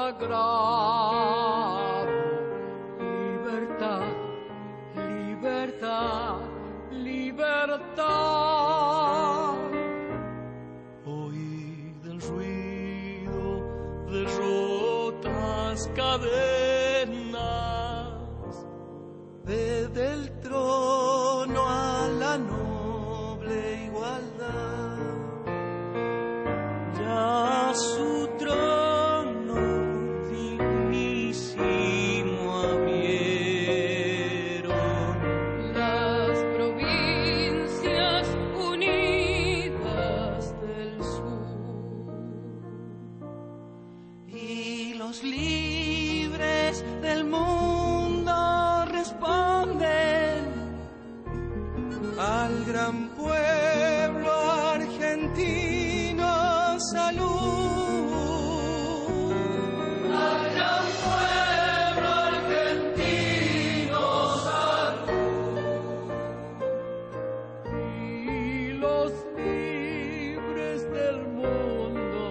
sagrado. Libertad, libertad, libertad. Oíd el ruido de rotas cadenas. Desde el trono a la noble igualdad. Ya su trono dignísimo abrieron las provincias unidas del sur. Y los libres del mundo responden al gran pueblo argentino. Salud al gran pueblo argentino, salud. Y los libres del mundo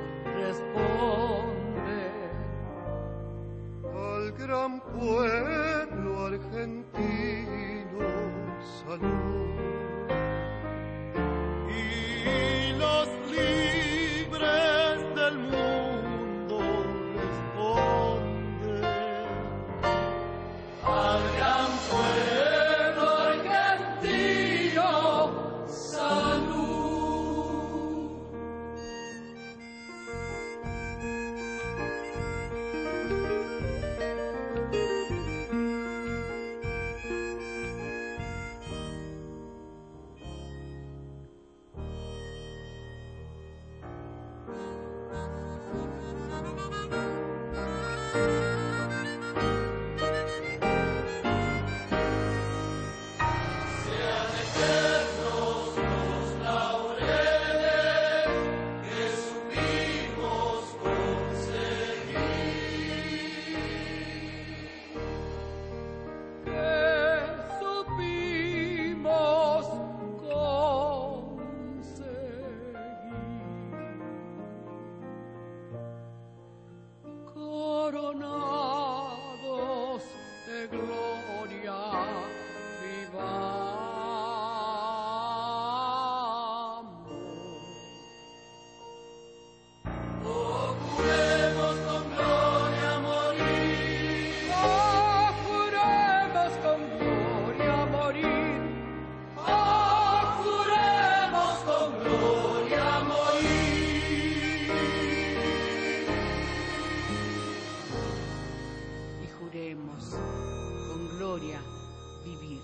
responden al gran pueblo argentino. Salud. coronados de gloria vivamos. Procuremos con gloria morir. Procuremos con gloria morir. Procuremos con gloria morir. Y juremos con gloria vivir.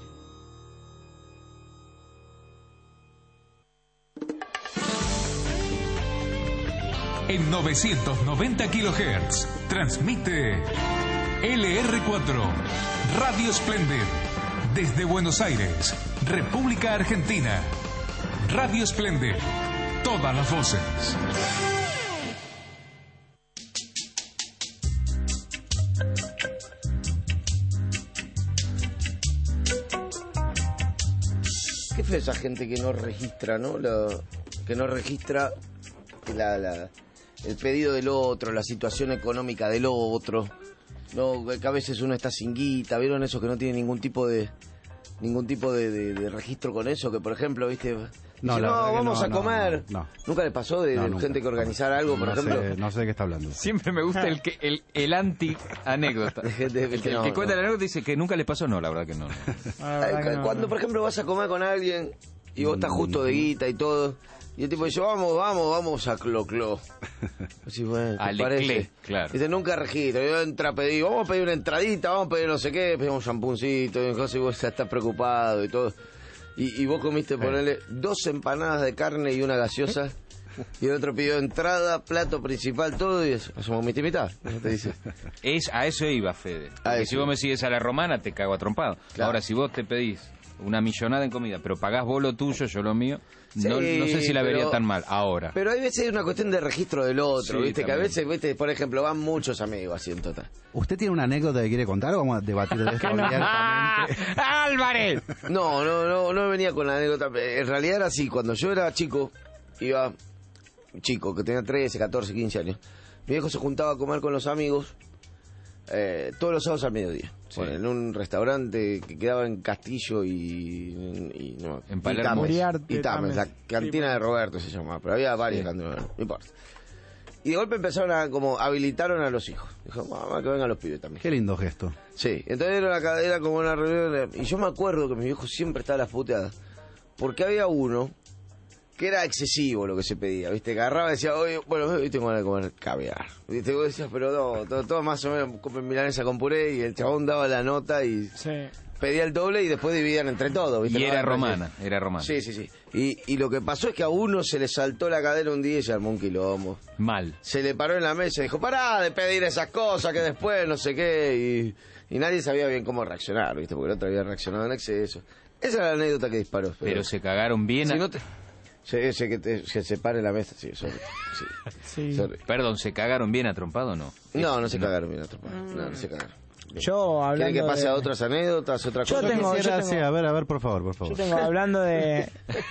En 990 kHz transmite LR4 Radio Splendid desde Buenos Aires, República Argentina. Radio Splendid, todas las voces. Qué feo esa gente que no registra, ¿no? Que no registra el pedido del otro, la situación económica del otro. No, que a veces uno está sin guita, ¿vieron eso? Que no tiene ningún tipo de registro con eso, que por ejemplo, ¿viste? No, dice, vamos a comer. No. ¿Nunca le pasó de Nunca. gente que organizara algo, por ejemplo? No sé de qué está hablando. Siempre me gusta el anti-anécdota. El que cuenta la anécdota dice que nunca le pasó. No, la verdad que no. Cuando, por ejemplo, vas a comer con alguien y vos estás justo de guita y todo, y el tipo dice, vamos a Clo-Clo. Así, bueno, ¿te parece? Claro. Dice, nunca registro. Yo entro a pedir, vamos a pedir una entradita, vamos a pedir no sé qué, pedimos un champuncito, y cosas, y vos ya estás preocupado y todo. Y vos comiste, ponerle 2 empanadas de carne y una gaseosa, y el otro pidió entrada, plato principal, todo, y eso, hacemos mitad y mitad, ¿no? Te dice. A eso iba, Fede. Porque si vos me sigues a la romana, te cago a trompado. Claro. Ahora, si vos te pedís una millonada en comida, pero pagás vos lo tuyo, yo lo mío, sí, no sé si la vería tan mal ahora. Pero hay veces una cuestión de registro del otro, sí, ¿viste? También. Que a veces, ¿viste? Por ejemplo, van muchos amigos así en total. ¿Usted tiene una anécdota que quiere contar o vamos a debatir de esto abiertamente? ¡Álvarez! No venía con la anécdota. En realidad era así, cuando yo era chico, iba chico, que tenía 13, 14, 15 años, mi viejo se juntaba a comer con los amigos todos los sábados al mediodía. Sí. Bueno, en un restaurante que quedaba en Castillo y no, En Palermo. y Tames, la cantina de Roberto se llamaba, pero había varias cantinas, no importa. Y de golpe habilitaron a los hijos. Dijo, mamá, que vengan los pibes también. Qué lindo gesto. Sí, entonces era como una reunión. Y yo me acuerdo que mi viejo siempre estaba a las puteadas. Porque había uno que era excesivo lo que se pedía, ¿viste? Que agarraba y decía, oye, bueno, hoy tengo ganas de comer caviar. ¿Viste? Vos decías, pero no, todo más o menos comen milanesa con puré. Y el chabón daba la nota y pedía el doble y después dividían entre todos, ¿viste? Y era romana. Sí. Y lo que pasó es que a uno se le saltó la cadera un día y se armó un quilombo. Mal. Se le paró en la mesa y dijo, pará de pedir esas cosas que después no sé qué. Y nadie sabía bien cómo reaccionar, ¿viste? Porque el otro había reaccionado en exceso. Esa era la anécdota que disparó. Pero se cagaron bien. Si no te... que se pare la mesa, sí, sorry. Sí. Sorry. Perdón, ¿se cagaron bien a trompado o no? No se cagaron bien, no se cagaron. Yo hablando ¿Quieren que pase a otras anécdotas, otra Yo cosa? tengo- Sí, a ver, por favor. Yo tengo hablando de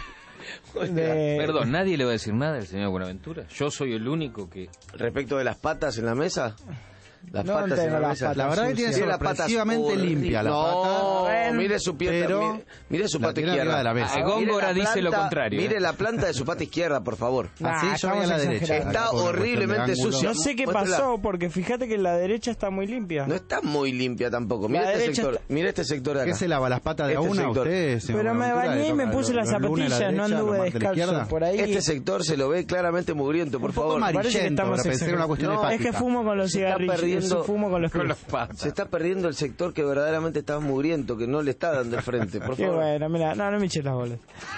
Perdón, ¿nadie le va a decir nada al señor Buenaventura? Yo soy el único que... Respecto de las patas en la mesa... Las No patas en tengo la las mesa. patas La verdad que tiene Tiene las patas sorpresivamente limpia la no, pata. mire su pata, pero mire su la pata tiene arriba izquierda. de la mesa. Góngora Mire la dice lo planta- contrario. Mire la planta de su pata izquierda, por favor. Así yo estamos voy a la derecha. exagerando. Está Acá por una horriblemente cuestión de sucio. No sé qué Muéstrala. pasó, porque fíjate que la derecha está muy limpia. No está muy limpia tampoco. Mira La este derecha sector. está- Mira este sector de acá. ¿Qué se lava las patas de a Este una sector. usted, señor Pero me Buenaventura? bañé y Le me toca puse las los lunes a la zapatillas, no derecha, anduve los martes a la descalzo izquierda. por ahí. Este sector se lo ve claramente mugriento, por Un poco favor. amarillento, Parece que estamos para pensar en una cuestión No, Es hepática. que fumo con los Se está cigarrillos, perdiendo- fumo con los Con pies. las patas. Se está perdiendo el sector que verdaderamente estaba mugriento, que no le está dando el frente, por Qué favor. bueno, mira, no me eches las bolas.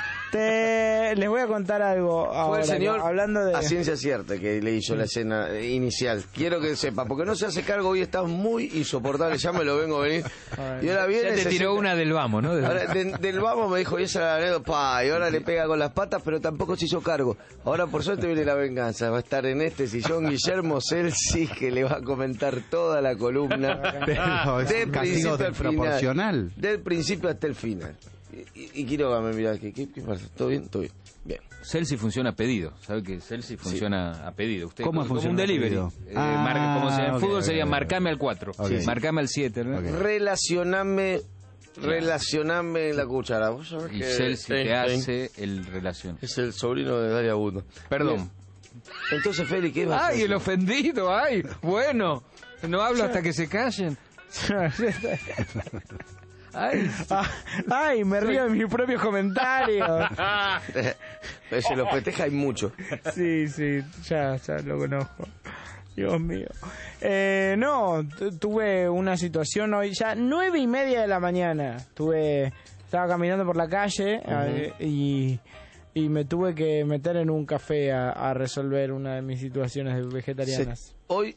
Les voy a contar algo Fue ahora. el señor hablando de... a ciencia cierta que le hizo la escena inicial. Quiero que sepa, porque no se hace cargo, hoy está muy insoportable, ya me lo vengo a venir. Y ahora viene... Ya te se tiró sienta- una del vamos, ¿no? Ahora, del vamos me dijo, y esa era la anécdota, y ahora le pega con las patas, pero tampoco se hizo cargo. Ahora por suerte viene la venganza, va a estar en este sillón Guillermo Celsi, que le va a comentar toda la columna, Pero es del un castigo principio al desproporcional. final. Del principio hasta el final. Y Quiroga me mira, ¿qué pasa? ¿Todo bien? Todo bien. Bien. Celsi funciona a pedido. ¿Sabe que Celsi funciona a pedido? Usted ¿Cómo como funciona un a delivery. pedido? Como si en el Ok, fútbol ok, sería ok. marcame al 4, Ok. marcame al 7, ¿no? Ok. Relacioname la cuchara. ¿Vos sabés Y que Celsi te Einstein hace el relación. es el sobrino de Daria Bundo? Perdón. Entonces, Félix, ¿qué va a ¡Ay, hacer? el ofendido! ¡Ay! Bueno, no hablo hasta que se callen. ¡Ay! Ay, me río de mis propios comentarios. Se lo festeja y mucho. Sí, ya lo conozco. Dios mío. No, tuve una situación hoy, ya 9:30 de la mañana. Estaba caminando por la calle y me tuve que meter en un café a resolver una de mis situaciones vegetarianas. Hoy,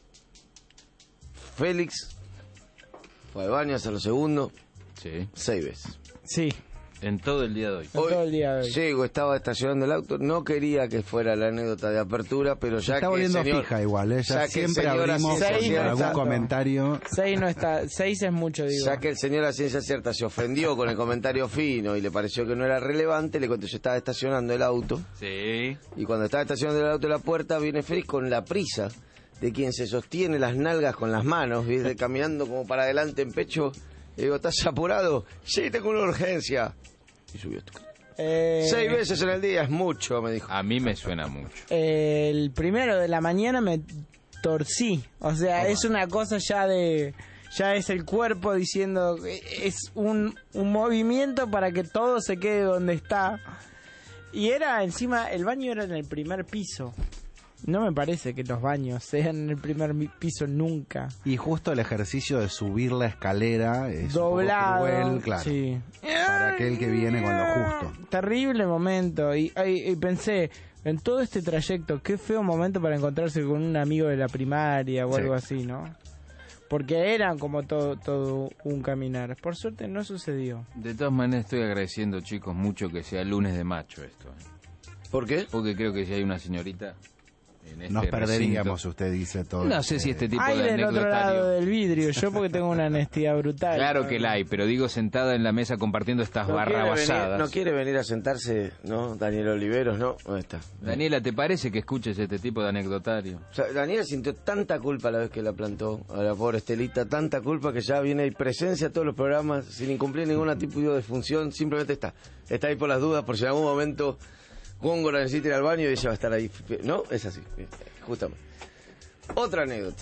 Félix fue al baño a hacer lo segundo Sí, 6 veces. Sí, en todo el día de hoy. en todo el día de hoy. Llego, estaba estacionando el auto, no quería que fuera la anécdota de apertura, pero ya Está que volviendo señor, fija igual, ¿eh? Ya que siempre señora abrimos ciencia Seis con no cierta- algún tanto. comentario. 6 no está, 6 es mucho, digo. ya que el señor a ciencia cierta se ofendió con el comentario fino y le pareció que no era relevante, le cuento, yo estaba estacionando el auto Sí. y cuando estaba estacionando el auto en la puerta viene Félix con la prisa de quien se sostiene las nalgas con las manos, ¿viste? Caminando como para adelante en pecho. Le digo, ¿estás apurado? Sí, tengo una urgencia. Y subió. 6 veces en el día es mucho, me dijo. A mí me suena mucho. El primero de la mañana me torcí. O sea, es una cosa ya es el cuerpo diciendo, es un movimiento para que todo se quede donde está. Y era encima, el baño era en el primer piso. No me parece que los baños sean en el primer piso nunca. Y justo el ejercicio de subir la escalera es Doblado. un poco cruel, claro. Sí. Para aquel que viene con lo justo. Terrible momento. Y pensé, en todo este trayecto, qué feo momento para encontrarse con un amigo de la primaria o Sí. algo así, ¿no? Porque eran como todo un caminar. Por suerte no sucedió. De todas maneras estoy agradeciendo, chicos, mucho que sea lunes de macho esto. ¿Por qué? Porque creo que si hay una señorita Nos perderíamos, usted dice todo. No sé si este tipo Hay de del otro lado anecdotario... del vidrio, yo porque tengo una honestidad brutal. Claro que la hay, pero digo sentada en la mesa compartiendo estas barrabasadas. No quiere venir a sentarse, ¿no? Daniel Oliveros, ¿no? ¿Dónde está? Daniela, ¿te parece que escuches este tipo de anecdotario? O sea, Daniela sintió tanta culpa la vez que la plantó a la pobre Estelita, tanta culpa que ya viene y presencia a todos los programas sin incumplir ningún tipo de función, simplemente está ahí por las dudas, por si en algún momento Góngora necesita ir al baño y ella va a estar ahí. ¿No? Es así, justamente. Otra anécdota.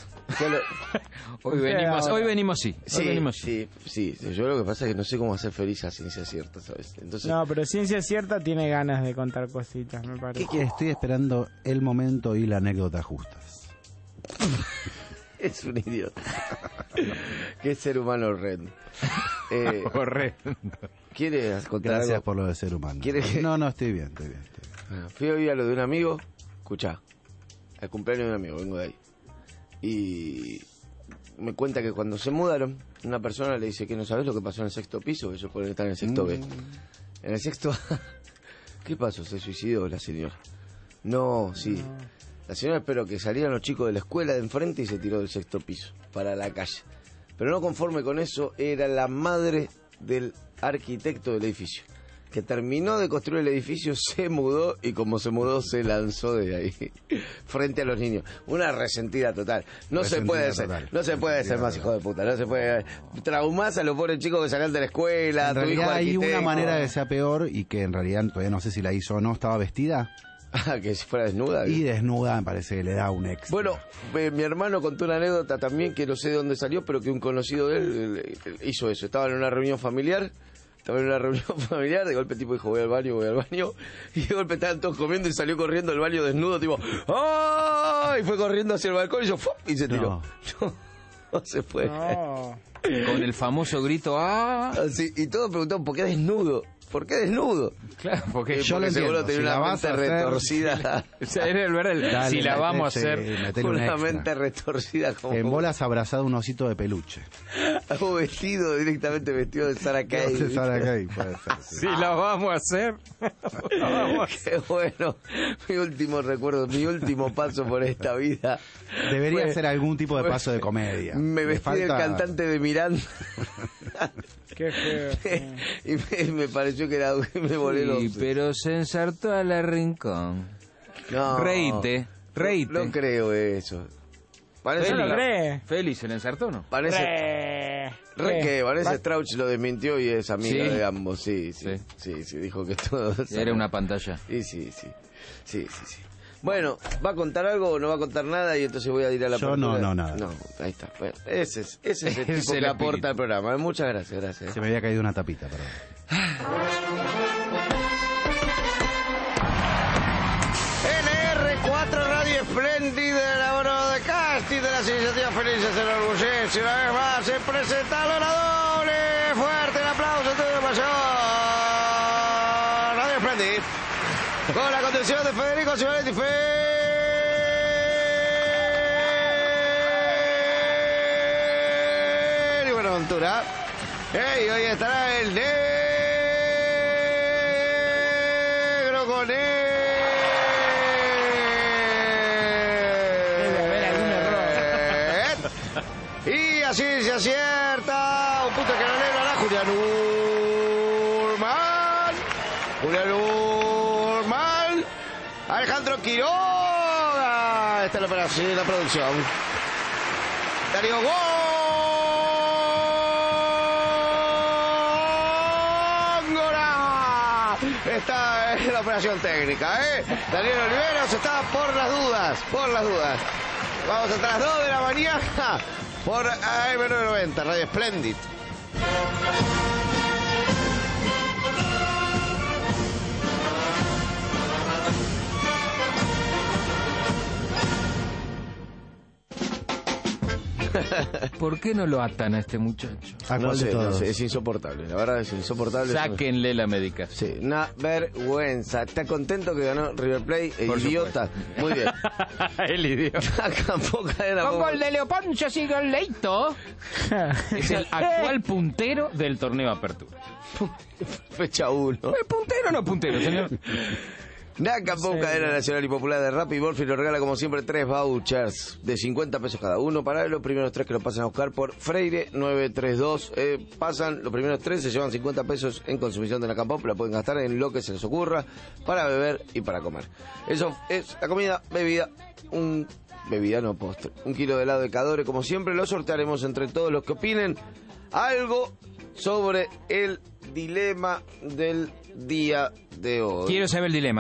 Hoy venimos sí. Sí. Yo lo que pasa es que no sé cómo hacer feliz a ciencia cierta, ¿sabes? Entonces, No, pero ciencia cierta tiene ganas de contar cositas, me parece. ¿Qué quiere? Estoy esperando el momento y la anécdota justas. es un idiota. Qué ser humano horrendo. Horrendo. ¿Quieres contar Gracias algo? por lo de ser humano. ¿Quiere- No, estoy bien. Fui hoy a lo de un amigo, escuchá, al cumpleaños de un amigo, vengo de ahí. Y me cuenta que cuando se mudaron, una persona le dice que no sabes lo que pasó en el 6º piso, que ellos pueden estar en el 6º B. En el 6º A, ¿qué pasó? ¿Se suicidó la señora? No, sí. La señora esperó que salieran los chicos de la escuela de enfrente y se tiró del 6º piso para la calle. Pero no conforme con eso, era la madre del arquitecto del edificio, que terminó de construir el edificio, se mudó y como se mudó se lanzó de ahí frente a los niños. Una resentida total. No se puede ser más hijo de puta. No se puede traumás a los pobres chicos que sacan de la escuela. En tu hijo realidad hay arquitecto. una manera de ser peor y que en realidad todavía no sé si la hizo o no. Estaba vestida que si fuera desnuda. y desnuda, me parece que le da un extra. Bueno, mi hermano contó una anécdota también que no sé de dónde salió, pero que un conocido de él hizo eso. Estaba en una reunión familiar. De golpe el tipo dijo, voy al baño, y de golpe estaban todos comiendo y salió corriendo al baño desnudo, tipo, ¡ah! Y fue corriendo hacia el balcón y yo, ¡fum! Y se tiró. No se puede. No. Con el famoso grito, ¡ah! Así, y todos preguntaban, ¿por qué desnudo? ¿Por qué desnudo? Claro, porque yo lo seguro entiendo. tenía Si la una vas mente a hacer, retorcida. o sea, era el verdad, Dale, si la vamos a hacer, metele un Una extra. mente retorcida como En bolas abrazado un osito de peluche. algo vestido, directamente vestido de Sarah Kay. De Sarah Kay, puede ser, sí. si la vamos a hacer, Qué bueno. Mi último recuerdo, mi último paso por esta vida. Debería Fue- ser algún tipo de paso de comedia. Me Le vestí del falta- cantante de Miranda. Qué feo. Y me pareció que era me volé los... sí, pero se ensartó a la rincón. No, Reíte. No creo eso. Parece, ¿No lo cree? Félix, ¿se le ensartó o no? parece que Vanessa Strauch lo desmintió y es amiga Sí. de ambos. Sí, dijo que todo... Era una pantalla. Y sí. Bueno, ¿va a contar algo o no va a contar nada? Y entonces voy a ir a la Yo apertura? no, nada. No, ahí está. Bueno, ese es el Ese tipo es que el aporta espíritu. al programa. Muchas gracias. Se me había caído una tapita, perdón. NR4 Radio Espléndida, elaborado de casting de las iniciativas felices, se enorgullece una vez más en presentar la doble. Fuerte el aplauso a todo mayor. Radio Espléndida. Con la conducción de Federico Simonetti. Y Buenaventura. Hey, hoy estará el negro con él. Debe haber algún Y así se acierta. Un punto que la negra la Julián Urman. Alejandro Quiroga. Esta es la operación, la producción. Darío Góngora. Esta es la operación técnica, Daniel Oliveros está por las dudas. Vamos hasta las 2 de la mañana por AM990, Radio Splendid. ¿Por qué no lo atan a este muchacho? ¿A No cuál de sé, todos? es insoportable, la verdad es insoportable. Sáquenle la medicación. Sí, una vergüenza. ¿Está contento que ganó River Plate? Por Idiota. Muy bien. El idiota. Tampoco era Con gol de Leoponcho sigue el Leito. Es el actual puntero del torneo Apertura. fecha 1. ¿Es puntero o no puntero, señor? Nakapó, cadena nacional y popular de Rappi Morphy, nos regala como siempre 3 vouchers de 50 pesos cada uno para los primeros 3 que lo pasen a buscar por Freire 932. Pasan los primeros 3, se llevan 50 pesos en consumición de Nakapó, pero la pueden gastar en lo que se les ocurra para beber y para comer. Eso es la comida, bebida, postre. 1 kilo de helado de Cadore, como siempre, lo sortearemos entre todos los que opinen algo sobre el dilema del día de hoy. Quiero saber el dilema,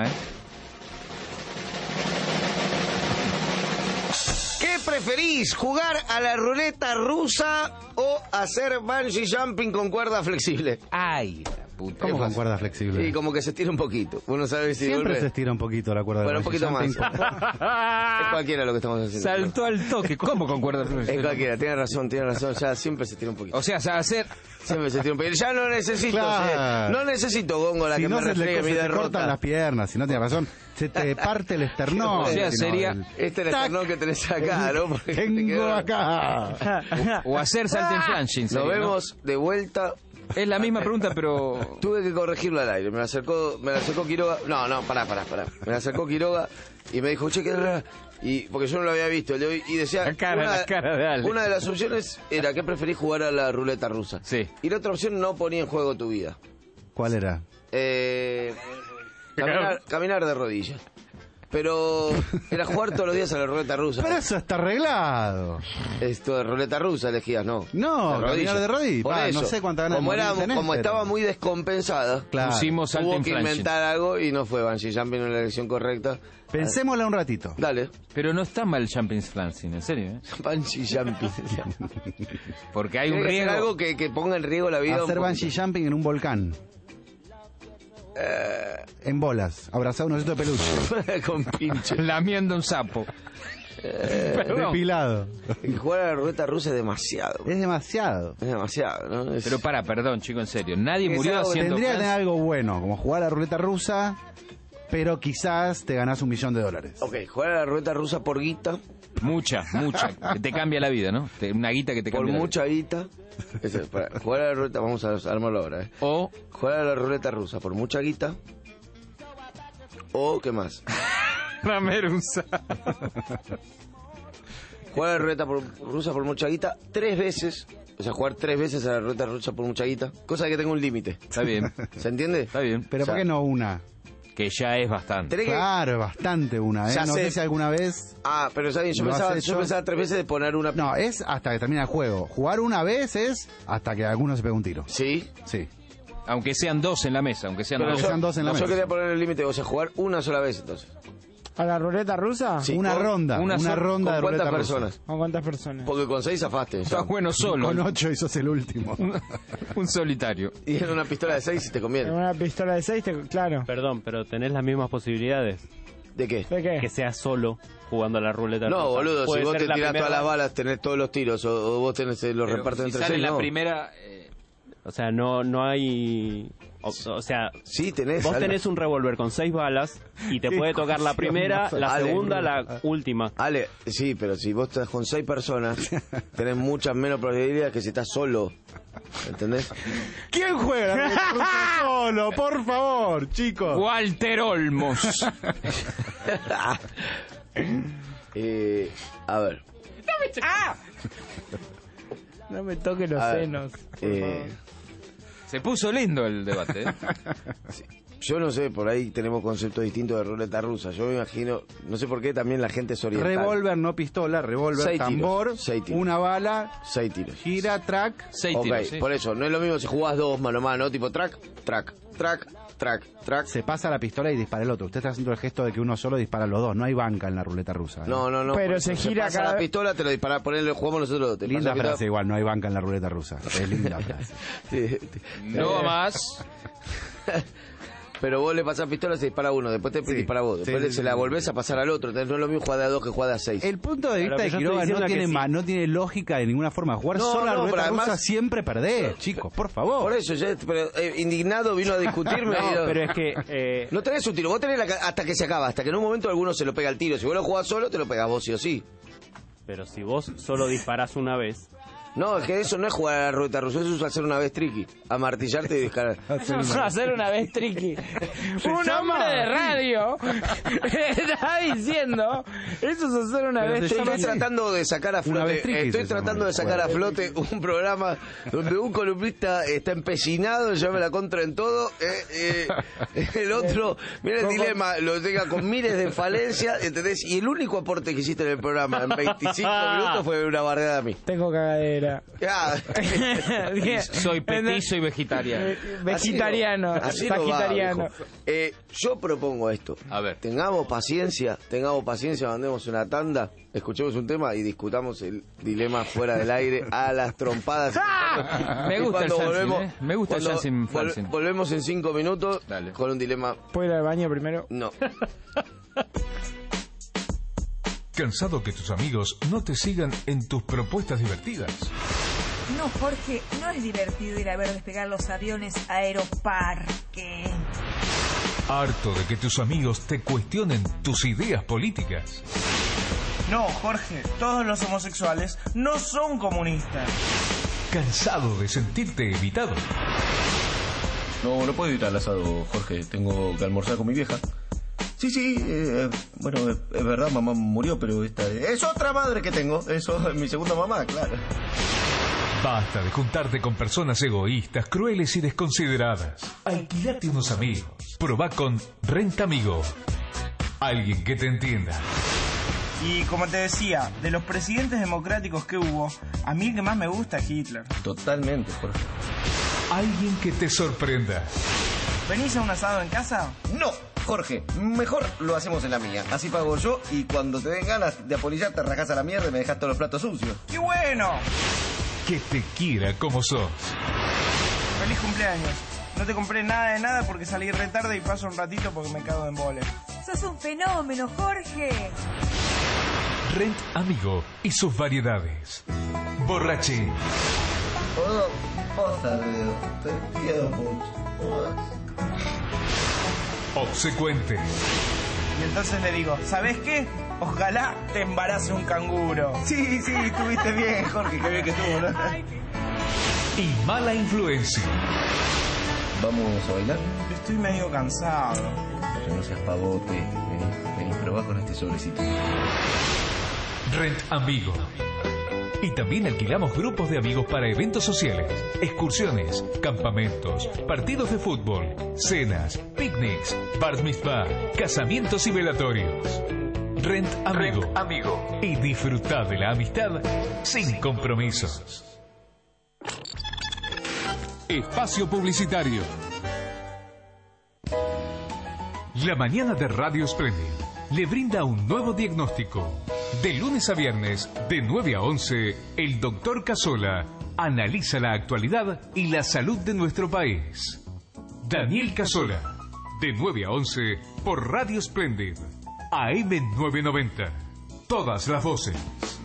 ¿Qué preferís? ¿Jugar a la ruleta rusa o hacer bungee jumping con cuerda flexible? Ay, la puta. ¿Cómo con cuerda flexible? Y como que se estira un poquito. Uno sabe si Siempre vuelve. se estira un poquito la cuerda. Bueno, un bungee poquito más. jumping. Es cualquiera lo que estamos haciendo. Saltó al toque. ¿Cómo con cuerda Es flexible? cualquiera, tiene razón. Ya siempre se tira un poquito. O sea, hacer... Siempre se tira un poquito. Ya no necesito, Claro. no necesito Góngora Si que no me se refriegue mi te cortan derrota. las piernas, si no tienes razón, se te parte el esternón. O sea, Si no, sería- el- Este es el esternón que tenés acá, ¿no? Porque te Tengo quedó- acá. O hacer salto en flanging. Nos sería, ¿no? vemos de vuelta. Es la misma pregunta, pero... Tuve que corregirlo al aire. Me la acercó Quiroga. No, pará. Me la acercó Quiroga y me dijo, che, ¿qué era? Y porque yo no lo había visto el de hoy. Y decía, La cara de Ale. una de las opciones era que preferís jugar a la ruleta rusa. Sí. Y la otra opción no ponía en juego tu vida. ¿Cuál era? Caminar de rodillas. Pero era jugar todos los días a la ruleta rusa. Pero eso está arreglado. Esto de ruleta rusa elegías, ¿no? No, caminar de rodillas. Por Pa, eso. no sé cuántas ganas de Como, morir tenés, como pero- estaba muy descompensada, Claro. Pusimos salto hubo en que flanging. inventar algo y no fue bungee jumping en la elección correcta. Pensémosla un ratito. Dale. Pero no está mal jumping flanging, en serio, Bungee jumping. Porque hay un Tiene que ser riesgo... algo que ponga en riesgo la vida. Hacer un bungee jumping en un volcán. En bolas, abrazado a un osito de peluche. poquito. Con pinche. Lamiendo un sapo. Perdón. Depilado. Y jugar a la ruleta rusa es demasiado. Es demasiado. Es demasiado, ¿no? Es- Pero perdón, chico, en serio. Nadie Es murió algo que haciendo... Tendría que tener flanging. algo bueno, como jugar a la ruleta rusa, pero quizás te ganás $1.000.000. Ok, jugar a la ruleta rusa por guita, Mucha. Que te cambia la vida, ¿no? Una guita que te por cambia la mucha guita. Jugar a la ruleta, vamos a armarlo ahora, vida. O... Jugar a la ruleta rusa por mucha guita. O, ¿qué más? La merusa. Jugar a la ruleta rusa por mucha guita 3 veces. O sea, jugar 3 veces a la ruleta rusa por mucha guita. Cosa que tenga un límite. Está bien. ¿Se entiende? Está bien. Pero O sea, ¿por qué no una? Que ya es bastante. tenés que- Claro, es bastante una, ¿eh? Ya No sé. sé si alguna vez... Ah, pero ¿sabes? Yo ¿Lo has pensaba hecho? 3 veces de poner una... No, es hasta que termina el juego. Jugar una vez es hasta que alguno se pegue un tiro. Sí. Sí. Aunque sean dos en la mesa, aunque sean Pero dos. yo- sean dos en la yo mesa. quería poner el límite, o sea, jugar una sola vez entonces. ¿A la ruleta rusa? Sí, una con- ronda. una Una sola- ronda de ¿Con ruleta cuántas rusa. personas? ¿Con cuántas personas? Porque con 6 zafaste. Está bueno solo. Con 8 y sos el último. Un solitario. Y en una pistola de 6 si te En conviene. una pistola de 6, claro. Perdón, pero tenés las mismas posibilidades ¿De qué? ¿De qué? que seas solo jugando a la ruleta No, rusa. boludo, si Puede vos ser te la tirás primera todas las vez. balas, tenés todos los tiros, o vos tenés los Pero reparten si entre sale 6, la no. primera... O sea, no hay... O sea, Sí, tenés. vos Ale. tenés un revólver con 6 balas y te puede tocar la primera, la Ale. segunda, la última. Ale, sí, pero si vos estás con 6 personas, tenés muchas menos probabilidades que si estás solo. ¿Entendés? ¿Quién juega la ruleta rusa solo? Por favor, chicos. Walter Olmos. A ver. No me toque los A ver, senos. Se puso lindo el debate, ¿eh? Yo no sé, por ahí tenemos conceptos distintos de ruleta rusa. Yo me imagino, no sé por qué también la gente es oriental. Revólver, no pistola, revólver, 6 tiros, tambor, 6 tiros. una bala, 6 tiros. gira, track. 6 Ok, tiros, sí. por eso, no es lo mismo si jugás 2 mano a mano, tipo track, track, track, track, track. Se pasa la pistola y dispara el otro. Usted está haciendo el gesto de que uno solo dispara a los dos. No hay banca en la ruleta rusa. ¿eh? No, Pero por se eso, gira pasa cada la vez- pistola, te lo disparás, ponele, jugamos nosotros dos. Te Linda pasa la frase pistola. igual, no hay banca en la ruleta rusa. Es linda frase. Sí, No más. Pero vos le pasás pistola, se dispara uno, después te Sí. dispara vos, después Sí, sí, se sí, la sí. volvés a pasar al otro, entonces no es lo mismo jugar de a 2 que jugar de a 6. El punto de Pero vista de yo estoy Quiroga no diciendo que tiene, sí. no tiene lógica de ninguna forma. Jugar No, solo a la no, ruleta pero rusa además- siempre perdés, chicos, por favor. Por eso, pero, indignado vino a discutirme. y No, pero es que... no tenés un tiro, vos tenés hasta que se acaba, hasta que en un momento alguno se lo pega el tiro. Si vos lo jugás solo, te lo pegás vos sí o sí. Pero si vos solo disparás una vez, No, es que eso no es jugar a la ruleta rusa, eso es hacer una vez triqui, amartillarte y descargar. Hacer una vez triqui. Un hombre de radio está diciendo, eso es hacer una vez triqui. Estoy tratando de sacar a flote, un programa donde un columnista está empecinado, llame la contra en todo, el otro, mira el dilema, lo tenga con miles de falencias, ¿entendés? Y el único aporte que hiciste en el programa en 25 minutos fue una bardeada a mí. Tengo cagadera. Soy petizo y vegetariano. Vegetariano, sagitariano. Yo propongo esto. A ver. Tengamos paciencia, mandemos una tanda, escuchemos un tema y discutamos el dilema fuera del aire a las trompadas. Me gusta el Jansen, Me gusta el Jansen. Volvemos en 5 minutos. Dale. Con un dilema. ¿Puedo ir al baño primero? No. ¿Cansado que tus amigos no te sigan en tus propuestas divertidas? No, Jorge, no es divertido ir a ver despegar los aviones a Aeroparque. ¿Harto de que tus amigos te cuestionen tus ideas políticas? No, Jorge, todos los homosexuales no son comunistas. ¿Cansado de sentirte evitado? No puedo ir al asado, Jorge. Tengo que almorzar con mi vieja. Sí, bueno, es verdad, mamá murió, pero esta es otra madre que tengo. Eso es mi segunda mamá, claro. Basta de juntarte con personas egoístas, crueles y desconsideradas. Alquilate unos amigos. Probá con Rent Amigo. Alguien que te entienda. Y como te decía, de los presidentes democráticos que hubo, a mí el que más me gusta es Hitler. Totalmente, Jorge. Alguien que te sorprenda. ¿Venís a un asado en casa? No, Jorge, mejor lo hacemos en la mía. Así pago yo y cuando te den ganas de apolillar te rajás a la mierda y me dejas todos los platos sucios. ¡Qué bueno! Que te quiera como sos. Feliz cumpleaños. No te compré nada de nada porque salí re tarde y paso un ratito porque me cago en embole. ¡Sos un fenómeno, Jorge! Rent Amigo y sus variedades. Borrachi. Te quiero mucho. Obsecuente. Y entonces le digo, ¿sabes qué? Ojalá te embarace un canguro. Sí, estuviste bien, Jorge, qué bien que estuvo, ¿no? Y mala influencia. ¿Vamos a bailar? Estoy medio cansado. Pero no seas pavote. Vení, probá con este sobrecito. Rent Amigo. Y también alquilamos grupos de amigos para eventos sociales, excursiones, campamentos, partidos de fútbol, cenas, picnics, bar mitzvah, casamientos y velatorios. Rent Amigo. Y disfruta de la amistad sin compromisos. Espacio publicitario. La mañana de Radio Splendid le brinda un nuevo diagnóstico. De lunes a viernes, de 9 a 11, el Dr. Casola analiza la actualidad y la salud de nuestro país. Daniel Casola, de 9 a 11, por Radio Splendid, AM 990. Todas las voces.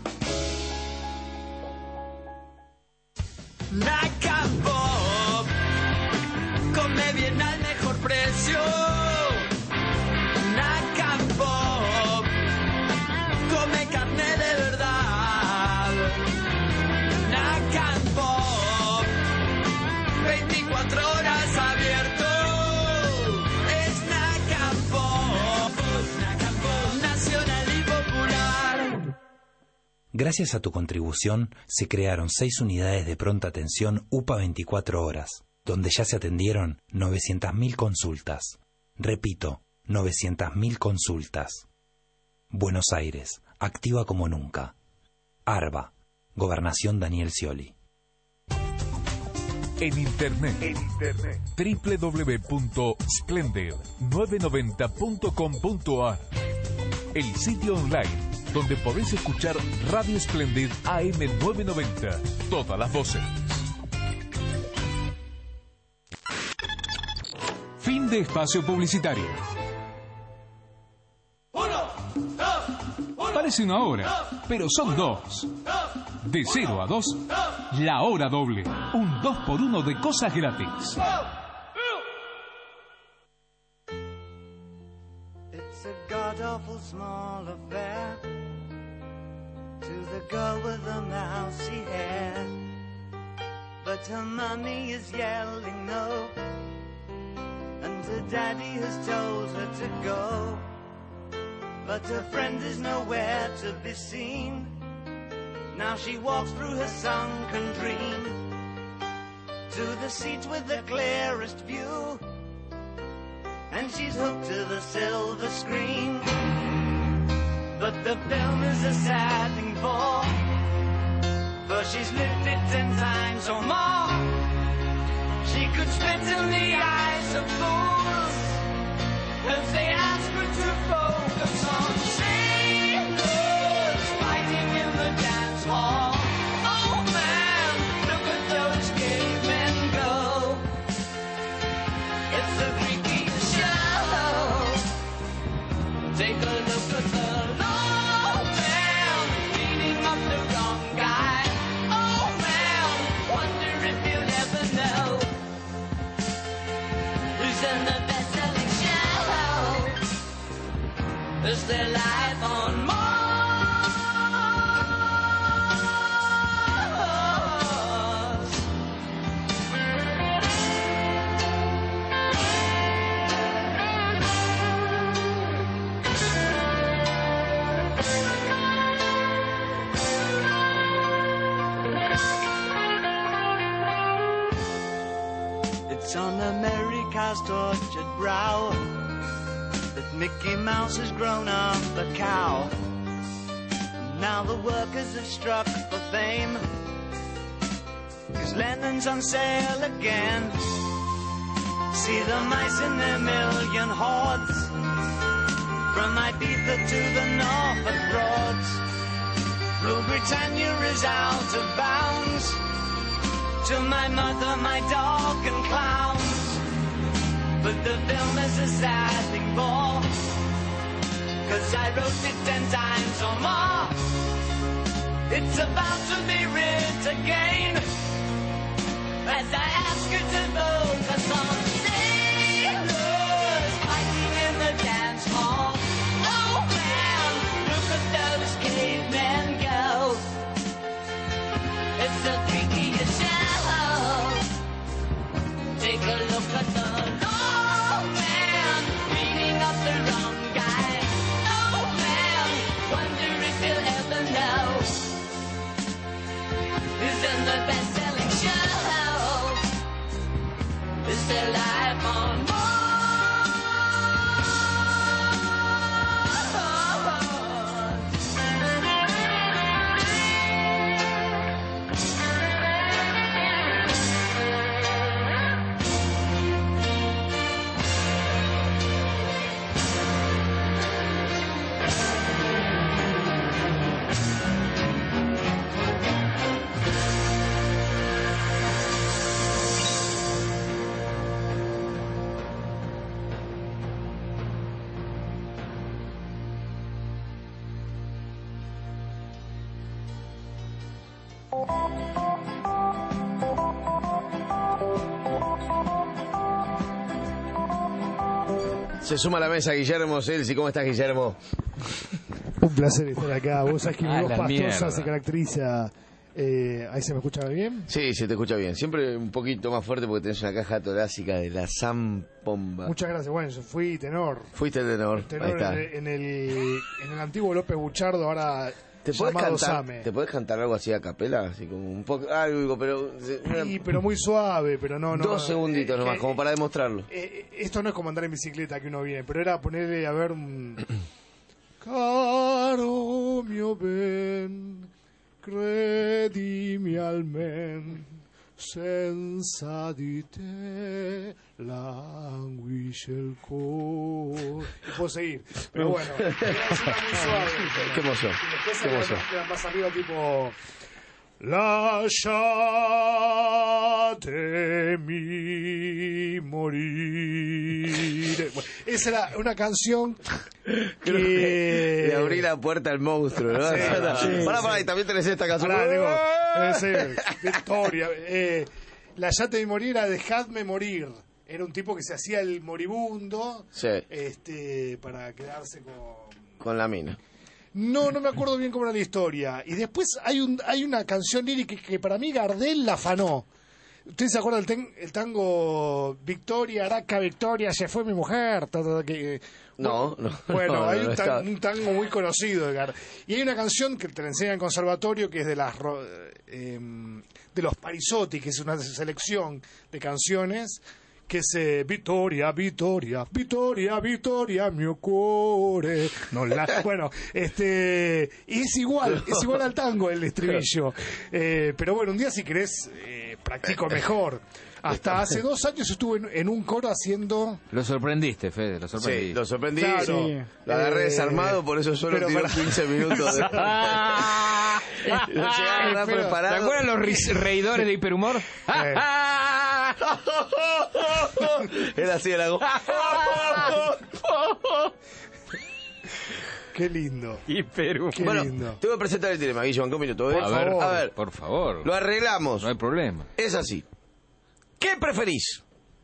Naca Pop, come bien al mejor precio. Naca Pop, come carne de verdad. Naca Pop, 24 horas abierto. Es Naca Pop, nacional y popular. Gracias a tu contribución, se crearon 6 unidades de pronta atención UPA 24 horas, donde ya se atendieron 900.000 consultas. Repito, 900.000 consultas. Buenos Aires, activa como nunca. ARBA, Gobernación Daniel Scioli. En internet. www.splendid990.com.ar. El sitio online donde podés escuchar Radio Splendid AM 990. Todas las voces. Fin de espacio publicitario. Parece una hora, pero son 2. De 0 a 2, la hora doble. Un 2x1 de cosas gratis. It's a god-awful small affair to the a girl with a mousy hair, but her mummy is yelling no, and her daddy has told her to go, but her friend is nowhere to be seen. Now she walks through her sunken dream to the seat with the clearest view, and she's hooked to the silver screen. But the film is a sad thing for she's lived it 10 times or more. She could spit in the eyes of fools if they ask her to focus on sailors fighting in the dance hall. Oh man, look at those cavemen go. It's the freakiest show. Take a look at the low man beating up the wrong guy. Oh man, wonder if you'll ever know who's in the best-selling show. Is their life on Mars? It's on America's tortured brow that Mickey Mouse has grown up a cow. And now the workers have struck for fame, 'cause Lennon's on sale again. See the mice in their million hordes, from Ibiza to the Norfolk Broads. Rule Britannia is out of bounds, to my mother, my dog and clowns. But the film is a sad thing for, 'cause I wrote it 10 times or more. It's about to be writ again, as I ask her to focus on sailors fighting in the dance hall. Oh man, look at those cavemen go. It's the freakiest show. Take a look at the low man beating up the wrong guy. Oh man, wonder if you'll ever know who's in the best-selling show. Is their life on Mars? Se suma a la mesa Guillermo Celsi. ¿Cómo estás, Guillermo? Un placer estar acá. Vos sabés que mi voz pastosa mierda. se caracteriza. ¿Ahí se me escucha bien? Sí, se te escucha bien. Siempre un poquito más fuerte porque tenés una caja torácica de la Zampomba. Muchas gracias. Bueno, yo fui tenor. Fuiste tenor. Ahí está. En el antiguo López Buchardo, ahora ¿Te podés llamado cantar, Same. ¿Te podés cantar algo así a capela? Así como un poco, algo, pero... Sí, pero muy suave, pero no... 2 segunditos nomás, como para demostrarlo. Esto no es como andar en bicicleta que uno viene, pero era ponerle a ver un... Caro mio ben, credimi almen, senza di te languisce il cuore. Y puedo seguir, pero bueno, era muy suave. Qué emoción, qué emoción. Más arriba tipo... Lasciatemi morire. Bueno, esa era una canción que... Le abrí la puerta al monstruo, ¿no? Sí, Pará, y también tenés esta canción. Victoria. Lasciatemi morire era Dejadme morir. Era un tipo que se hacía el moribundo Sí. para quedarse Con la mina. No me acuerdo bien cómo era la historia. Y después hay una canción lírica que para mí Gardel la afanó. ¿Ustedes se acuerdan el tango Victoria, Araca, Victoria, se fue mi mujer? No. Bueno, No, hay no está. un tango muy conocido de Gardel. Y hay una canción que te la enseñan en el conservatorio que es de los Parisotti, que es una selección de canciones que es Vittoria, Vittoria, Vittoria, Vittoria, mio cuore. Bueno, y es igual al tango el estribillo. Pero bueno, un día si querés practico mejor. Hasta hace 2 años estuve en un coro haciendo... Lo sorprendiste, Fede, lo sorprendí. Sí, lo sorprendí. Claro. Sí. Lo agarré desarmado, por eso solo tiró 15 minutos. No llegaron nada preparado. ¿Te acuerdan los reidores de Hiperhumor? Era así el agua. Qué lindo. Hiperhumor. Qué Bueno, lindo. te voy a presentar el dilema, Guillo, en un minuto. A ver, por favor. lo arreglamos. No hay problema. Es así. ¿Qué preferís?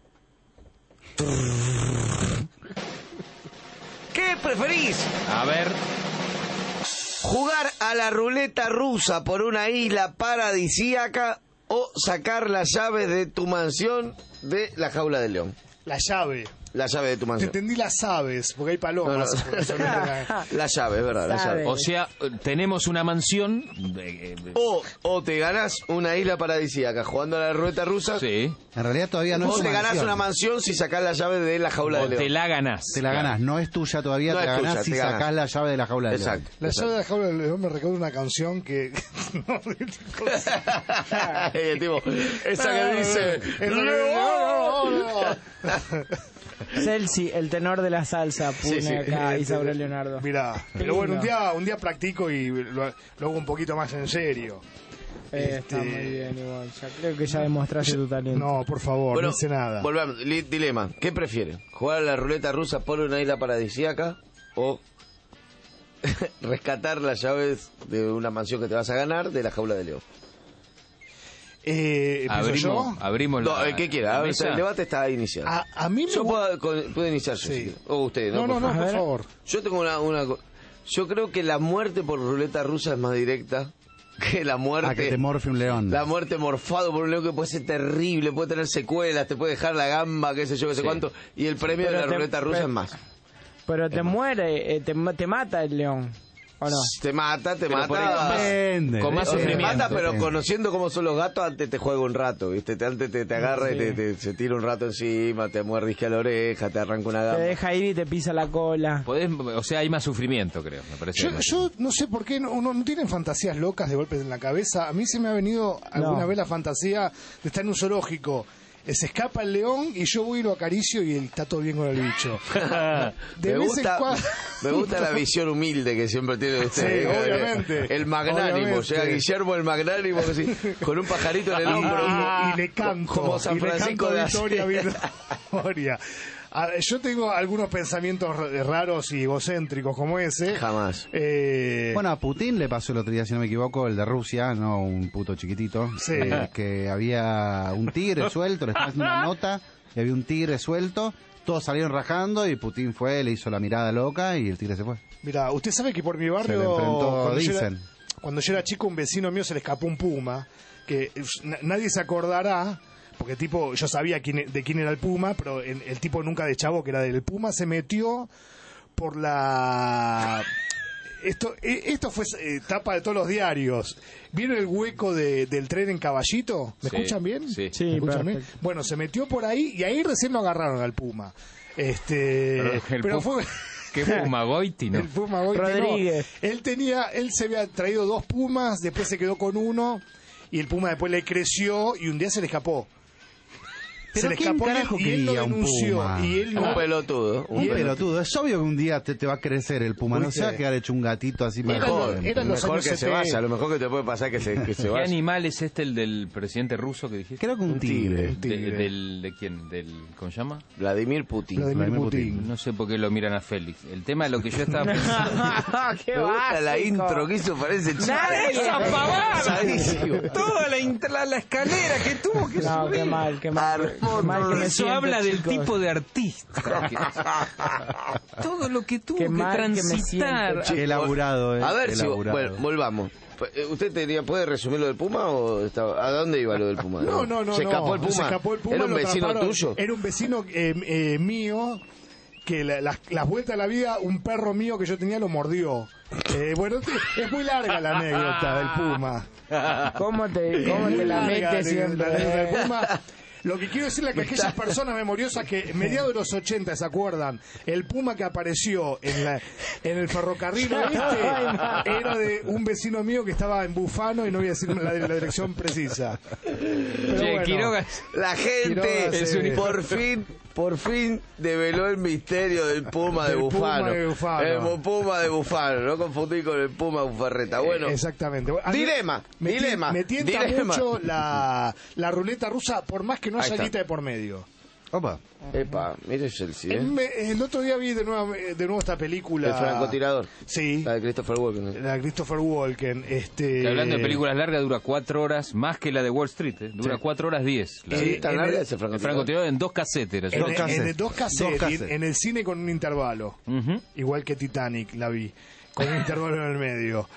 ¿Qué preferís? A ver. ¿Jugar a la ruleta rusa por una isla paradisíaca o sacar las llaves de tu mansión de la jaula del león? La llave. La llave de tu Te mansión. entendí las aves, porque hay palomas. La llave, es verdad, la llave. O sea, tenemos una mansión. O te ganás una isla paradisíaca jugando a la ruleta rusa. Sí. En realidad todavía no O es te tu ganás mansión. una mansión si sacás la llave de la jaula del león. Te la ganás. Te la ganás, no es tuya todavía, No te es la tuya, ganás si te ganás. sacás la llave de la jaula del león. Exacto. La llave de la jaula del león me recuerda una canción que... Tipo, esa que dice... Celsi, el tenor de la salsa, pone Sí, sí. acá Isaura Leonardo. Mirá, Qué pero bueno, lindo. un día practico y lo hago un poquito más en serio. Está muy bien, igual. Ya creo que ya demostraste tu talento. No, por favor, Bueno, no hice nada. volvamos. Dilema. ¿Qué prefiere? ¿Jugar a la ruleta rusa por una isla paradisíaca o rescatar las llaves de una mansión que te vas a ganar de la jaula de león? Abrimos No, la, el que quiera. la A ver, mesa. el debate está iniciado. A mí me Yo puedo iniciar yo, Sí. si quiere. O usted, ¿no? No, por favor. Yo tengo yo creo que la muerte por ruleta rusa es más directa que la muerte... A que te morfe un león. La muerte morfado por un león que puede ser terrible, puede tener secuelas, te puede dejar la gamba, qué sé yo, qué sé Sí. cuánto. Y el premio Pero de la ruleta rusa es más. Pero te muere, te mata el león, ¿o no? Te mata, Por ahí Depende. con más Te sufrimiento. mata, pero Depende. conociendo cómo son los gatos, antes te juega un rato, ¿viste? Antes te agarra y se tira un rato encima, te muerdisque a la oreja, te arranca una Te gamba. deja ir y te pisa la cola. O sea, hay más sufrimiento, creo. Me parece. Yo no sé por qué no tienen fantasías locas de golpes en la cabeza. A mí se me ha venido alguna vez la fantasía de estar en un zoológico. Se escapa el león y yo voy y lo acaricio y está todo bien con el bicho. De vez en cuando- Me gusta la visión humilde que siempre tiene usted. Sí, obviamente. El magnánimo, Obviamente. llega Guillermo el magnánimo así, con un pajarito en el hombro. y le canto. Como San y le Francisco canto de Victoria, Asís. Victoria. Yo tengo algunos pensamientos raros y egocéntricos como ese. Jamás. Bueno, a Putin le pasó el otro día, si no me equivoco, el de Rusia, no un puto chiquitito, Sí. que había un tigre suelto, le estaba haciendo una nota, y había un tigre suelto, todos salieron rajando y Putin fue, le hizo la mirada loca y el tigre se fue. Mira, usted sabe que por mi barrio, Se le enfrentó, cuando yo era chico, un vecino mío se le escapó un puma, que nadie se acordará, porque tipo, yo sabía de quién era el puma, pero el tipo nunca de chavo que era del puma, se metió por la... Esto fue tapa de todos los diarios. ¿Vieron el hueco del tren en Caballito? ¿Me Sí, escuchan bien? sí. Sí, ¿Me escuchan bien? perfecto. Bueno, se metió por ahí y ahí recién lo agarraron al puma. Pero fue... ¿Qué Puma Goiti, no? El Puma Goiti, Rodríguez. no. Él se había traído 2 pumas, después se quedó con uno y el puma después le creció y un día se le escapó. ¿Pero se le quién escapó carajo y él lo quería un denunció puma? y él Un no. pelotudo. Un pelotudo, es obvio que un día te va a crecer el puma, no se va a quedar hecho un gatito así Mejor, eran los mejor años que se 70. vaya. Lo mejor que te puede pasar es que se ¿Qué vaya. animal es este, el del presidente ruso que dijiste? Creo que un tigre. ¿De quién? ¿Cómo se llama? Vladimir Putin. Vladimir Putin. No sé por qué lo miran a Félix. El tema de lo que yo estaba pensando... ¡Qué Me gusta la básico! intro que hizo, parece Nadie- ¡Esa pavada! Sadísimo. Toda la escalera que tuvo que No, subir. qué mal, qué mal. Eso habla del tipo de artista. Todo lo que tuvo que transitar. Elaborado, A ver si... Bueno, volvamos. ¿Usted puede resumir lo del Puma o a dónde iba lo del Puma? No. ¿Se escapó el Puma? Se escapó el Puma. ¿Era un vecino tuyo? Era un vecino mío que las vueltas a la vida, un perro mío que yo tenía lo mordió. Bueno, es muy larga la anécdota del Puma. ¿Cómo te la metes siempre? Del Puma. Lo que quiero decirle es que aquellas personas memoriosas que en mediados de los 80 se acuerdan, el Puma que apareció en el ferrocarril era de un vecino mío que estaba en Bufano y no voy a decir la dirección precisa. Pero Quiroga, la gente por fin develó el misterio del Puma de Bufano. El Puma de Bufano, no confundí con el Puma Bufarreta. Bueno, exactamente. Dilema. Me tienta mucho la ruleta rusa, por más que no haya guita de por medio. Opa. Epa, mire Chelsea, El otro día vi de nuevo esta película. El francotirador. Sí. La de Christopher Walken. Hablando de películas largas, dura 4 horas, más que la de Wall Street. Dura 4 horas 10. ¿Tan larga ese francotirador? El francotirador en 2 casetes. En 2 cassettes, en el cine con un intervalo. Igual que Titanic la vi, con un intervalo en el medio.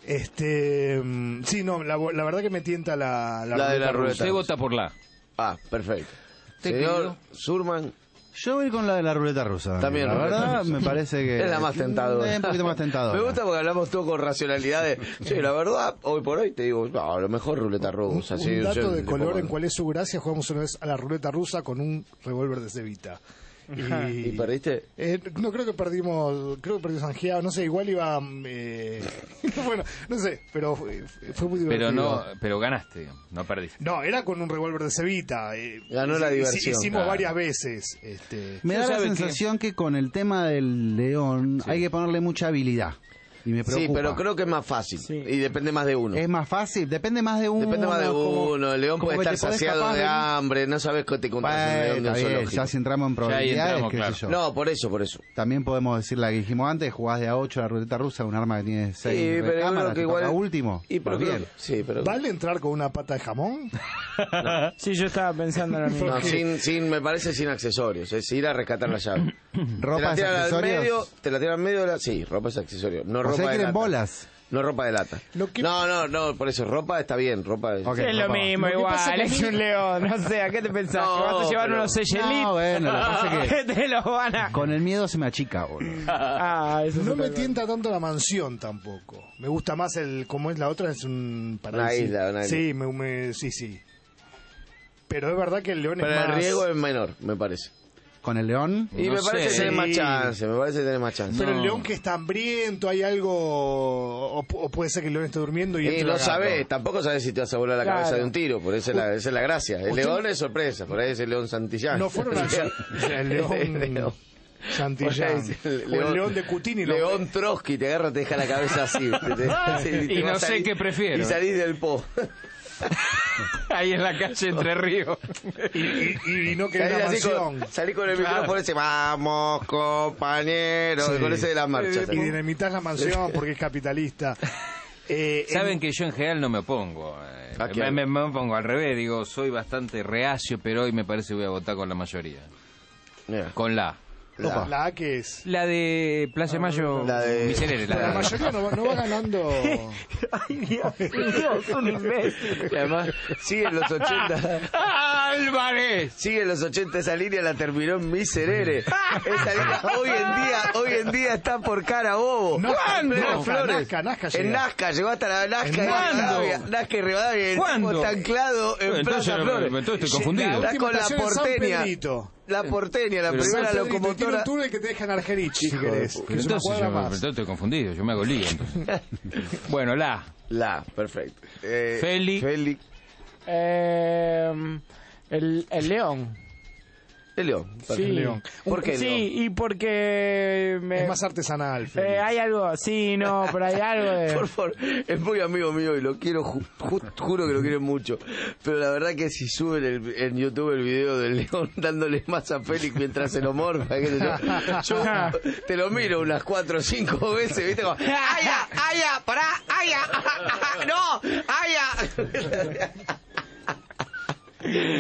Sí, no, la verdad que me tienta la de la ruleta. Usted vota por la. Ah, perfecto. Señor Surman. Yo voy con la de la ruleta rusa. También, la verdad, me parece que es la más tentadora. Es un poquito más tentadora. Me gusta porque hablamos todo con racionalidad de, sí, la verdad, hoy por hoy te digo, no, a lo mejor ruleta rusa. Un dato de color en cuál es su gracia, jugamos una vez a la ruleta rusa con un revólver de Cevita. ¿Y perdiste? No, creo que perdimos Sanjeado, no sé, igual iba... bueno, no sé, pero fue muy divertido. Pero ganaste, no perdiste. No, era con un revólver de Cevita. Ganó la diversión. Hicimos varias veces. Me da la sensación que con el tema del león hay que ponerle mucha habilidad. Y me preocupa. Sí, pero creo que es más fácil. Y depende más de uno. Es más fácil, depende más de uno. Depende más de uno. El león puede estar saciado de hambre. No sabes qué te encontrás en un león de zoológico. Ya si entramos en probabilidades, qué sé yo. No, por eso. También podemos decir la que dijimos antes, jugás de a 8 la ruleta rusa, un arma que tiene 6 recámaras, que igual... último. Bien. ¿Vale entrar con una pata de jamón? No. Sí, yo estaba pensando en la misma. No, me parece sin accesorios. Es ir a rescatar la llave. ¿Ropa es accesorio? Te la tiran al medio. Sí, ropa es accesorio. No ropa de lata. Bolas. No ropa de lata. No, por eso, ropa está bien, ropa es... Okay, es lo mismo, igual, es un león, no sé, ¿a qué te pensás? ¿Que vas a llevar unos Seychelles? No, bueno, lo que pasa es que... te los van a... Con el miedo se me achica, boludo. Eso no me tienta tanto la mansión tampoco. Me gusta más como es la otra, es un paraíso. Una isla. Sí, sí. Pero es verdad que el león es más... Pero el riesgo es menor, me parece. ¿Con el león? Y me parece que tiene más chance, Pero el león que está hambriento, hay algo... O puede ser que el león esté durmiendo y no sabes, tampoco sabes si te vas a volar la cabeza de un tiro, por eso esa es la gracia. El león es sorpresa, por ahí es el león Santillán. No fueron el león... Santillán. O el león de Cutini. León Trotsky, te agarra, te deja la cabeza así. Y no sé qué prefiero. Y salís del po. Ahí en la calle Entre Ríos. y no querés la mansión. Salí con el micrófono ese, vamos compañeros, con ese de las marchas. Y dinamitas la mansión porque es capitalista. Saben que yo en general no me opongo. Me opongo al revés, digo, soy bastante reacio, pero hoy me parece que voy a votar con la mayoría. Con la ¿La A qué es? La de Plaza de Mayo, la de Miserere. La mayoría no va ganando. Ay, Dios, un imbécil. Y además, sigue en los 80. ¡Álvarez! Sigue en los 80, esa línea la terminó en Miserere. Esa línea hoy en día está por Carabobo. ¿Cuándo? Flores. En Nazca, llegó hasta la Nazca. Nazca y Rivadavia. ¿Cuándo? Está anclado en Plaza Flores. Entonces estoy confundido. Está con la porteña. La porteña, la primera locomotora. Tiene un túnel que te deja en Argerich, si querés. Entonces estoy confundido, yo me hago lío. Bueno, La, perfecto. Feli. El león. El león. Sí. El león. ¿Por qué sí, león? y porque... Es más artesanal. hay algo, sí, no, pero hay algo de... Por favor, es muy amigo mío y lo quiero, juro que lo quiero mucho. Pero la verdad que si suben en YouTube el video del león dándole más a Félix mientras se lo morfa, yo te lo miro unas 4 o 5 veces, ¿viste? Como, ¡Aya! ¡Pará! ¡Aya! ¡No! ¡Aya!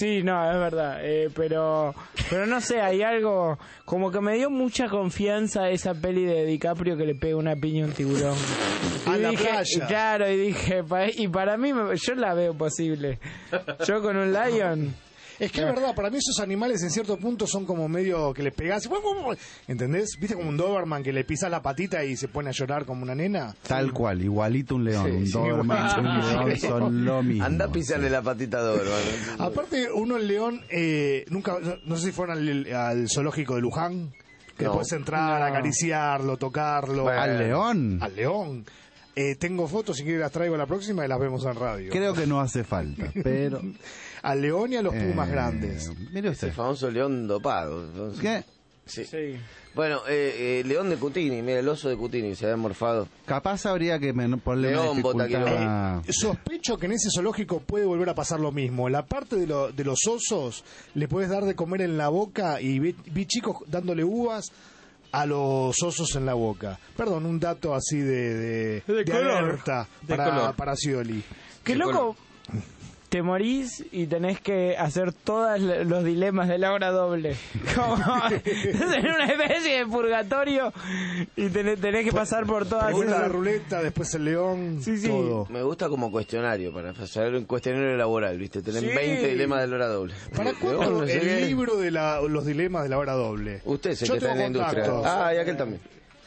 Sí, no, es verdad. Pero no sé, hay algo... Como que me dio mucha confianza esa peli de DiCaprio que le pega una piña a un tiburón. A la dije, playa. Claro, y dije... Y para mí, yo la veo posible. Yo con un lion... Es que es verdad, para mí esos animales en cierto punto son como medio que le pegás, ¿entendés? ¿Viste como un Doberman que le pisas la patita y se pone a llorar como una nena? Tal cual, igualito un león. Sí, un Doberman, un león son lo mismo. Anda a pisarle la patita a Doberman. Aparte, uno el león, nunca, no sé si fueron al zoológico de Luján, que puedes entrar, acariciarlo, tocarlo. Bueno. ¿Al león? Al león. Tengo fotos, si quieres las traigo la próxima y las vemos en radio. Creo que no hace falta, pero... Al león y a los pumas grandes. Mire usted. El famoso león dopado. Entonces, ¿Qué? Sí. Bueno, león de Cutini, mira, el oso de Cutini se había morfado. Capaz habría que ponerle León, una dificultad. Sospecho que en ese zoológico puede volver a pasar lo mismo. La parte de los osos le puedes dar de comer en la boca y vi chicos dándole uvas a los osos en la boca. Perdón, un dato así de color. alerta para Scioli. Qué loco... Te morís y tenés que hacer todos los dilemas de la hora doble. Como en una especie de purgatorio y tenés que pasar por todas Primero la ruleta, después el león, todo. Me gusta como cuestionario, para hacer un cuestionario laboral, ¿viste? Tenés 20 dilemas de la hora doble. ¿Para cuándo el libro de los dilemas de la hora doble? Usted es el que está en la industria. Ah, y aquel también.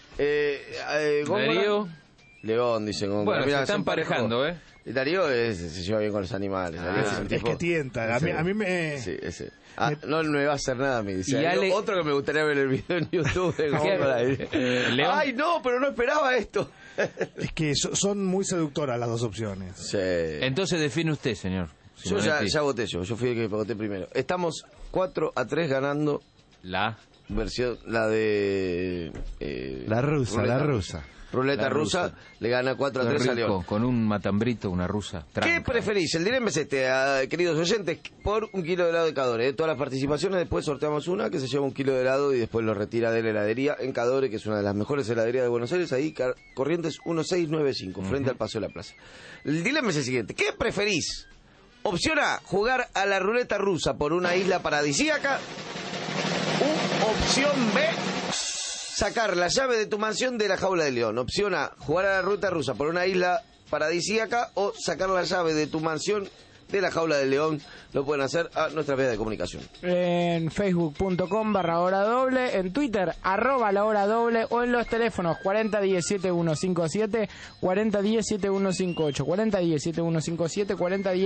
Darío. León, dice. Bueno, se están emparejando, ¿eh? Darío se lleva bien con los animales. Es que tienta. A mí me... Sí, ese. No me va a hacer nada, me dice. Otro que me gustaría ver el video en YouTube. Ay, no, pero no esperaba esto. Es que son muy seductoras las dos opciones. Sí. Entonces define usted, señor. Yo ya voté yo fui el que voté primero. Estamos 4-3 ganando la versión, la de... la rusa. Ruleta rusa le gana 4-3 a León. Con un matambrito, una rusa. Tranca. ¿Qué preferís? El dilema es este, queridos oyentes, por 1 kilo de helado de Cadore. Todas las participaciones, después sorteamos una que se lleva 1 kilo de helado y después lo retira de la heladería en Cadore, que es una de las mejores heladerías de Buenos Aires, ahí Corrientes 1695, frente al Paseo de la Plaza. El dilema es el siguiente, ¿qué preferís? Opción A, jugar a la ruleta rusa por una isla paradisíaca. Opción B, sacar la llave de tu mansión de la jaula de león. Opción A, jugar a la ruleta rusa por una isla paradisíaca o sacar la llave de tu mansión de la jaula del león. Lo pueden hacer a nuestras vías de comunicación. En facebook.com/hora doble, en Twitter @la hora doble o en los teléfonos 4010-7157, 4010-7158, 4010-7157,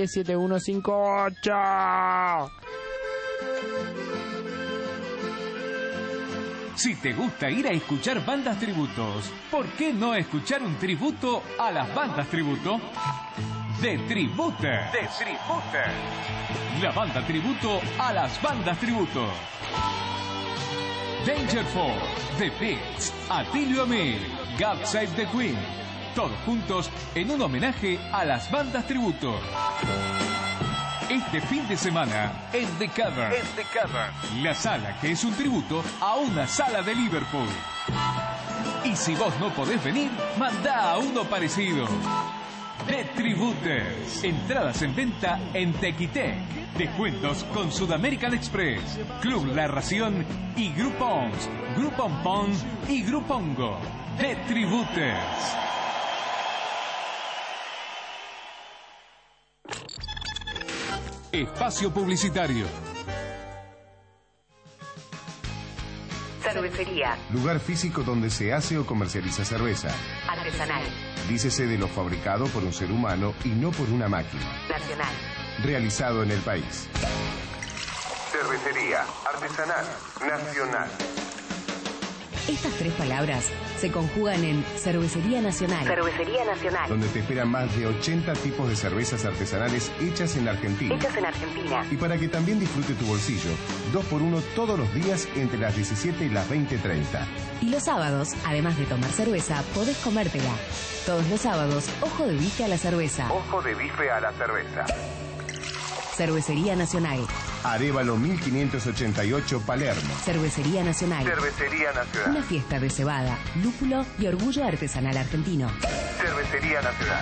4010-7158. Si te gusta ir a escuchar bandas tributos, ¿por qué no escuchar un tributo a las bandas tributo? The Tributers. La banda tributo a las bandas tributo. Danger Force, The Pigs, Atilio Amil, God Save the Queen. Todos juntos en un homenaje a las bandas tributo. Este fin de semana en The Cavern. La sala que es un tributo a una sala de Liverpool. Y si vos no podés venir, mandá a uno parecido. The Tributers. Entradas en venta en Tequitec. Descuentos con Sudamerican Express, Club La Ración y Groupons, Groupon Pon y Grupongo. The Tributers. Espacio publicitario. Cervecería. Lugar físico donde se hace o comercializa cerveza. Artesanal. Dícese de lo fabricado por un ser humano y no por una máquina. Nacional. Realizado en el país. Cervecería. Artesanal. Nacional. Estas tres palabras se conjugan en Cervecería Nacional. Cervecería Nacional. Donde te esperan más de 80 tipos de cervezas artesanales hechas en Argentina. Y para que también disfrute tu bolsillo, 2x1 todos los días entre las 17 y las 20:30. Y los sábados, además de tomar cerveza, podés comértela. Todos los sábados, ojo de bife a la cerveza. Ojo de bife a la cerveza. Cervecería Nacional. Arévalo 1588 Palermo. Cervecería Nacional. Cervecería Nacional. Una fiesta de cebada, lúpulo y orgullo artesanal argentino. Cervecería Nacional.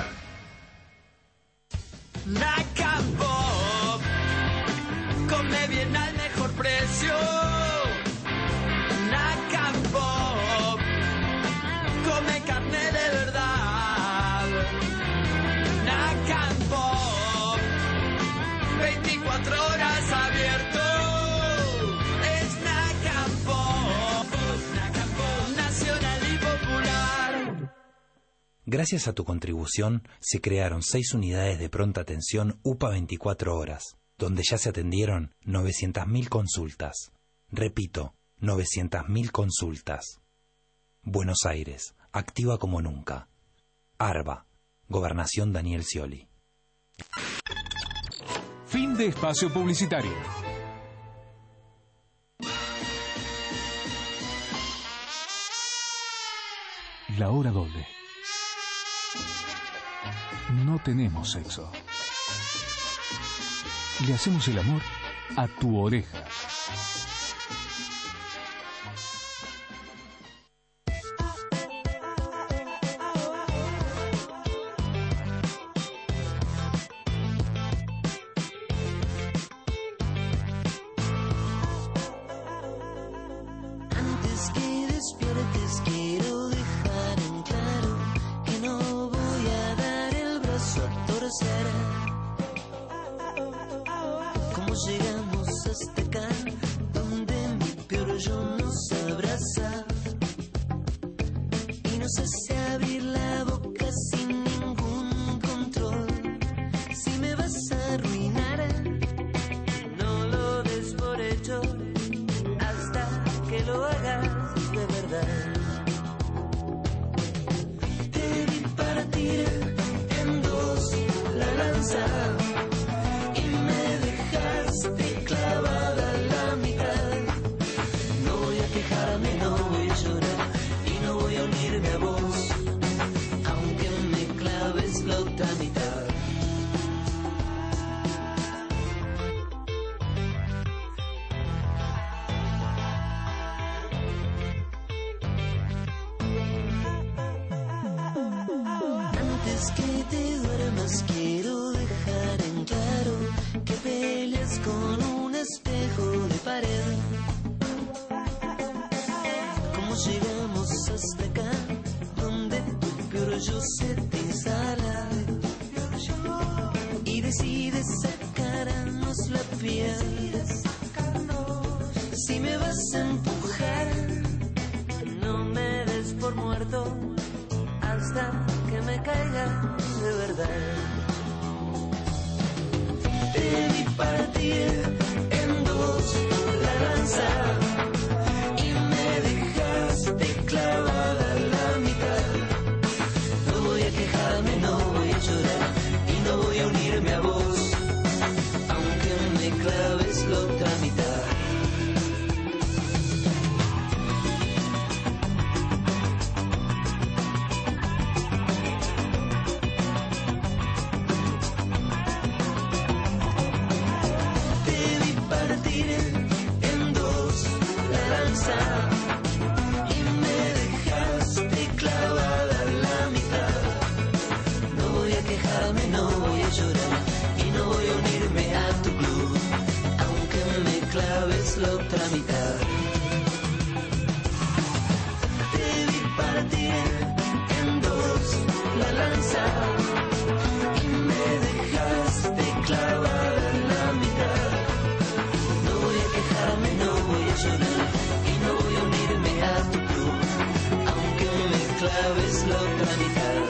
Gracias a tu contribución, se crearon 6 unidades de pronta atención UPA 24 horas, donde ya se atendieron 900.000 consultas. Repito, 900.000 consultas. Buenos Aires, activa como nunca. ARBA, Gobernación Daniel Scioli. Fin de espacio publicitario. La hora doble. No tenemos sexo. Le hacemos el amor a tu oreja. Antes que despiertes quiero dejar en claro que no voy a dar el brazo a torcer. ¿Cómo llegamos hasta acá? Donde mi peor yo nos abraza y nos hace abrir la boca sin ningún control. Si me vas a arruinar, no lo des por hecho hasta que lo hagas de verdad. Te vi partir en dos la lanza y me dejaste clavada a la mitad. No voy a quejarme, no voy a llorar y no voy a unirme a vos, aunque me claves la otra mitad. Antes que te duermas quiero dejar en claro que peleas con un espejo de pared. ¿Cómo llegamos hasta acá? Donde tu peor yo se te instala y decides sacarnos la piel. Si me vas a empujar, no me des por muerto hasta que me caiga de verdad. Te vi partir en dos la lanza y me dejaste clavada a la mitad. No voy a quejarme, no voy a llorar y no voy a unirme a vos, aunque me claves la otra mitad. Te vi partir en dos la lanza y me dejaste clavada a la mitad. No voy a quejarme, no voy a llorar y no voy a unirme a tu club, aunque me claves la otra mitad. Te vi partir en dos la lanza y me dejaste clavada a la mitad. No voy a quejarme, no voy a llorar y no voy a unirme a tu club, aunque me claves la otra mitad.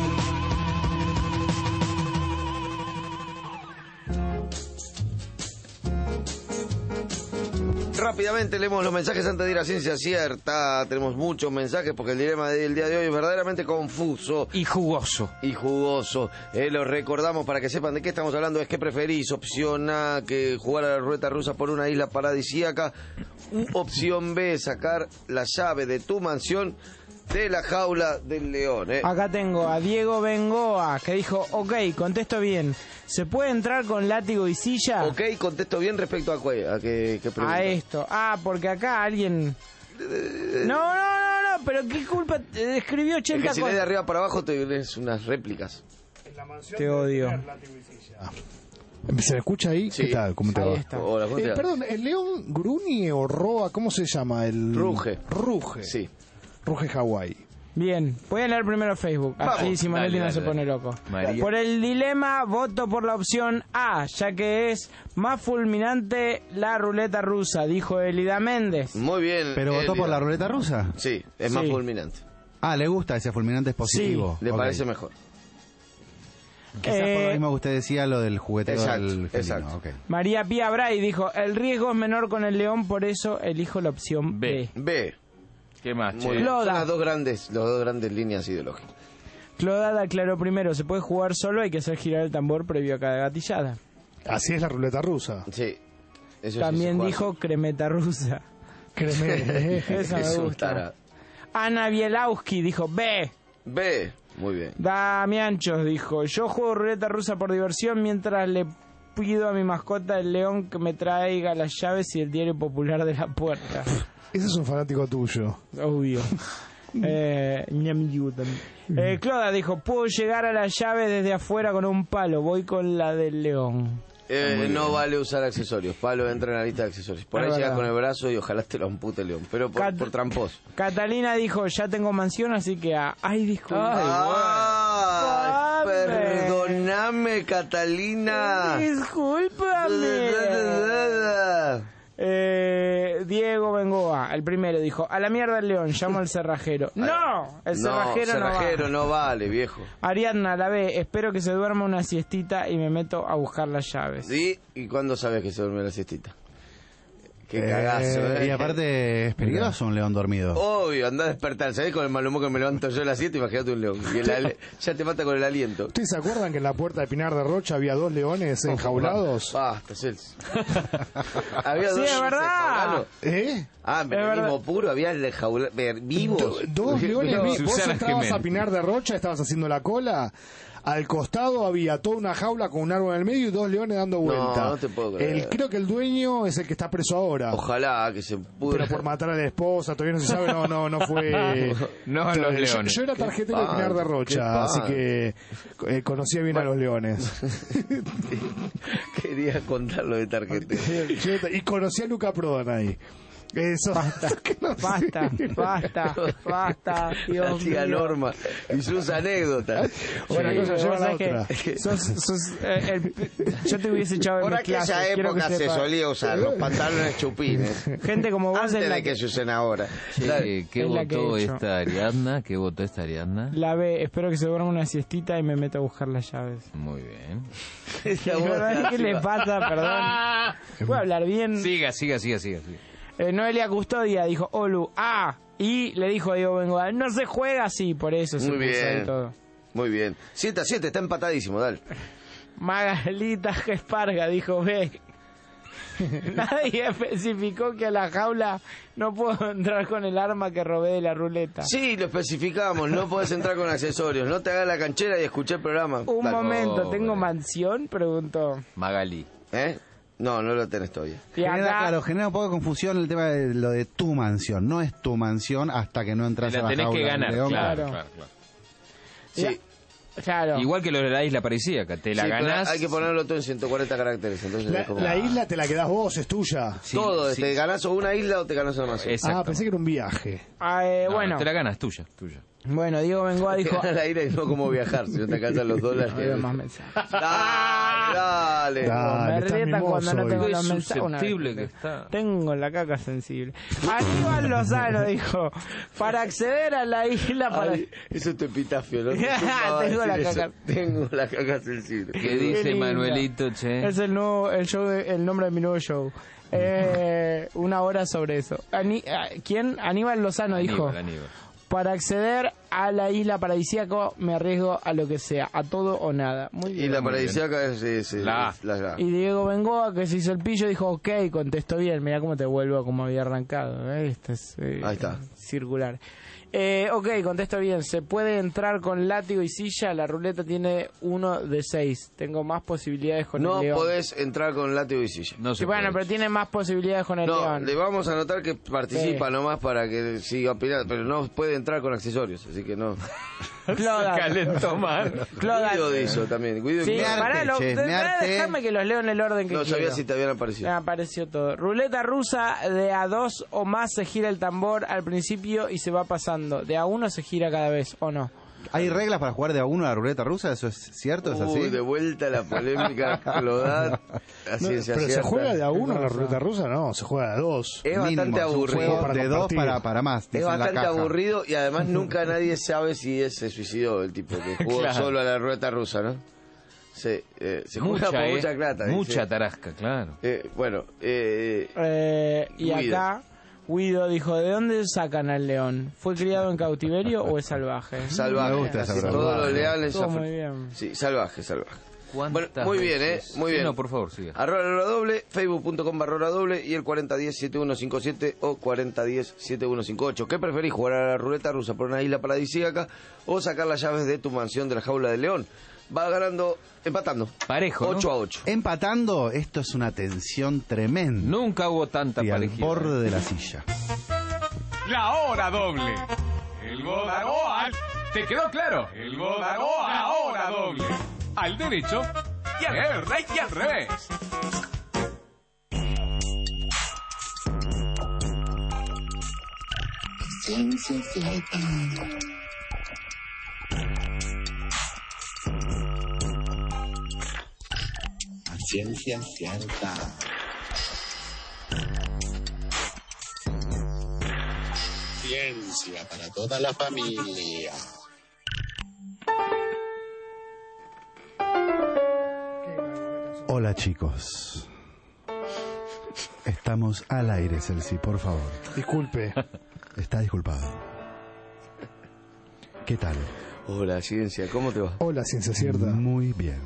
Rápidamente leemos los mensajes antes de ir a Ciencia Cierta. Tenemos muchos mensajes porque el dilema del día de hoy es verdaderamente confuso. Y jugoso. Y jugoso. Lo recordamos para que sepan de qué estamos hablando. Es que preferís opción A, que jugar a la ruleta rusa por una isla paradisíaca. Opción B, sacar la llave de tu mansión de la jaula del león. Acá tengo a Diego Bengoa, que dijo, ok, contesto bien. ¿Se puede entrar con látigo y silla? Ok, contesto bien respecto a qué pregunta. A esto. Ah, porque acá alguien... No, pero qué culpa, escribió 80 es que si cosas. lees de arriba para abajo tenés unas réplicas. Te odio. ¿Se me escucha ahí? Sí. ¿Qué tal? ¿Cómo te va? Hola, ¿cómo te va? Perdón, ¿el león Gruni o Roa? ¿Cómo se llama? El Ruge. Ruge. Sí. Ruge Hawái. Bien, voy a leer primero Facebook, así Simonetti no se pone loco. María. Por el dilema, voto por la opción A, ya que es más fulminante la ruleta rusa, dijo Elida Méndez. Muy bien. ¿Pero votó por la ruleta rusa? Sí, es más fulminante. Ah, le gusta ese fulminante es positivo. Sí, le parece mejor. Quizás por lo mismo que usted decía, lo del jugueteo del felino. Exacto. Okay. María Pía Bray dijo, el riesgo es menor con el león, por eso elijo la opción B. B. ¿Qué más? Muy bien. Son las dos grandes líneas ideológicas. Clodada aclaró primero, se puede jugar solo, hay que hacer girar el tambor previo a cada gatillada. Así es la ruleta rusa. Sí. Eso También sí dijo cremeta rusa. Esa me gusta. Ana Bielawski dijo B. B. Muy bien. Damianchos dijo, yo juego ruleta rusa por diversión mientras le pido a mi mascota el león que me traiga las llaves y el diario popular de la puerta. Ese es un fanático tuyo. Obvio. Cloda dijo, puedo llegar a la llave desde afuera con un palo, voy con la del león. No vale usar accesorios. Palo entra en la lista de accesorios. Por ahí llegas con el brazo y ojalá te lo ampute el león. Pero por tramposo. Catalina dijo, ya tengo mansión, así que... Ay, disculpa. Perdóname, Catalina. Discúlpame. Diego Bengoa, el primero, dijo, a la mierda el león, llamo al cerrajero. ¡No! El cerrajero no vale, viejo. Ariadna, la B, espero que se duerma una siestita y me meto a buscar las llaves. ¿Sí? ¿Y cuándo sabes que se duerme la siestita? Qué cagazo, Y aparte es peligroso un león dormido. Obvio, anda a despertar. ¿Sabés con el mal humor que me levanto yo a las 7? Imagínate un león. Y ya te mata con el aliento. ¿Ustedes se acuerdan que en la puerta de Pinar de Rocha había 2 leones enjaulados? Basta, Celso. Había 2 leones enjaulados. Menemismo puro, había vivos. 2 leones vivos. Vos entrabas a Pinar de Rocha, estabas haciendo la cola. Al costado había toda una jaula con un árbol en el medio y 2 leones dando vuelta. No te puedo creer. Creo que el dueño es el que está preso ahora. Ojalá que se pudra. Pero por matar a la esposa, todavía no se sabe, no fue... No los leones. Yo era tarjetero de Pinar de Rocha, así que conocía bien a los leones. Quería contar lo de tarjetero. Y conocí a Luca Prodan ahí. Eso. Basta, Dios mío. Norma y sus anécdotas. Una cosa lleva a la otra. Yo te hubiese echado en por aquella época se solía usar los pantalones chupines. Gente como vos antes de que se usen ahora. ¿Qué votó esta Ariadna? ¿Qué votó esta Ariadna? La B, espero que se duerma una siestita y me meto a buscar las llaves. Muy bien. ¿Qué le pasa? Perdón. ¿Puedo hablar bien? Siga. Noelia Custodia dijo, Olu, y le dijo a Diego Bengoa, no se juega así, por eso se puso ahí todo. Muy bien. 7-7, está empatadísimo, dale. Magalita Gesparga dijo, B. Nadie especificó que a la jaula no puedo entrar con el arma que robé de la ruleta. Sí, lo especificamos, no podés entrar con accesorios. No te hagas la canchera y escuché el programa. Un momento, ¿tengo mansión? Preguntó Magali. No lo tenés todavía. Genera un poco de confusión el tema de lo de tu mansión. No es tu mansión hasta que no entras a la jaula. La tenés que ganar, claro. Sí. Claro. Igual que lo de la isla paradisíaca, te la ganás. Hay que ponerlo todo en 140 caracteres. Entonces la isla te la quedás vos, es tuya. Sí, todo, te ganás o una isla o te ganás una mansión. Pensé que era un viaje. Bueno. Te la ganas, tuya. Bueno, Diego Bengoa dijo... la isla y no cómo viajar, si no te alcanzan los dólares. Más mensajes. Dale. Me rietan cuando no tengo los mensajes. Susceptible que está. Tengo la caca sensible. Aníbal Lozano dijo, para acceder a la isla... Eso es tu epitafio, ¿no? Tengo la caca sensible. ¿Qué dice Manuelito, che? Es el nombre de mi nuevo show. Una hora sobre eso. ¿Quién? Aníbal Lozano dijo... Aníbal. Para acceder a la isla paradisíaca me arriesgo a lo que sea, a todo o nada. Muy bien. Y la paradisíaca es la Y Diego Bengoa, que se hizo el pillo, dijo, ok, contestó bien. Mirá cómo te vuelvo como había arrancado. Esto es ahí está. Circular. Ok, contesto bien. ¿Se puede entrar con látigo y silla? La ruleta tiene 1 de 6. Tengo más posibilidades con el león. No podés entrar con látigo y silla. Pero tiene más posibilidades con el león. Le vamos a anotar que participa nomás para que siga opinando, pero no puede entrar con accesorios, así que no. Calentó mal. Guido de eso también. Déjame que los leo en el orden que no quiero. Sabía si te habían aparecido. Me apareció todo. Ruleta rusa, de a 2 o más se gira el tambor al principio y se va pasando. De a 1 se gira cada vez, ¿o no? ¿Hay reglas para jugar de a uno a la ruleta rusa? ¿Eso es cierto? ¿Es así? De vuelta la polémica Clodad. Pero se juega de a uno a la ruleta rusa, no, se juega de a dos. Es bastante aburrido. De dos para más. Es bastante aburrido y además nunca nadie sabe si se suicidó el tipo que jugó solo a la ruleta rusa, ¿no? Se juega por mucha plata. Mucha tarasca, claro. Bueno. Y acá Guido dijo, ¿de dónde sacan al león? ¿Fue criado en cautiverio o es salvaje? Salvaje. Me gusta esa pregunta. Todos los leales. Muy bien. Sí, salvaje. Bueno, muy bien, muy bien. No, por favor, siga. @doble, facebook.com/doble y el 4010-7157 o 4010-7158. ¿Qué preferís, jugar a la ruleta rusa por una isla paradisíaca o sacar las llaves de tu mansión de la jaula del león? Va ganando, empatando. Parejo, 8-8. Empatando, esto es una tensión tremenda. Nunca hubo tanta parejidad. Al borde de la silla. La hora doble. El Bodagoal. ¿Te quedó claro? El Bodagoal. La hora doble. Al derecho y al revés. Ciencia cierta. Ciencia cierta. Ciencia para toda la familia. Hola chicos. Estamos al aire, Celsi, por favor. Disculpe. Está disculpado. ¿Qué tal? Hola, Ciencia, ¿cómo te va? Hola, Ciencia Cierta. Muy bien.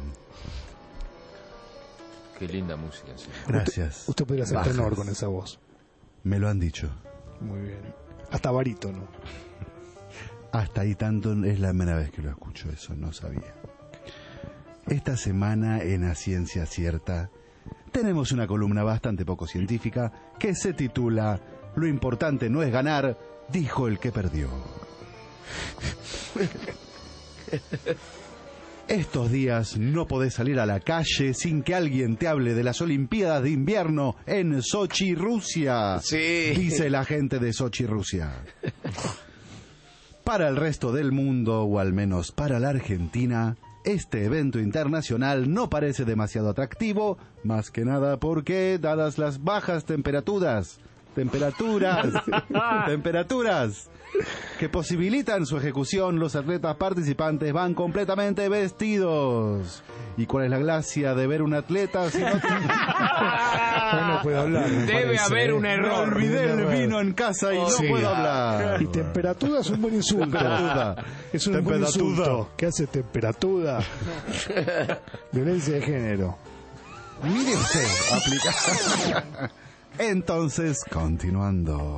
Qué linda música. Sí. Gracias. Usted podría ser tenor con esa voz. Me lo han dicho. Muy bien. Hasta barítono. Hasta ahí tanto, es la primera vez que lo escucho, eso no sabía. Esta semana en A Ciencia Cierta tenemos una columna bastante poco científica que se titula Lo importante no es ganar, dijo el que perdió. Estos días no podés salir a la calle sin que alguien te hable de las Olimpiadas de Invierno en Sochi, Rusia. Sí. Dice la gente de Sochi, Rusia. Para el resto del mundo, o al menos para la Argentina, este evento internacional no parece demasiado atractivo, más que nada porque, dadas las bajas temperaturas que posibilitan su ejecución, los atletas participantes van completamente vestidos. ¿Y cuál es la gracia de ver un atleta si no no puedo hablar? Debe haber un error. Me olvidé el vino en casa y no puedo hablar. Y temperatura es un buen insulto. Es un buen insulto. ¿Qué hace temperatura? Violencia de género. Mire usted, aplica. Entonces, continuando.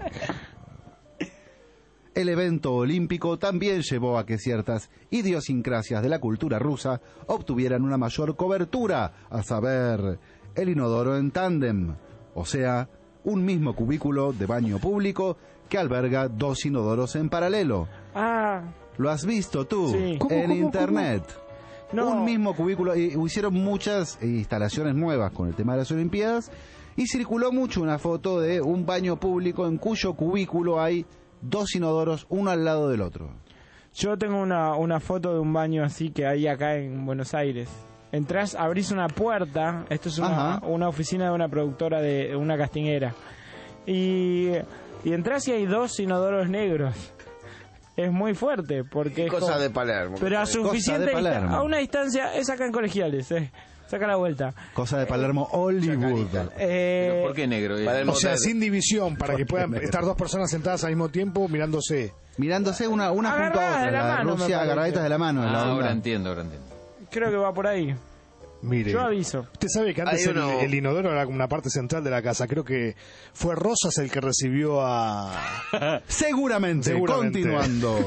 El evento olímpico también llevó a que ciertas idiosincrasias de la cultura rusa obtuvieran una mayor cobertura, a saber, el inodoro en tándem, o sea, un mismo cubículo de baño público que alberga dos inodoros en paralelo. ¿Lo has visto tú? Sí. En internet? No. Un mismo cubículo, y hicieron muchas instalaciones nuevas con el tema de las Olimpiadas, y circuló mucho una foto de un baño público en cuyo cubículo hay dos inodoros, uno al lado del otro. Yo tengo una foto de un baño así que hay acá en Buenos Aires. Entrás, abrís una puerta, esto es una oficina de una productora de una castinguera. Y entrás y hay dos inodoros negros. Es muy fuerte porque... Cosa de Palermo. Pero a suficiente a una distancia, es acá en Colegiales, saca la vuelta. Cosa de Palermo, Hollywood. ¿Pero por qué negro? O sea, sin división, para que puedan estar dos personas sentadas al mismo tiempo mirándose. Mirándose una junto a Agarradas otra. de la mano, Rusia, agarraditas de la mano. Ahora entiendo. Creo que va por ahí. Mire, yo aviso. Usted sabe que antes el inodoro era una parte central de la casa. Creo que fue Rosas el que recibió a... Seguramente. Continuando.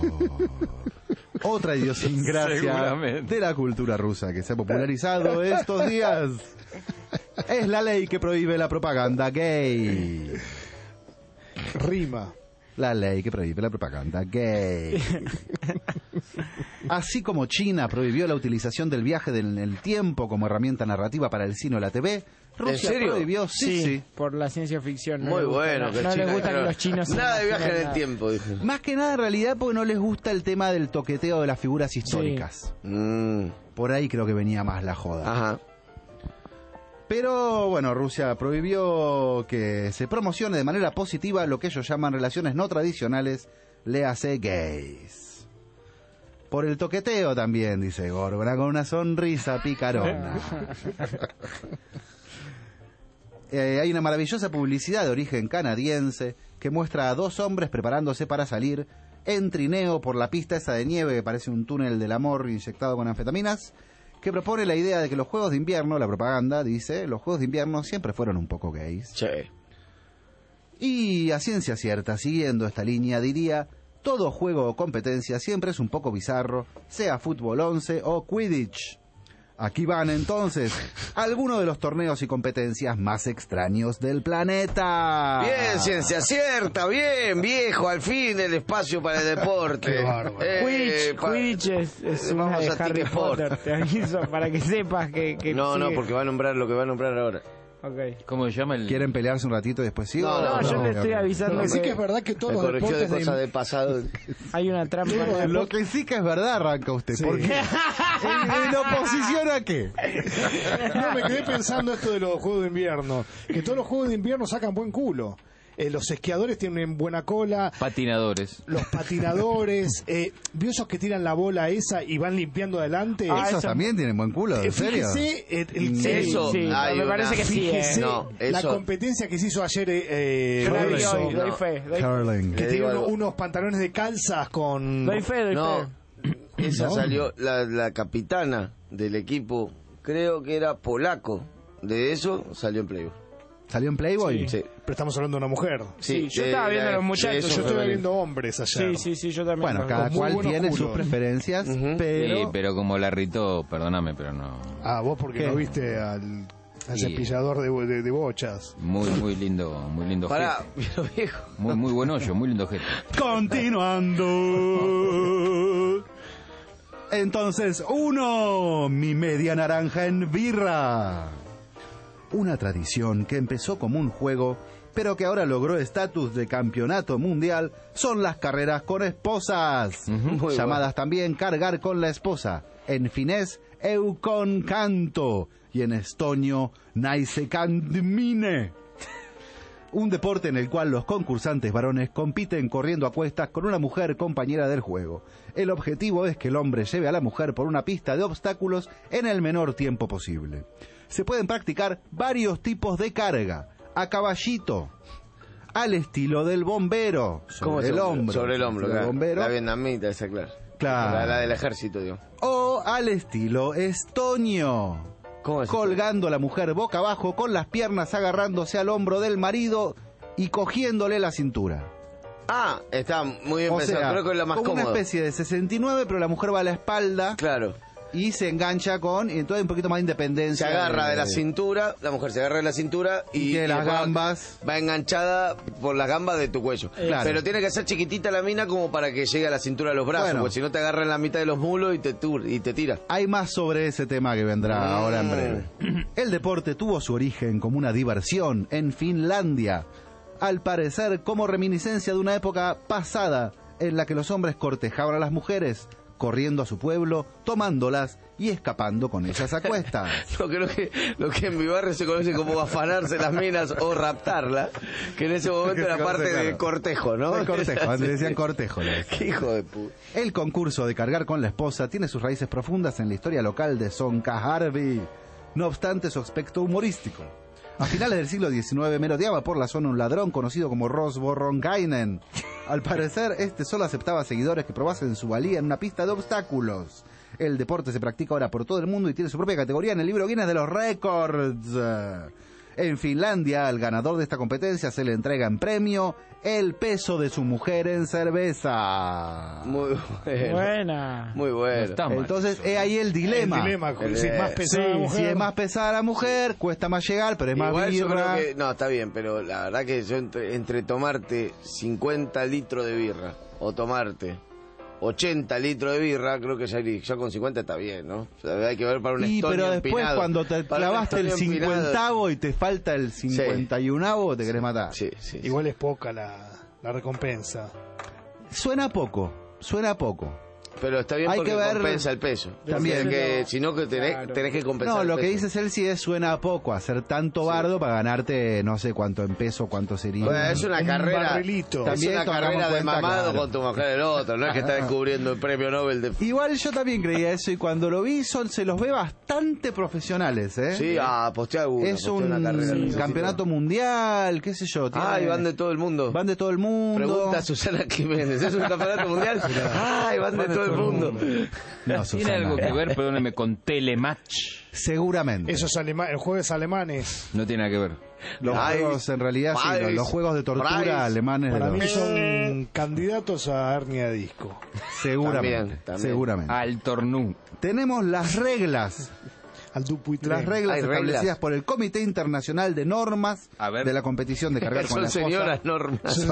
Otra idiosincrasia de la cultura rusa que se ha popularizado estos días es la ley que prohíbe la propaganda gay. Rima. La ley que prohíbe la propaganda gay. Así como China prohibió la utilización del viaje en el tiempo como herramienta narrativa para el cine o la TV, Rusia prohibió, sí, por la ciencia ficción. Muy bueno. No les gusta que los chinos... Nada de viaje en el tiempo, dije. Más que nada en realidad porque no les gusta el tema del toqueteo de las figuras históricas. Por ahí creo que venía más la joda. Ajá. Pero bueno, Rusia prohibió que se promocione de manera positiva lo que ellos llaman relaciones no tradicionales, léase gays. Por el toqueteo también, dice Gorgona con una sonrisa picarona. Hay una maravillosa publicidad de origen canadiense que muestra a dos hombres preparándose para salir en trineo por la pista esa de nieve que parece un túnel del amor inyectado con anfetaminas, que propone la idea de que los juegos de invierno, la propaganda dice, los juegos de invierno siempre fueron un poco gays. Sí. Y a ciencia cierta, siguiendo esta línea, diría, todo juego o competencia siempre es un poco bizarro, sea fútbol 11 o Quidditch. Aquí van entonces algunos de los torneos y competencias más extraños del planeta. Bien, ciencia cierta, bien, viejo, al fin el espacio para el deporte. Qué bárbaro. Quidditch es una de Harry Potter, te aviso, para que sepas que no, sigue. porque va a nombrar lo que va a nombrar ahora. Okay. ¿Cómo se llama el...? ¿Quieren pelearse un ratito y después sigo? No, yo le estoy avisando sí que es verdad que todos la los corrección deportes de cosas del pasado. Hay una trampa. Lo que sí que es verdad arranca usted. Sí. ¿Por qué? ¿En oposición a qué? No, me quedé pensando esto de los juegos de invierno. Que todos los juegos de invierno sacan buen culo. Los esquiadores tienen buena cola. Patinadores. Los patinadores. ¿Vio esos que tiran la bola esa y van limpiando adelante? Esos también tienen buen culo, ¿en serio? Fíjese, Eso, sí, me parece que sí. Fíjese No, la eso. competencia que se hizo ayer Doy fe. Curling. que tiene unos pantalones de calzas con... Doy fe. No, esa salió la capitana del equipo, creo que era polaco. De eso salió en Playboy. ¿Salió en Playboy? Sí. Pero estamos hablando de una mujer. Sí, yo estaba viendo a los muchachos. Yo estuve viendo hombres ayer. Sí, yo también. Bueno, cada Muy cual buenos tiene culos. sus preferencias, pero... Sí, pero como la Rito, perdóname, pero no... Ah, vos porque ¿Qué? no viste al Sí. cepillador de bochas. Muy lindo Pará, gesto. pero viejo. Muy buen hoyo, muy lindo gesto. Continuando. Entonces, 1, mi media naranja en birra. Una tradición que empezó como un juego, pero que ahora logró estatus de campeonato mundial, son las carreras con esposas, llamadas también cargar con la esposa, en finés eu con canto y en estonio naisekandmine. Un deporte en el cual los concursantes varones compiten corriendo a cuestas con una mujer compañera del juego. El objetivo es que el hombre lleve a la mujer por una pista de obstáculos en el menor tiempo posible. Se pueden practicar varios tipos de carga. A caballito, al estilo del bombero, sobre el hombro. Sobre el hombro, claro. Bombero. La vietnamita, esa, claro. La del ejército, digo. O al estilo estonio. ¿Cómo es? Colgando a la mujer boca abajo con las piernas agarrándose al hombro del marido y cogiéndole la cintura. Ah, está muy bien O pensado. sea, Creo que es la más como cómoda. una especie de 69, pero la mujer va a la espalda. Claro. Y se engancha y entonces hay un poquito más de independencia. Se agarra de la cintura, la mujer se agarra de la cintura y de las después gambas. va enganchada por las gambas de tu cuello. Claro. Pero tiene que ser chiquitita la mina como para que llegue a la cintura de los brazos, Bueno. porque si no te agarra en la mitad de los mulos y te tira. Hay más sobre ese tema que vendrá ahora en breve. El deporte tuvo su origen como una diversión en Finlandia, al parecer como reminiscencia de una época pasada en la que los hombres cortejaban a las mujeres, corriendo a su pueblo, tomándolas y escapando con ellas a cuestas. Yo creo que lo que en mi barrio se conoce como afanarse las minas o raptarla, que en ese momento era parte del cortejo, ¿no? El cortejo, antes decían cortejo. Qué hijo de puta. El concurso de cargar con la esposa tiene sus raíces profundas en la historia local de Sonkajarvi, no obstante su aspecto humorístico. A finales del siglo XIX merodeaba por la zona un ladrón conocido como Rosbo Ronkainen. Al parecer, este solo aceptaba seguidores que probasen su valía en una pista de obstáculos. El deporte se practica ahora por todo el mundo y tiene su propia categoría en el libro Guinness de los Récords. En Finlandia, al ganador de esta competencia se le entrega en premio el peso de su mujer en cerveza. Muy buena. Muy bueno. No Entonces, es ahí el dilema. El dilema, si es más pesada la mujer. Si es más pesada la mujer, cuesta más llegar, pero es más Igual yo birra. creo que, no, está bien, pero la verdad que yo entre tomarte 50 litros de birra o tomarte 80 litros de birra, creo que ya con 50 está bien, ¿no? O sea, hay que ver para un estonio pero después empinado. cuando te clavaste el 50avo y te falta el 51avo, te querés matar. Sí. Igual es poca la recompensa. Suena poco. Pero está bien, hay porque que ver, compensa el peso. También. Que, si no, que tenés que compensar. No, lo el que peso. dice Celsi es suena poco, hacer tanto bardo para ganarte no sé cuánto en peso, cuánto sería. Bueno, es una carrera. Barrilito. Es una carrera de mamado con tu mujer el otro, no es que estás descubriendo el premio Nobel de... Igual yo también creía eso y cuando lo vi se los ve bastante profesionales, ¿eh? Sí, postea uno. Es un una carrera, campeonato mundial, qué sé yo. Y van de todo el mundo. Pregunta a Susana Jiménez, ¿es un campeonato mundial? Van de todo el mundo. No, ¿Tiene algo que ver, perdóneme, con Telematch? Seguramente. Esos juegos alemanes. No tiene nada que ver. Los juegos, en realidad, sí, los juegos de tortura alemanes. Para mí los... son candidatos a hernia de disco. Seguramente. También. Seguramente. Al tornú. Tenemos las reglas. Las reglas establecidas por el Comité Internacional de Normas de la competición de cargar con la esposa. Son señoras normas.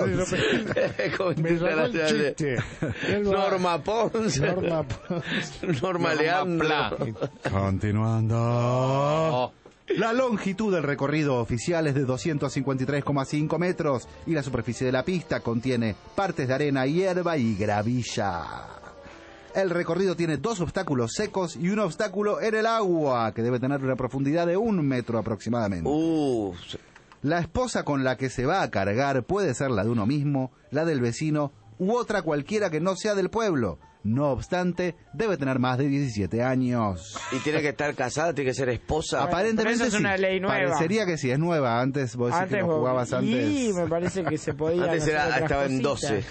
Norma Pons. Norma Leandro. Continuando. La longitud del recorrido oficial es de 253,5 metros y la superficie de la pista contiene partes de arena, hierba y gravilla. El recorrido tiene 2 obstáculos secos y un obstáculo en el agua, que debe tener una profundidad de 1 metro aproximadamente. La esposa con la que se va a cargar puede ser la de uno mismo, la del vecino u otra cualquiera que no sea del pueblo. No obstante, debe tener más de 17 años. ¿Y tiene que estar casada? ¿Tiene que ser esposa? Aparentemente es una ley nueva. Parecería que sí, es nueva. Antes vos decís que no jugabas antes. Sí, me parece que se podía. Antes estaba en 12.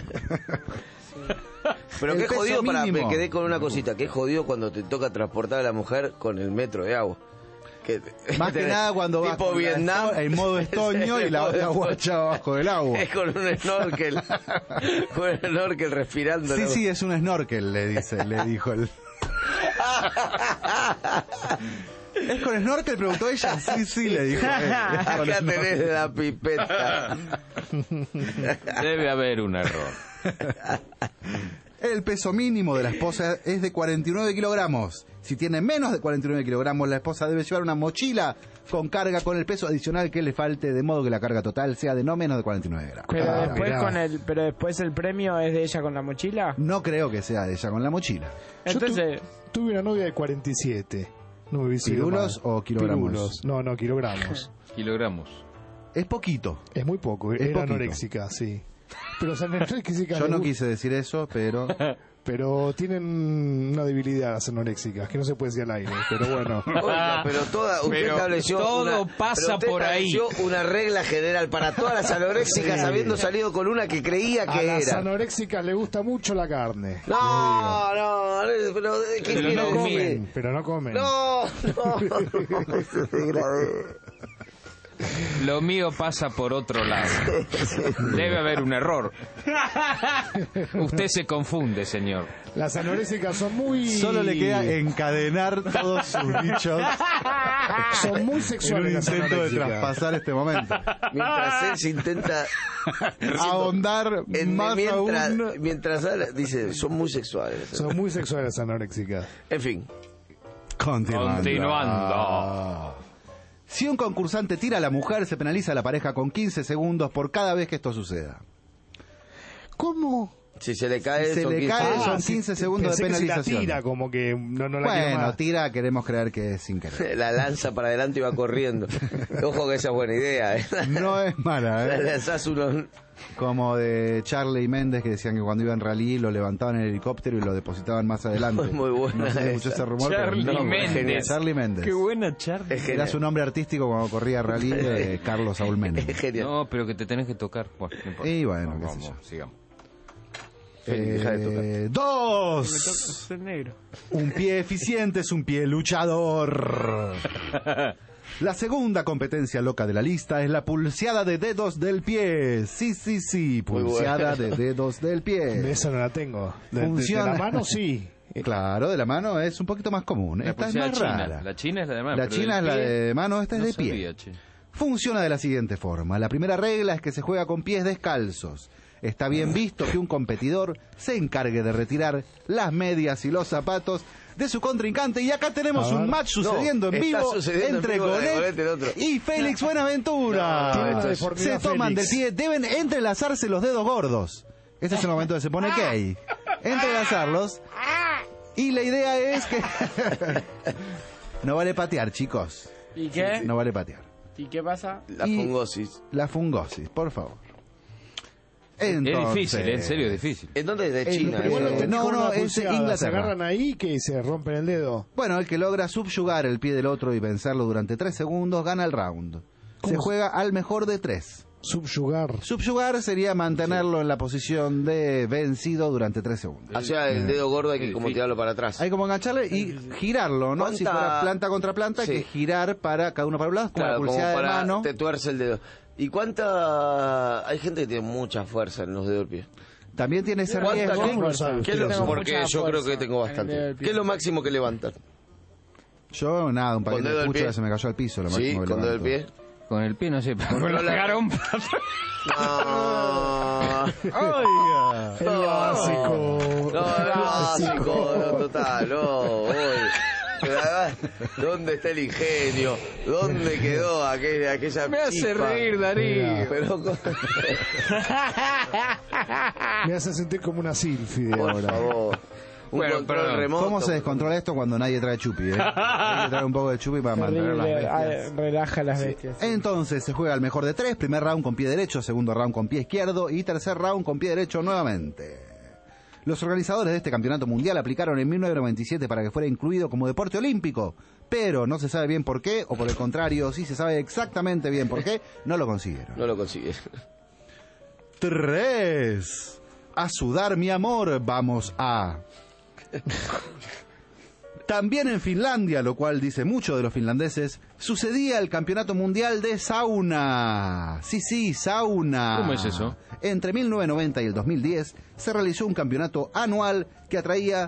Pero qué jodido, me quedé con una cosita, qué jodido cuando te toca transportar a la mujer con el metro de agua. Más que nada cuando vas tipo Vietnam en modo estoño y la guacha abajo del agua. Es con un snorkel. Con un snorkel respirando. Sí, es un snorkel, le dijo él. ¿Es con snorkel? Preguntó ella. Sí, le dijo. Acá tenés la pipeta. Debe haber un error. El peso mínimo de la esposa es de 49 kilogramos. Si tiene menos de 49 kilogramos, la esposa debe llevar una mochila con carga con el peso adicional que le falte, de modo que la carga total sea de no menos de 49 gramos. Pero después el premio es de ella con la mochila. No creo que sea de ella con la mochila. Entonces, tuve una novia de 47. No me hubiese ido ¿Pirulos mal. o kilogramos? Pirulos. No, kilogramos. Kilogramos. Es poquito. Es muy poco. Es Era poquito. anoréxica, sí. Pero o sea, anoréxica yo no quise decir eso, pero... Pero tienen una debilidad las anoréxicas, que no se puede decir al aire, pero bueno. Oiga, pero usted estableció todo pasa por ahí. Una regla general para todas las anoréxicas, habiendo salido con una que creía que a era. las anoréxicas les gusta mucho la carne. No, pero ¿qué quiere no decir? comen, pero no comen. No. Lo mío pasa por otro lado. Debe haber un error. Usted se confunde, señor. Las anorésicas son muy... Solo le queda encadenar todos sus bichos. Son muy sexuales. En un las intento de anoréxicas. traspasar este momento. Mientras él se intenta ahondar más aún. Mientras él dice, son muy sexuales. Son muy sexuales las anoréxicas. En fin. Continuando. Si un concursante tira a la mujer, se penaliza a la pareja con 15 segundos por cada vez que esto suceda. ¿Cómo? Si se le cae, son 15 segundos de penalización. Si la tira, como que no la quiero más. Tira, queremos creer que es sin querer. La lanza para adelante y va corriendo. Ojo que esa es buena idea. No es mala, Le lanzás unos... Como de Charlie Méndez, que decían que cuando iba en rally lo levantaban en el helicóptero y lo depositaban más adelante. Muy buena. No sé si escuchó ese rumor. Charlie Méndez. Qué buena Charlie. Era su nombre artístico cuando corría rally de Carlos Saúl Menem. No, pero que te tenés que tocar. Bueno, no importa. Y bueno, qué sé vamos, yo. sigamos. 2. Un pie eficiente es un pie luchador. La segunda competencia loca de la lista es la pulseada de dedos del pie. Sí, pulseada de dedos del pie. De esa no la tengo. Funciona. De la mano sí. Claro, de la mano es un poquito más común. Esta es más china. rara. La china es la de mano. La china es la de mano, esta es no de pie. sabía, che. Funciona de la siguiente forma. La primera regla es que se juega con pies descalzos. está bien visto que un competidor se encargue de retirar las medias y los zapatos de su contrincante. Y acá tenemos un match sucediendo en vivo entre Gonet y Félix Buenaventura. Se toman del pie, deben entrelazarse los dedos gordos. Este es el momento que se pone gay. Entrelazarlos. Y la idea es que... no vale patear, chicos. ¿Y qué? No vale patear. ¿Y qué pasa? La fungosis. La fungosis, por favor. Entonces, es difícil, en serio es difícil. ¿En dónde es de China? No, es Inglaterra. Se agarran ahí que se rompen el dedo. Bueno, el que logra subyugar el pie del otro y vencerlo durante 3 segundos gana el round. Se juega al mejor de 3. Subyugar. Subyugar sería mantenerlo en la posición de vencido durante 3 segundos. O sea, el dedo gordo hay que como tirarlo para atrás. Hay como engancharle y girarlo, ¿no? Si fuera planta contra planta, hay que girar para cada uno para un lado, con la pulsada como para de mano. Te tuerce el dedo. ¿Y cuánta...? Hay gente que tiene mucha fuerza en los dedos del pie. También tiene ese riesgo. Porque yo creo que tengo bastante. ¿Qué es lo máximo que levantan? Yo nada, un paquete de pucha se me cayó al piso. Lo máximo que ¿con dedo del pie? Con el pie no sé, pero con la garompa. Oiga, el básico. No, el básico, no, total, no. ¿Dónde está el ingenio? ¿Dónde quedó aquella Me hace reír, Darío. Pero... Me hace sentir como una sílfide por ahora. Favor. Bueno, remoto. ¿Cómo se descontrola esto cuando nadie trae chupi? Hay que traer un poco de chupi para mantener las bestias. Relaja las bestias. Entonces se juega al mejor de 3, primer round con pie derecho, segundo round con pie izquierdo y tercer round con pie derecho nuevamente. Los organizadores de este campeonato mundial aplicaron en 1997 para que fuera incluido como deporte olímpico, pero no se sabe bien por qué, o por el contrario, sí se sabe exactamente bien por qué, no lo consiguieron. No lo consiguieron. 3. A sudar, mi amor, vamos a... También en Finlandia, lo cual dice mucho de los finlandeses, sucedía el campeonato mundial de sauna. Sí, sauna. ¿Cómo es eso? Entre 1990 y el 2010 se realizó un campeonato anual que atraía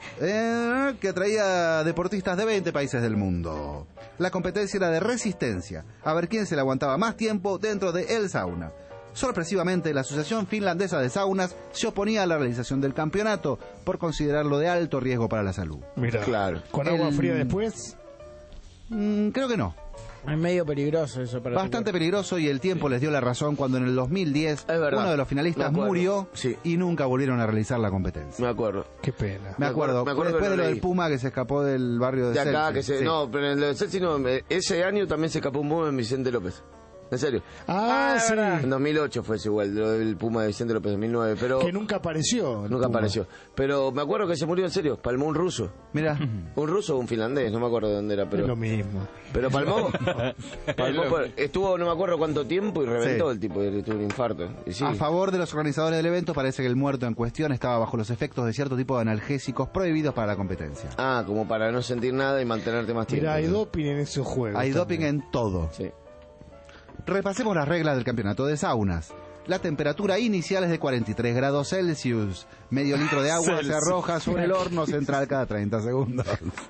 deportistas de 20 países del mundo. La competencia era de resistencia, a ver quién se le aguantaba más tiempo dentro de el sauna. Sorpresivamente, la Asociación Finlandesa de Saunas se oponía a la realización del campeonato por considerarlo de alto riesgo para la salud. Mira, claro. ¿Con agua fría después? Creo que no. Es medio peligroso eso. Para bastante peligroso, y el tiempo les dio la razón cuando en el 2010 uno de los finalistas murió y nunca volvieron a realizar la competencia. Me acuerdo. Qué pena. Me acuerdo después de lo del Puma que se escapó del barrio de acá, Celsi. No, pero en el de Celsi no. Ese año también se escapó un Puma en Vicente López. ¿En serio? Sí. En 2008 fue ese igual, lo del Puma de Vicente López, 2009, pero... Que nunca apareció. Nunca apareció. Pero me acuerdo que se murió en serio, palmó un ruso. Mira. Un ruso o un finlandés, no me acuerdo de dónde era, pero... Es lo mismo. Pero palmó. Estuvo no me acuerdo cuánto tiempo y reventó el tipo, y tuvo un infarto. Y sí. A favor de los organizadores del evento, parece que el muerto en cuestión estaba bajo los efectos de cierto tipo de analgésicos prohibidos para la competencia. Como para no sentir nada y mantenerte más tiempo. Mira, hay doping en esos juegos. Hay doping en todo. Sí. Repasemos las reglas del campeonato de saunas. La temperatura inicial es de 43 grados Celsius. Medio litro de agua se arroja sobre el horno central cada 30 segundos.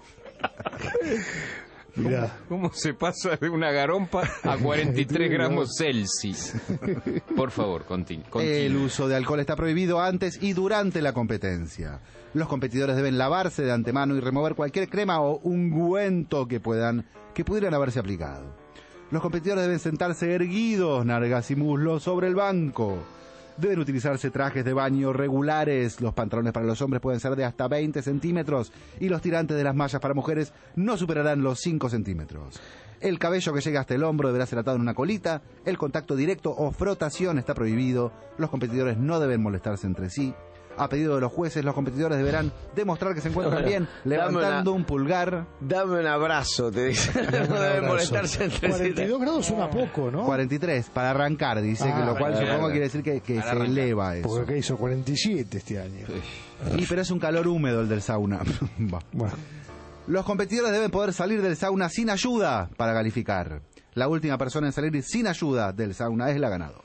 Mira. ¿Cómo se pasa de una garompa a 43 gramos Celsius? Por favor, continúe. El uso de alcohol está prohibido antes y durante la competencia. Los competidores deben lavarse de antemano y remover cualquier crema o ungüento que pudieran haberse aplicado. Los competidores deben sentarse erguidos, nalgas y muslos, sobre el banco. Deben utilizarse trajes de baño regulares. Los pantalones para los hombres pueden ser de hasta 20 centímetros y los tirantes de las mallas para mujeres no superarán los 5 centímetros. El cabello que llega hasta el hombro deberá ser atado en una colita. El contacto directo o frotación está prohibido. Los competidores no deben molestarse entre sí. A pedido de los jueces, los competidores deberán demostrar que se encuentran bien, levantando un pulgar. Dame un abrazo, te dice. No deben molestarse entre sí. 42 grados suena poco, ¿no? 43, para arrancar, dice, que lo cual supongo quiere decir que se eleva eso. Porque acá hizo 47 este año. Pero es un calor húmedo el del sauna. Bueno. Los competidores deben poder salir del sauna sin ayuda para calificar. La última persona en salir sin ayuda del sauna es la ganadora.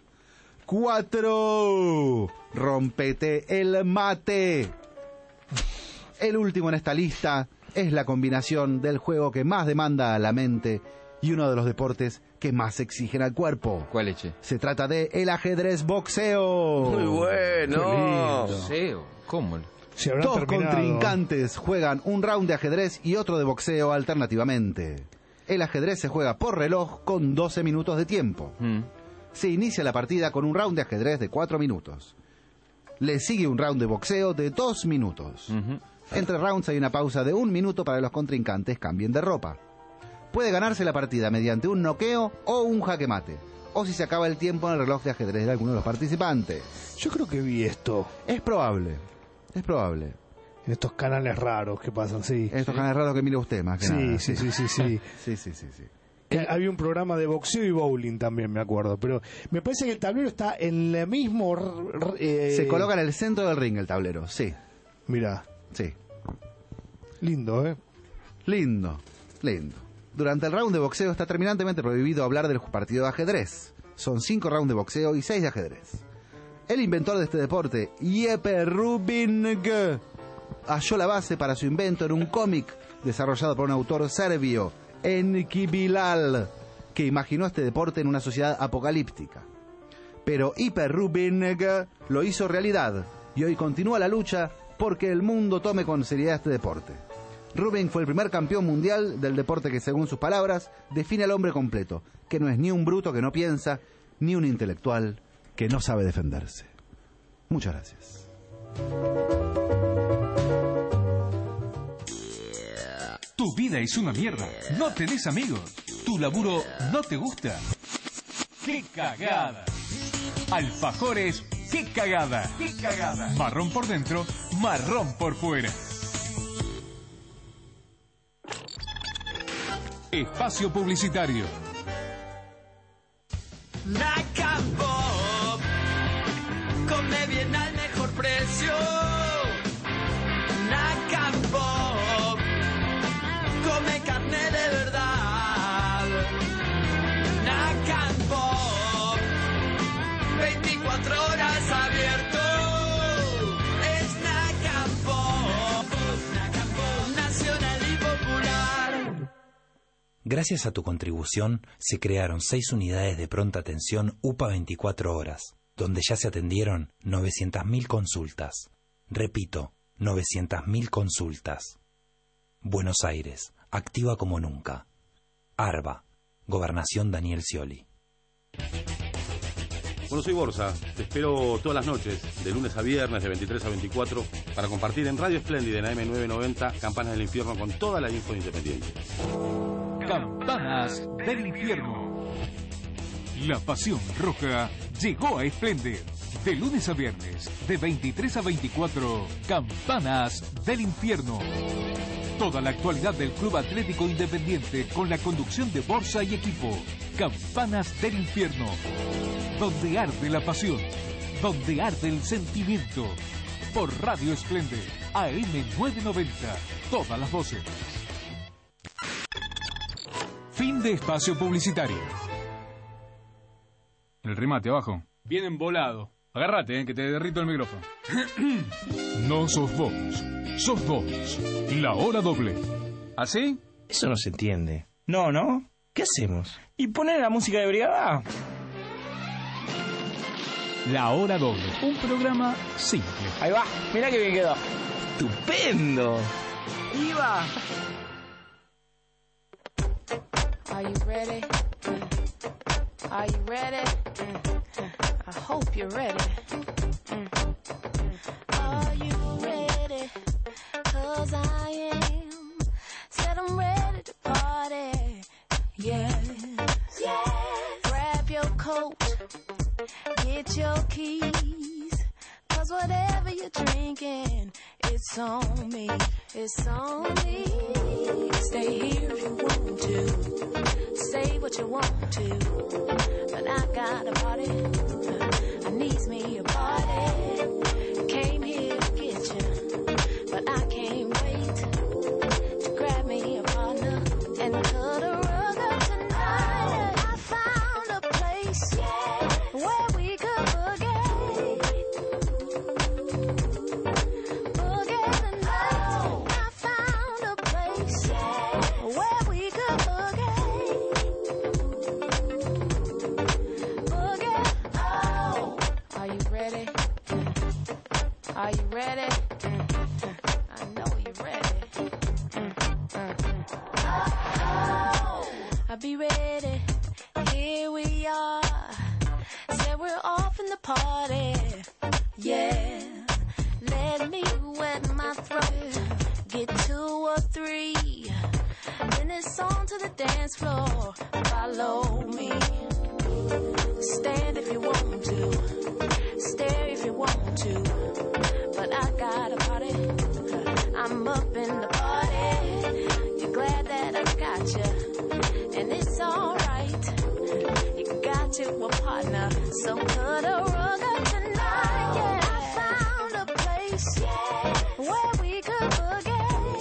4. Rompete el mate. El último en esta lista es la combinación del juego que más demanda a la mente y uno de los deportes que más exigen al cuerpo. ¿Cuál eche? Se trata de el ajedrez boxeo. Muy bueno. ¿Boxeo? ¿Cómo? Dos contrincantes juegan un round de ajedrez y otro de boxeo alternativamente. El ajedrez se juega por reloj con 12 minutos de tiempo. Se inicia la partida con un round de ajedrez de 4 minutos. Le sigue un round de boxeo de 2 minutos. Entre rounds hay una pausa de 1 minuto para que los contrincantes cambien de ropa. Puede ganarse la partida mediante un noqueo o un jaque mate, o si se acaba el tiempo en el reloj de ajedrez de alguno de los participantes. Yo creo que vi esto. Es probable. En estos canales raros que pasan, sí. En estos canales raros que mira usted, más que nada. Sí. Sí. Había un programa de boxeo y bowling también, me acuerdo. Pero me parece que el tablero está en el mismo... Se coloca en el centro del ring el tablero, sí. Mirá. Sí. Lindo, ¿eh? Lindo. Durante el round de boxeo está terminantemente prohibido hablar del partido de ajedrez. Son 5 rounds de boxeo y 6 de ajedrez. El inventor de este deporte, Jeppe Rubin, halló la base para su invento en un cómic desarrollado por un autor serbio, Enki Bilal, que imaginó este deporte en una sociedad apocalíptica. Pero Jeppe Rubin lo hizo realidad y hoy continúa la lucha porque el mundo tome con seriedad este deporte. Rubin fue el primer campeón mundial del deporte que, según sus palabras, define al hombre completo, que no es ni un bruto que no piensa, ni un intelectual que no sabe defenderse. Muchas gracias. Tu vida es una mierda. No tenés amigos. Tu laburo no te gusta. ¡Qué cagada! Alfajores, ¡qué cagada! ¡Qué cagada! Marrón por dentro, marrón por fuera. Espacio publicitario. Nacan Pop, come bien al mejor precio. Nacan Pop, come carne de verdad. Nacan Pop, 24 horas abierto. Es Nacan Pop, nacional y popular. Gracias a tu contribución, se crearon 6 unidades de pronta atención UPA 24 horas, donde ya se atendieron 900.000 consultas. Repito, 900.000 consultas. Buenos Aires, activa como nunca. ARBA, Gobernación Daniel Scioli. Bueno, soy Borsa. Te espero todas las noches, de lunes a viernes, de 23 a 24, para compartir en Radio Espléndida, en AM990, Campanas del Infierno, con toda la info independiente. Campanas del Infierno. La pasión roja llegó a Splendid. De lunes a viernes, de 23 a 24, Campanas del Infierno. Toda la actualidad del Club Atlético Independiente con la conducción de Borsa y equipo. Campanas del Infierno. Donde arde la pasión, donde arde el sentimiento. Por Radio Splendid, AM990. Todas las voces. Fin de espacio publicitario. El remate abajo. Bien embolado. Agárrate, que te derrito el micrófono. No sos vos, sos vos. La hora doble. ¿Así? Eso no se entiende. No. ¿Qué hacemos? ¿Y poner la música de brigada? La hora doble. Un programa simple. Ahí va. Mirá que bien quedó. ¡Estupendo! ¡Iba! Are you ready? Are you ready? I hope you're ready. Are you ready? 'Cause I am. Said I'm ready to party. Yes. Grab your coat. Get your keys. 'Cause whatever you're drinking, it's on me. It's on me. Stay here if you want to. Say what you want to. But I got a party. I needs me a party. Came here to get you. But I can't wait to grab me a partner and cut a rug up tonight. I found a place where we could boogie. Boogie tonight. I found a place where we could boogie. I'll be ready. Here we are. Said we're off in the party. Yeah. Let me wet my throat. Get 2 or 3. Then it's on to the dance floor. Follow me. Stand if you want to. Stare if you want to. But I got a party. I'm up in the party. You're glad that I got you. And it's alright. You got you a partner. So put a rug up tonight. Yeah. I found a place where we could boogie.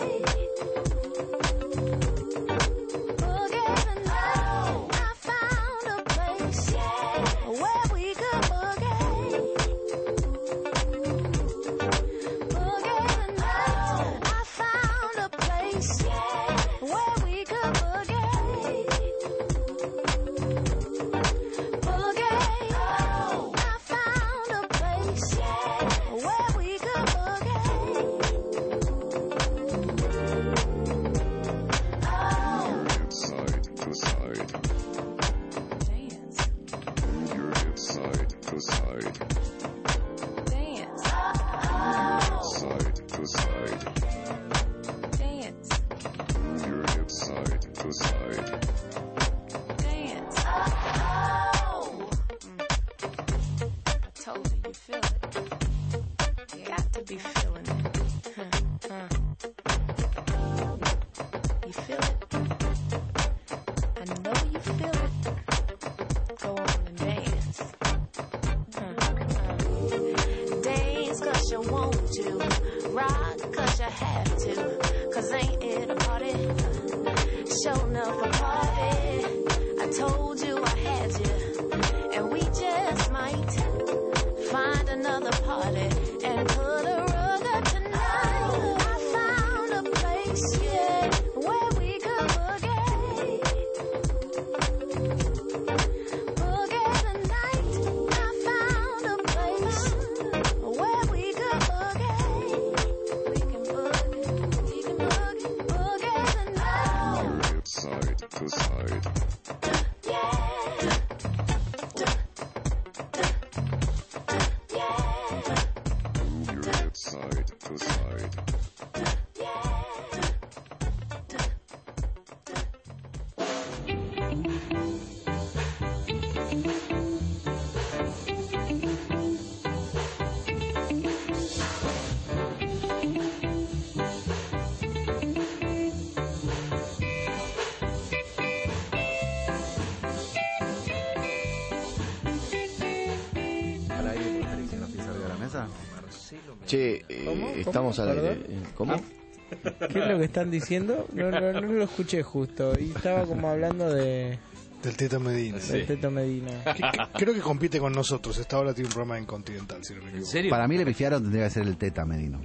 Che, estamos al aire. ¿Cómo? ¿Qué es lo que están diciendo? No lo escuché justo. Y estaba como hablando de... Del Teta Medina. Sí. Del Teta Medina. Creo que compite con nosotros. Esta hora tiene un programa en Continental, si no me equivoco. ¿En serio? Para mí le pifiaron, tendría que ser el Teta Medino.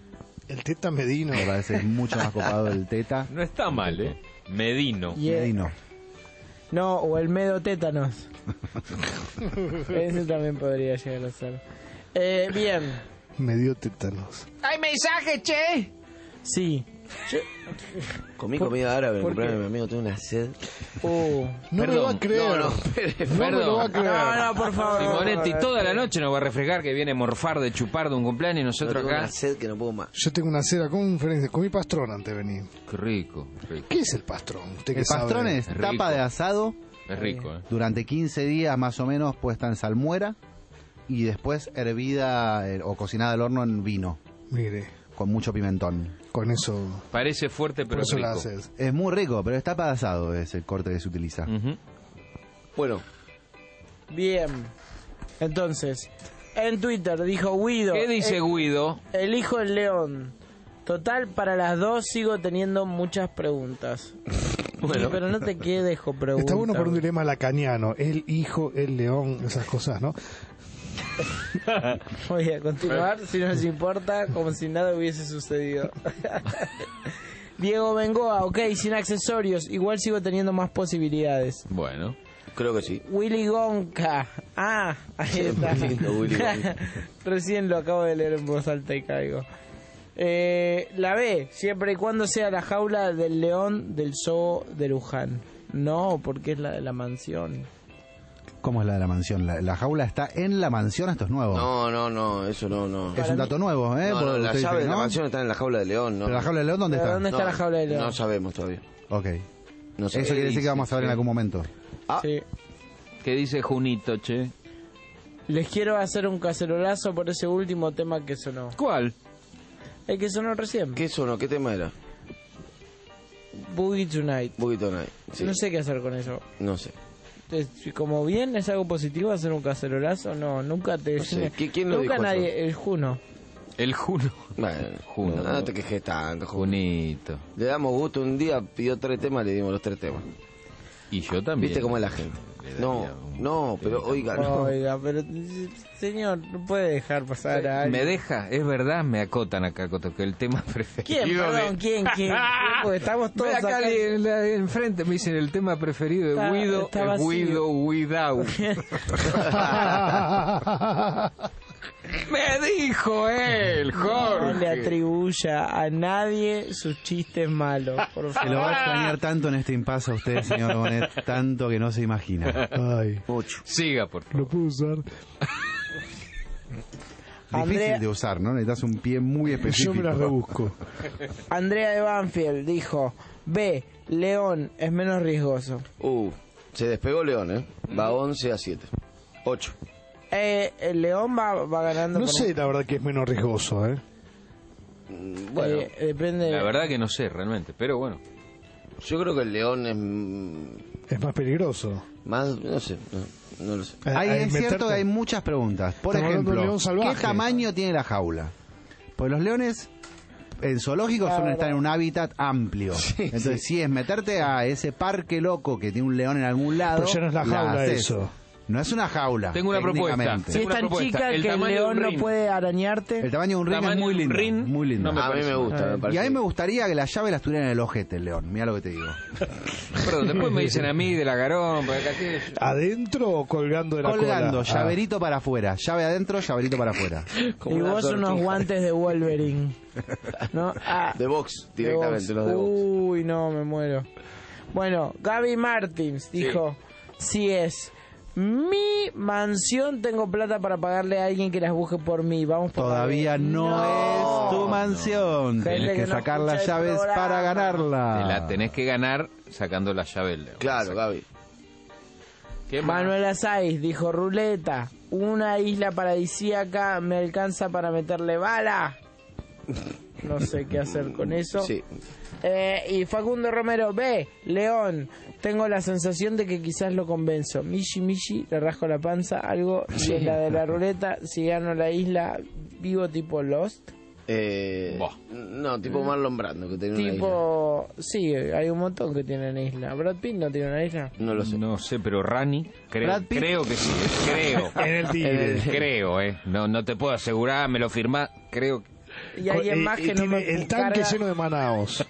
El Teta Medino. Me parece mucho más copado el Teta. No está mal, ¿eh? Medino. Medino. No, o el Medo Tétanos. Ese también podría llegar a ser. Bien. Medio tétanos. ¡Hay mensaje, che! Sí. Comí comida árabe, compré a mi amigo, tengo una sed. No me lo va a creer. No me lo va a creer. No, por favor. Simonetti, toda la noche nos va a refrescar que viene morfar de chupar de un cumpleaños y nosotros tengo acá. una sed que no puedo más. Yo tengo una cena conferencia. Comí pastrón antes de venir. Qué rico, rico. ¿Qué es el pastrón? ¿Usted qué El pastrón sabe? es tapa de asado. Es rico, ¿eh? Durante 15 días más o menos puesta en salmuera y después hervida o cocinada al horno en vino. Mire. Con mucho pimentón. Con eso... Parece fuerte, pero eso rico. la haces. Es muy rico, pero es tapa de asado, es el corte que se utiliza. Bueno. Bien. Entonces, en Twitter dijo Guido. ¿Qué dice Guido? Elijo el león. Total, para las dos sigo teniendo muchas preguntas. Bueno. Pero no te quedes con preguntas. Está bueno por un dilema lacaniano. El hijo, el león, esas cosas, ¿no? Voy a continuar, si no les importa, como si nada hubiese sucedido. Diego Bengoa, ok, sin accesorios, igual sigo teniendo más posibilidades. Bueno, creo que sí. Willy Gonka, ahí está. Willy Gonka. Recién lo acabo de leer en voz alta y caigo. La B, siempre y cuando sea la jaula del león del zoo de Luján. No, porque es la de la mansión. ¿Cómo es la de la mansión? La jaula está en la mansión, esto es nuevo. No, eso no. Es un dato nuevo, ¿eh? No, la Usted llave dice, de la ¿no? mansión está en la jaula de León, ¿no? ¿Pero la jaula de León dónde está? ¿Dónde está la jaula de León? No sabemos todavía. Ok. No sé. Eso quiere decir que vamos a ver en algún momento. Sí. ¿Qué dice Junito, che? Les quiero hacer un cacerolazo por ese último tema que sonó. ¿Cuál? El que sonó recién. ¿Qué sonó? ¿Qué tema era? Boogie Tonight. Boogie Tonight. Sí. No sé qué hacer con eso. No sé. Como bien es algo positivo hacer un cacerolazo, no, nunca te... No sé. ¿Quién lo nunca dijo nadie, eso? el Juno. El Juno. Bueno, Juno. no te quejes tanto, Junito. Le damos gusto, un día pidió 3 temas, le dimos los 3 temas. Y yo también. ¿Viste cómo es la gente? No, pero oiga, no. Oiga, pero señor, no puede dejar pasar a alguien. Me deja, es verdad, me acotan acá, que el tema preferido. ¿Quién? Perdón, ¿quién? Porque estamos todos Ve acá acá. enfrente, me dicen el tema preferido de Guido está es vacío. Guido Without. Me dijo él, Jorge. No le atribuya a nadie sus chistes malos, por Se favor. lo va a extrañar tanto en este impasse a usted, señor Bonet, tanto que no se imagina. Ay. Mucho. Siga, por favor. Lo puedo usar. Difícil de usar, ¿no? Necesitas un pie muy específico. Yo me la rebusco. Andrea de Banfield dijo: B, León es menos riesgoso. Se despegó León, ¿eh? Va 11-7. 8. El León va ganando. No por sé, la verdad que es menos riesgoso, ¿eh? Bueno, depende. La verdad que no sé realmente, pero bueno. Yo creo que el León es más peligroso. Más, no sé, no lo sé. Es cierto que hay muchas preguntas. Por Estamos hablando de ejemplo, un león salvaje. ¿qué tamaño tiene la jaula? Pues los leones en zoológicos suelen estar en un hábitat amplio. Entonces, si es meterte a ese parque loco que tiene un león en algún lado, Pero ya no es la jaula haces. eso. No es una jaula. Tengo una propuesta. técnicamente. Si es tan chica que el león no puede arañarte. El tamaño de un ring es muy lindo. Muy lindo. A mí me gusta, me Y parece. a mí me gustaría que la llave la estuviera en el ojete, el león. Mira lo que te digo. Perdón, después me dicen a mí de la garón, por acá que... ¿Adentro o colgando de la Colgando, cola? llaverito para afuera. Llave adentro, llaverito para afuera. Y vos unos guantes de Wolverine. ¿No? De box, de directamente, box. los de box. Uy, no, me muero. Bueno, Gaby Martins dijo: si es mi mansión, tengo plata para pagarle a alguien que las busque por mí. Vamos por Todavía no es tu mansión. Gente Tienes que que no sacar las escucha el llaves programa. para Te ganarla. la tenés que ganar sacando la llave del león. Claro, Gaby. ¿Qué más? Manuela Saiz dijo: ruleta, una isla paradisíaca me alcanza para meterle bala. No sé qué hacer con eso. Sí. Y Facundo Romero: B, León, tengo la sensación de que quizás lo convenzo. Mishi, le rasco la panza, algo. Y en la de la ruleta, si gano la isla, vivo tipo Lost. No, tipo Marlon Brando, que tiene una isla. Tipo, sí, hay un montón que tienen isla. Brad Pitt no tiene una isla. No lo sé. No sé, pero Rani, Brad Pitt. creo que sí, creo. En el Tigre. Creo, no te puedo asegurar, me lo firmás, creo que... Y alguien más que no tiene me el tanque carga. lleno de Manaos.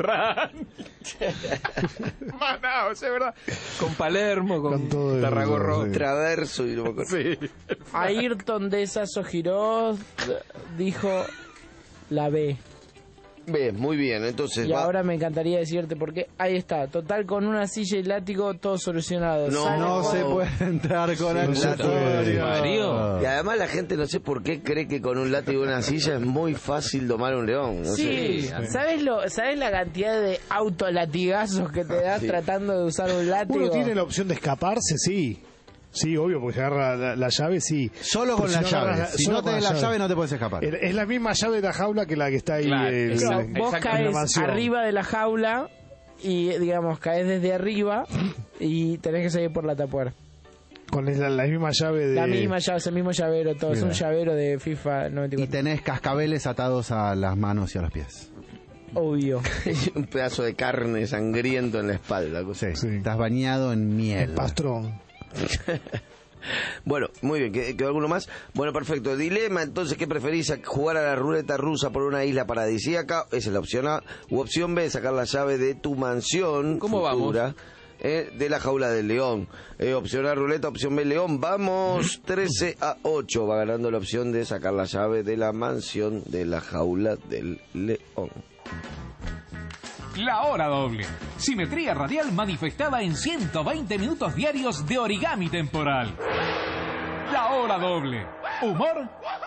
Manaos, es verdad. Con Palermo, con todo eso, Tarragorro. sí. Traverso y no me acuerdo. Sí. Ayrton de Sasso Giroz dijo la B. Bien, muy bien, entonces Y va. ahora me encantaría decirte porque ahí está, total con una silla y látigo todo solucionado. No, Sale No con- se puede entrar con Sí, accesorios. Mario. Y además la gente no sé por qué cree que con un látigo y una silla es muy fácil domar un león. No Sí, sé. ¿sabes la cantidad de autolatigazos que te das Sí. tratando de usar un látigo? Uno tiene la opción de escaparse, sí. Sí, obvio, porque se agarra la llave, sí. Solo Pero con la no agarras llave. Si solo no con tenés la llave no te puedes escapar. Es la misma llave de la jaula que la que está ahí. Claro, Claro, vos en la caes mansión. arriba de la jaula y, digamos, caes desde arriba y tenés que seguir por la tapuera. Con la misma llave de... La misma llave, es el mismo llavero, todo. Es Mira. un llavero de FIFA Y 94. tenés cascabeles atados a las manos y a los pies. Obvio. Un pedazo de carne sangriento en la espalda. Sí, Sí. estás bañado en miel. Pastrón. Bueno, muy bien, ¿quedó alguno más? Bueno, perfecto. Dilema, entonces, ¿qué preferís? ¿Jugar a la ruleta rusa por una isla paradisíaca? Esa es la opción A. U opción B, sacar la llave de tu mansión ¿Cómo futura, de la jaula del león. Opción A, ruleta, opción B, león. Vamos, 13-8. Va ganando la opción de sacar la llave de la mansión de la jaula del león. La hora doble. Simetría radial manifestada en 120 minutos diarios de origami temporal. La hora doble. Humor.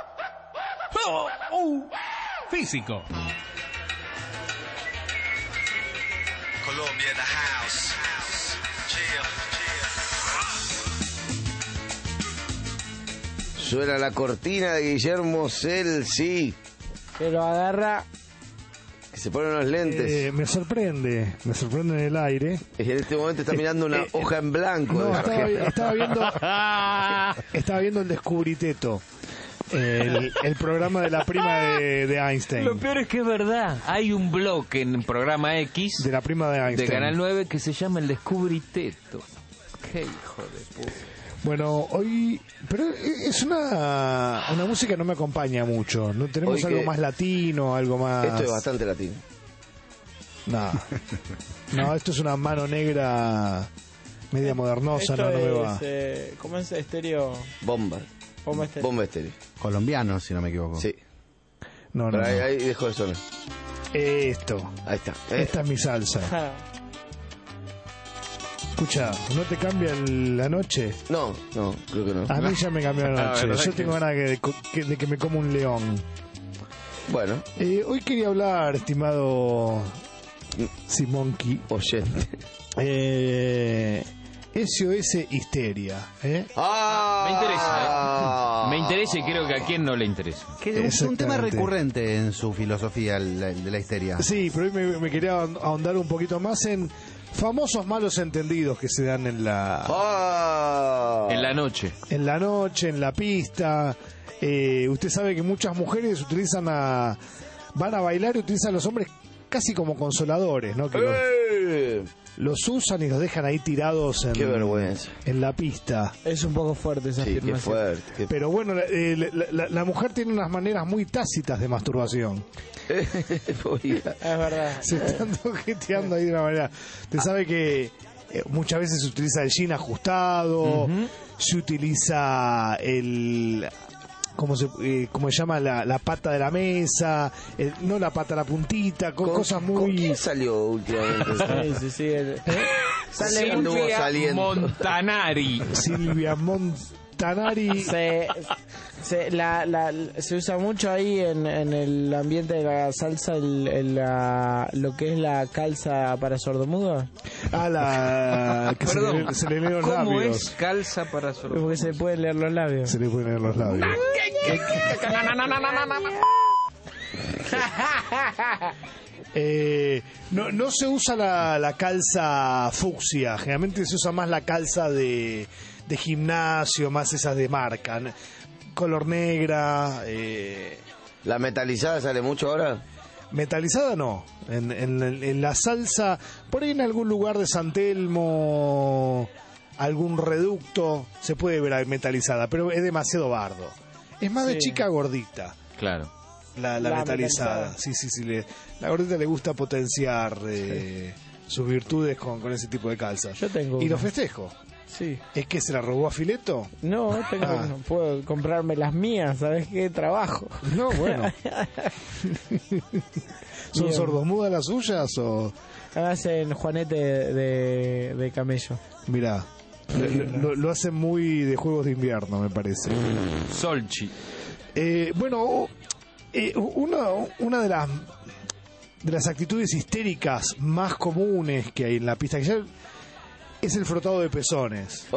Físico. Colombia in the house. Suena la cortina de Guillermo Celsi. Pero agarra... Que se pone unos lentes. Me sorprende en el aire. En este momento está mirando una hoja en blanco. No, estaba viendo el Descubriteto. El programa de la prima de Einstein. Lo peor es que es verdad. Hay un blog en programa X de la prima de Einstein, de Canal 9, que se llama El Descubriteto. Qué hijo de puta. Bueno, hoy... Pero es una música que no me acompaña mucho. ¿No tenemos algo más latino, algo más...? Esto es bastante latino. No, esto es una mano negra media modernosa, esto no me es, va. ¿Cómo es estéreo? Bomba estéreo. Colombiano, si no me equivoco. Sí. No. Ahí dejó de sonar. Esto. Ahí está. Esta es mi salsa. Escucha, ¿no te cambia la noche? No, creo que no. A mí ya me cambió la noche. Yo tengo ganas de que me coma un león. Bueno. Hoy quería hablar, estimado Simonki. Oyente. SOS Histeria. Me interesa. Me interesa y creo que a quién no le interesa. Que es un tema recurrente en su filosofía, el de la histeria. Sí, pero hoy me quería ahondar un poquito más en famosos malos entendidos que se dan en la... En la noche. En la noche, en la pista. Usted sabe que muchas mujeres van a bailar y utilizan a los hombres casi como consoladores, ¿no? Que los usan y los dejan ahí tirados Qué vergüenza. En la pista. Es un poco fuerte esa afirmación. Qué fuerte. Pero bueno, la mujer tiene unas maneras muy tácitas de masturbación. Es verdad. Se están toqueteando ahí de una manera. Usted sabe que muchas veces se utiliza el jean ajustado, se utiliza el... ¿Cómo se llama? La pata de la mesa, no la pata, la puntita, cosas muy... ¿Con quién salió últimamente? Sí. Silvia Montanari. Silvia Montanari. Se usa mucho ahí en el ambiente de la salsa lo que es la calza para sordomudos. Que se le leen los labios. ¿Cómo es calza para sordomudos? Porque se pueden leer los labios. Se le pueden leer los labios. No se usa la calza fucsia. Generalmente se usa más la calza de gimnasio, más esas de marca. Color negra. ¿La metalizada sale mucho ahora? Metalizada no. En la salsa, por ahí en algún lugar de San Telmo, algún reducto, se puede ver metalizada, pero es demasiado bardo. Es más de chica gordita. Claro. La metalizada. Sí. La gordita le gusta potenciar sus virtudes con ese tipo de calza. Yo tengo. Y lo festejo. Sí. ¿Es que se la robó a Fileto? No, no puedo comprarme las mías, ¿sabes qué? Trabajo. No, bueno. ¿Son sordomudas las suyas o...? Hacen juanete de camello. Mirá, lo hacen muy de juegos de invierno, me parece. Solchi. Bueno, una de las actitudes histéricas más comunes que hay en la pista, que ya es el frotado de pezones.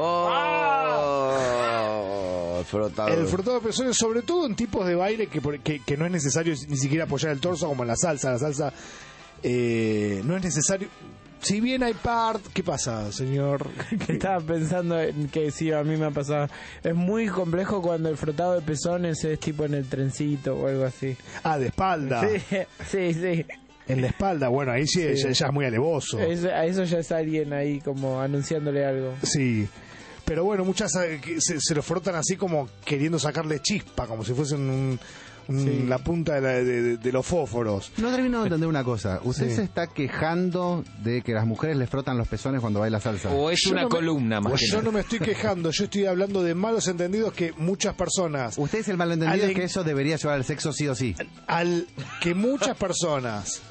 El frotado de pezones, sobre todo en tipos de baile que no es necesario ni siquiera apoyar el torso, como en la salsa. La salsa no es necesario. Si bien hay ¿qué pasa, señor? Estaba pensando en que sí, a mí me ha pasado. Es muy complejo cuando el frotado de pezones es tipo en el trencito o algo así. De espalda. Sí. En la espalda, bueno, ahí sí. Ya es muy alevoso. A eso ya es alguien ahí como anunciándole algo. Sí. Pero bueno, muchas se lo frotan así como queriendo sacarle chispa, como si fuesen la punta de los fósforos. No termino de entender una cosa. ¿Usted se está quejando de que las mujeres les frotan los pezones cuando baila salsa? ¿O es una columna más? Yo no me estoy quejando, yo estoy hablando de malos entendidos que muchas personas... Usted es el malentendido que eso debería llevar al sexo sí o sí. Que muchas personas,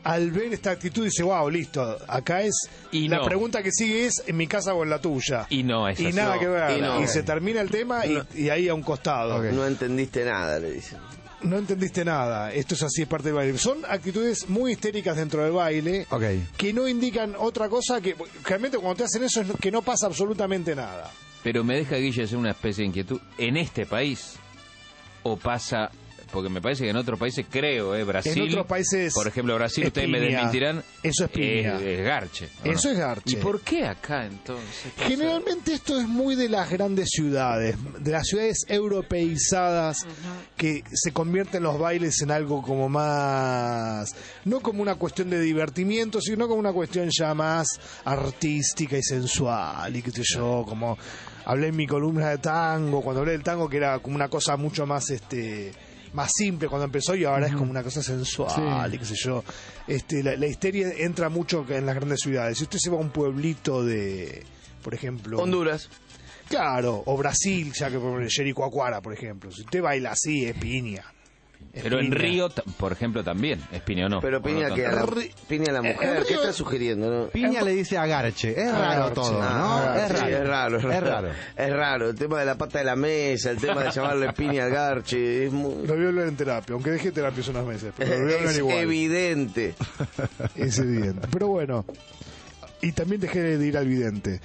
al ver esta actitud dice, wow, listo, acá es... Y la no. pregunta que sigue es, ¿en mi casa o en la tuya? Y no, es Y así. nada No, que ver. y no. Y se termina el tema y ahí a un costado. No entendiste nada, le dicen. No entendiste nada, esto es así, es parte del baile. Son actitudes muy histéricas dentro del baile que no indican otra cosa que realmente cuando te hacen eso es que no pasa absolutamente nada. Pero me deja, Guille, hacer una especie de inquietud. ¿En este país o pasa...? Porque me parece que en otros países, creo, Brasil... En otros países... Por ejemplo, Brasil, es ustedes me piña. desmentirán... Eso es piña. Es garche. ¿o Eso no? es garche. ¿Y por qué acá, entonces? Generalmente esto es muy de las grandes ciudades, de las ciudades europeizadas, que se convierten los bailes en algo como más, no como una cuestión de divertimiento, sino como una cuestión ya más artística y sensual, y qué sé yo, como hablé en mi columna de tango, cuando hablé del tango, que era como una cosa mucho más más simple cuando empezó y ahora es como una cosa sensual y qué sé yo. La histeria entra mucho en las grandes ciudades. Si usted se va a un pueblito de, por ejemplo... Honduras. Claro, o Brasil, ya que por Jericoacoara, por ejemplo. Si usted baila así, es piña. Pero en Río, por ejemplo, también. ¿Es piña o no? Pero piña ¿O no que tanto? piña a la mujer, ¿qué está sugiriendo? No? Piña le dice agarche. Es raro Agarche. todo, ¿no? Ah, Es sí, raro. es raro. Es raro. Es raro. El tema de la pata de la mesa, el tema de llamarle piña al garche. Es muy... Lo voy a hablar en terapia, aunque dejé terapia hace unos meses. Pero lo voy a hablar Es igual. evidente. Es evidente. Pero bueno. Y también dejé de ir al vidente.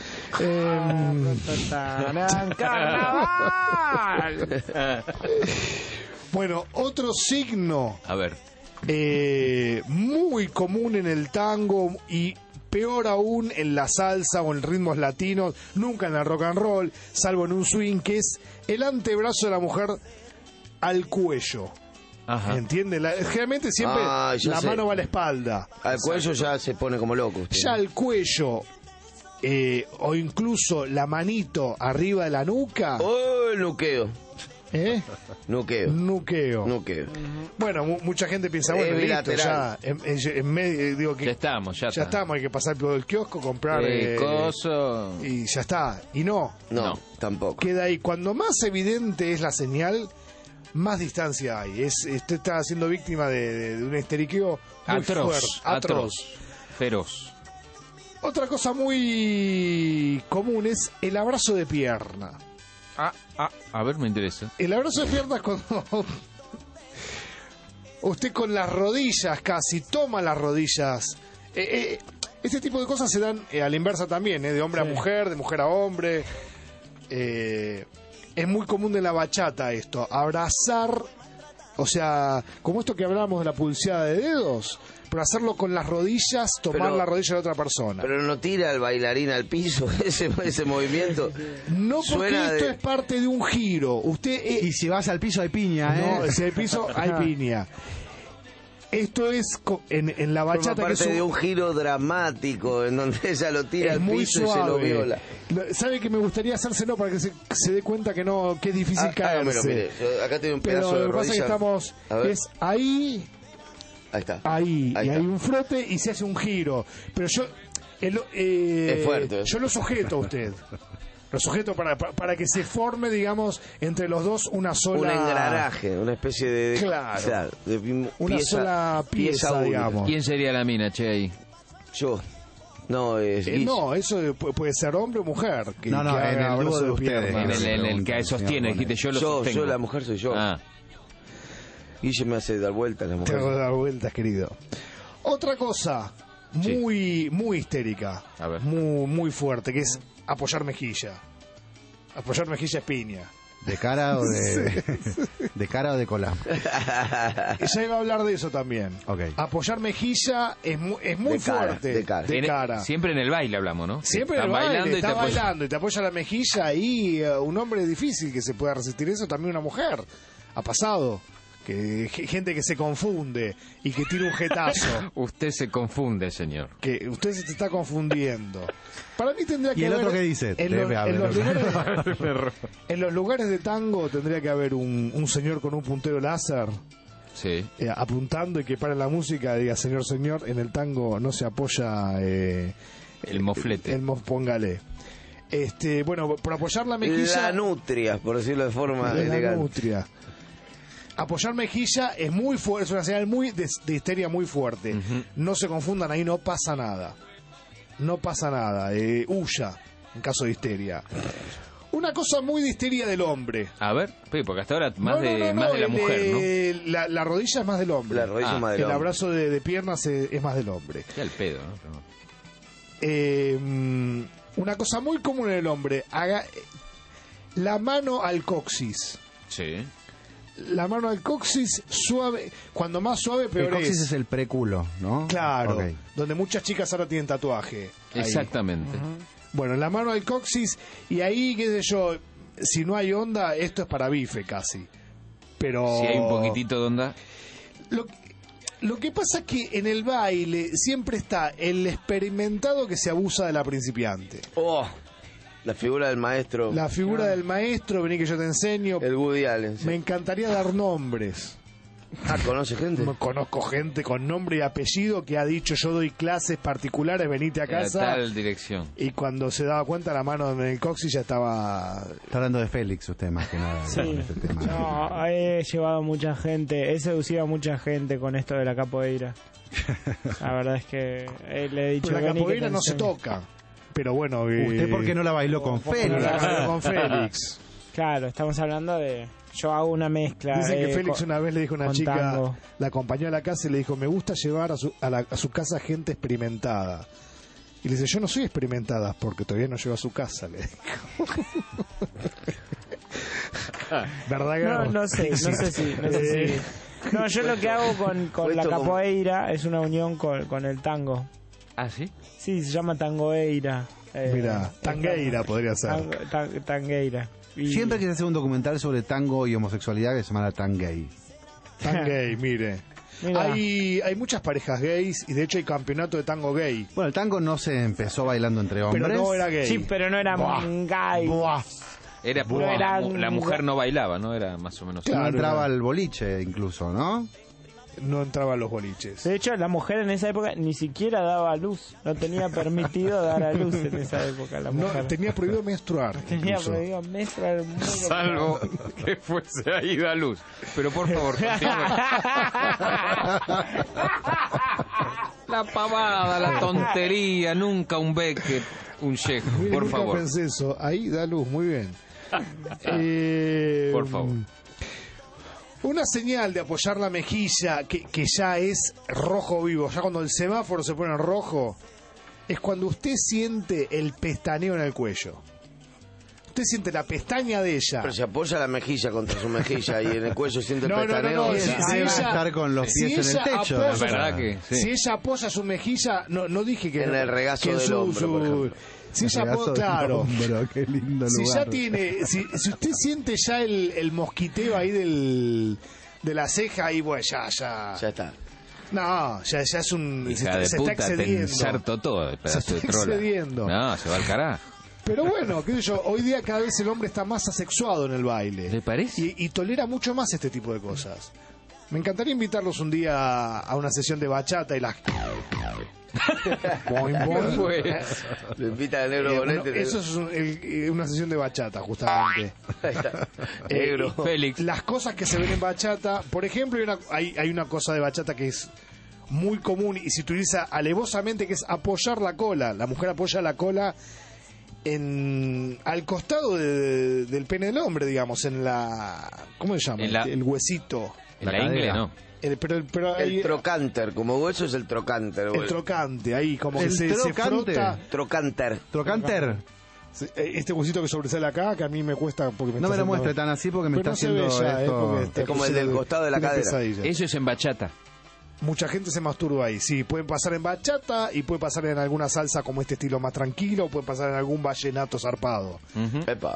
Bueno, otro signo A ver. muy común en el tango y peor aún en la salsa o en ritmos latinos, nunca en el rock and roll, salvo en un swing, que es el antebrazo de la mujer al cuello. Ajá. ¿Entiende? Generalmente siempre Ah, ya la sé. mano va a la espalda. Al cuello ya se pone como loco usted. Ya al cuello o incluso la manito arriba de la nuca. ¡Oh, el nuqueo! ¿Eh? Nuqueo. Nuqueo. Nuqueo. Bueno, mucha gente piensa, bueno, listo, bilateral. ya, en medio, digo que Ya estamos, ya está. estamos, hay que pasar por el kiosco, comprar Coso. y ya está. Y no, No, tampoco. queda ahí. Cuando más evidente es la señal, más distancia hay. Usted está siendo víctima de un histeriqueo muy Atroz. fuerte. Atroz. Feroz. Otra cosa muy común es el abrazo de pierna. A ver, me interesa. El abrazo de pierna es cuando usted con las rodillas casi toma las rodillas. Este tipo de cosas se dan a la inversa también, de hombre a mujer, de mujer a hombre. Es muy común de la bachata esto, abrazar, o sea, como esto que hablábamos de la pulseada de dedos, pero hacerlo con las rodillas, tomar Pero- la rodilla de otra persona. Pero no tira al bailarín al piso ese movimiento. No, porque Suena esto de- es parte de un giro. Usted Y si vas al piso hay piña, ¿eh? no, si hay piso hay piña. Esto es en la Forma bachata que parte es de un giro dramático en donde ella lo tira es al muy piso y se lo suave. viola. ¿Sabe que me gustaría hacérselo para que se dé cuenta que no, que es difícil Hágamelo, caerse? mire. Yo acá tengo un Pero pedazo de lo que pasa es que rodilla. estamos A ver. es ahí, Ahí está. ahí, Ahí y está. hay un frote y se hace un giro. Pero yo Es fuerte. yo lo sujeto a usted. Lo sujeto para que se forme, digamos, entre los dos una sola... Un engranaje, una especie de... Claro. de Una sola pieza, única. digamos. ¿Quién sería la mina, che, ahí? Yo. No, es Guille. no, eso puede ser hombre o mujer. Que, No, no, que en haga el abrazo dúo de ustedes. pierna. En el que sostiene, dijiste, yo lo sostengo. Yo, la mujer soy yo. Ah, Guille me hace dar vueltas la Te mujer. hago dar vueltas, querido. Otra cosa muy muy histérica, A ver. muy fuerte, que es apoyar mejilla. Apoyar mejilla es piña. ¿De cara o de, de cara o de cola? Ya iba a hablar de eso también. Ok. Apoyar mejilla es muy De cara, fuerte. de cara. De cara. Siempre en el baile hablamos, ¿no? Siempre Están el baile, bailando y te está apoyan. bailando y te apoya la mejilla y un hombre es difícil que se pueda resistir eso, también una mujer. Ha pasado. Que gente que se confunde y que tira un jetazo. Usted se confunde, señor. Que usted se te está confundiendo. Para mí tendría que ¿Y el haber... otro qué dice? En, Debe haber. en los lugares de tango tendría que haber un señor con un puntero láser Sí. apuntando y que para la música diga, señor, en el tango no se apoya... El moflete. Póngale. Bueno, por apoyar la mejilla... La nutria, por decirlo de forma la elegante. nutria. Apoyar mejilla es muy fuerte, es una señal muy de histeria muy fuerte. No se confundan, ahí no pasa nada. No pasa nada. Huya en caso de histeria. Una cosa muy de histeria del hombre. A ver, porque hasta ahora más de la mujer, ¿no? La rodilla es más del hombre. La rodilla es más del el hombre. abrazo de piernas es más del hombre. Ya el pedo, ¿no? Una cosa muy común en el hombre. Haga la mano al coxis. Sí. La mano al coxis suave. Cuando más suave, peor el coxis es el preculo, ¿no? Claro. Okay. Donde muchas chicas ahora tienen tatuaje. Exactamente. Bueno, la mano al coxis, y ahí, qué sé yo, si no hay onda, esto es para bife casi. Pero si hay un poquitito de onda. Lo que pasa es que en el baile siempre está el experimentado que se abusa de la principiante. La figura del maestro. La figura del maestro, vení que yo te enseño. El Woody Allen. Sí. Me encantaría dar nombres. ¿Conoce gente? Conozco gente con nombre y apellido que ha dicho: yo doy clases particulares, venite a casa. Tal dirección. Y cuando se daba cuenta, la mano en el coxis ya estaba... Está hablando de Félix usted más que nada. Sí. Con este tema. No, he llevado mucha gente, he seducido a mucha gente con esto de la capoeira. La verdad es que le he dicho... Pero la capoeira no se toca. Pero bueno... ¿Usted por qué no la bailó con Félix? No la bailó con Félix. Claro, estamos hablando de... Yo hago una mezcla. Dicen que Félix una vez le dijo a una chica, tango. La acompañó a la casa y le dijo: me gusta llevar a su casa gente experimentada. Y le dice: yo no soy experimentada porque todavía no llego a su casa, le dijo. ¿Verdad que no sé si. No, yo lo que hago con la capoeira es una unión con el tango. ¿Ah, sí? Sí, se llama tangoeira. Mira, tangueira podría ser. Tangueira. Siempre quise hacer un documental sobre tango y homosexualidad que se llama Tangay. Tangay, mire. Hay muchas parejas gays y de hecho hay campeonato de tango gay. Bueno, el tango no se empezó bailando entre hombres. Pero no era gay. Sí, pero no era gay. Era porque la mujer no bailaba, ¿no? Era más o menos... Claro, no entraba al boliche incluso, ¿no? No entraba a los boliches. De hecho, la mujer en esa época ni siquiera daba a luz. No tenía permitido dar a luz en esa época la mujer. No, tenía prohibido menstruar. Tenía prohibido menstruar. Salvo que fuese ahí a luz. Pero por favor, la pavada, la tontería, nunca un Beckett, un Chejo, por favor. Pensé eso. Ahí da luz, muy bien. Por favor. Una señal de apoyar la mejilla que ya es rojo vivo, ya cuando el semáforo se pone en rojo, es cuando usted siente el pestaneo en el cuello. Usted siente la pestaña de ella. Pero se apoya la mejilla contra su mejilla y en el cuello siente el pestaneo. No. Debe estar con los pies en el techo. Apoya, es verdad que sí. Si ella apoya su mejilla, no dije que... En el regazo del hombro, por ejemplo. Si ella claro. Hombro, qué lindo si lugar. ya tiene, si usted siente ya el mosquiteo ahí de la ceja, ahí bueno, ya está. No, ya es un... Hija de se puta, está te excediendo. inserto todo, el pedazo Se de está trola. excediendo. No, se va al carajo. Pero bueno, qué sé yo, hoy día cada vez el hombre está más asexuado en el baile. ¿Le parece? Y tolera mucho más este tipo de cosas. Me encantaría invitarlos un día a una sesión de bachata y las... Pues. Lo invita al negro Bonete. Eso es una sesión de bachata, justamente. Negro. Félix. Las cosas que se ven en bachata, por ejemplo, hay una cosa de bachata que es muy común y se utiliza alevosamente, que es apoyar la cola. La mujer apoya la cola al costado del pene del hombre, digamos, en la... ¿Cómo se llama? El huesito. En la ingle, ¿no? El trocánter, como hueso es el trocánter. El trocante, ahí como que se frota. Trocánter. ¿Trocánter? Este huesito que sobresale acá, que a mí me cuesta porque no me lo muestre tan así porque me está haciendo esto. Es como el del costado de la cadera. Eso es en bachata. Mucha gente se masturba ahí, sí, pueden pasar en bachata y puede pasar en alguna salsa como este estilo más tranquilo, o puede pasar en algún vallenato zarpado. Epa.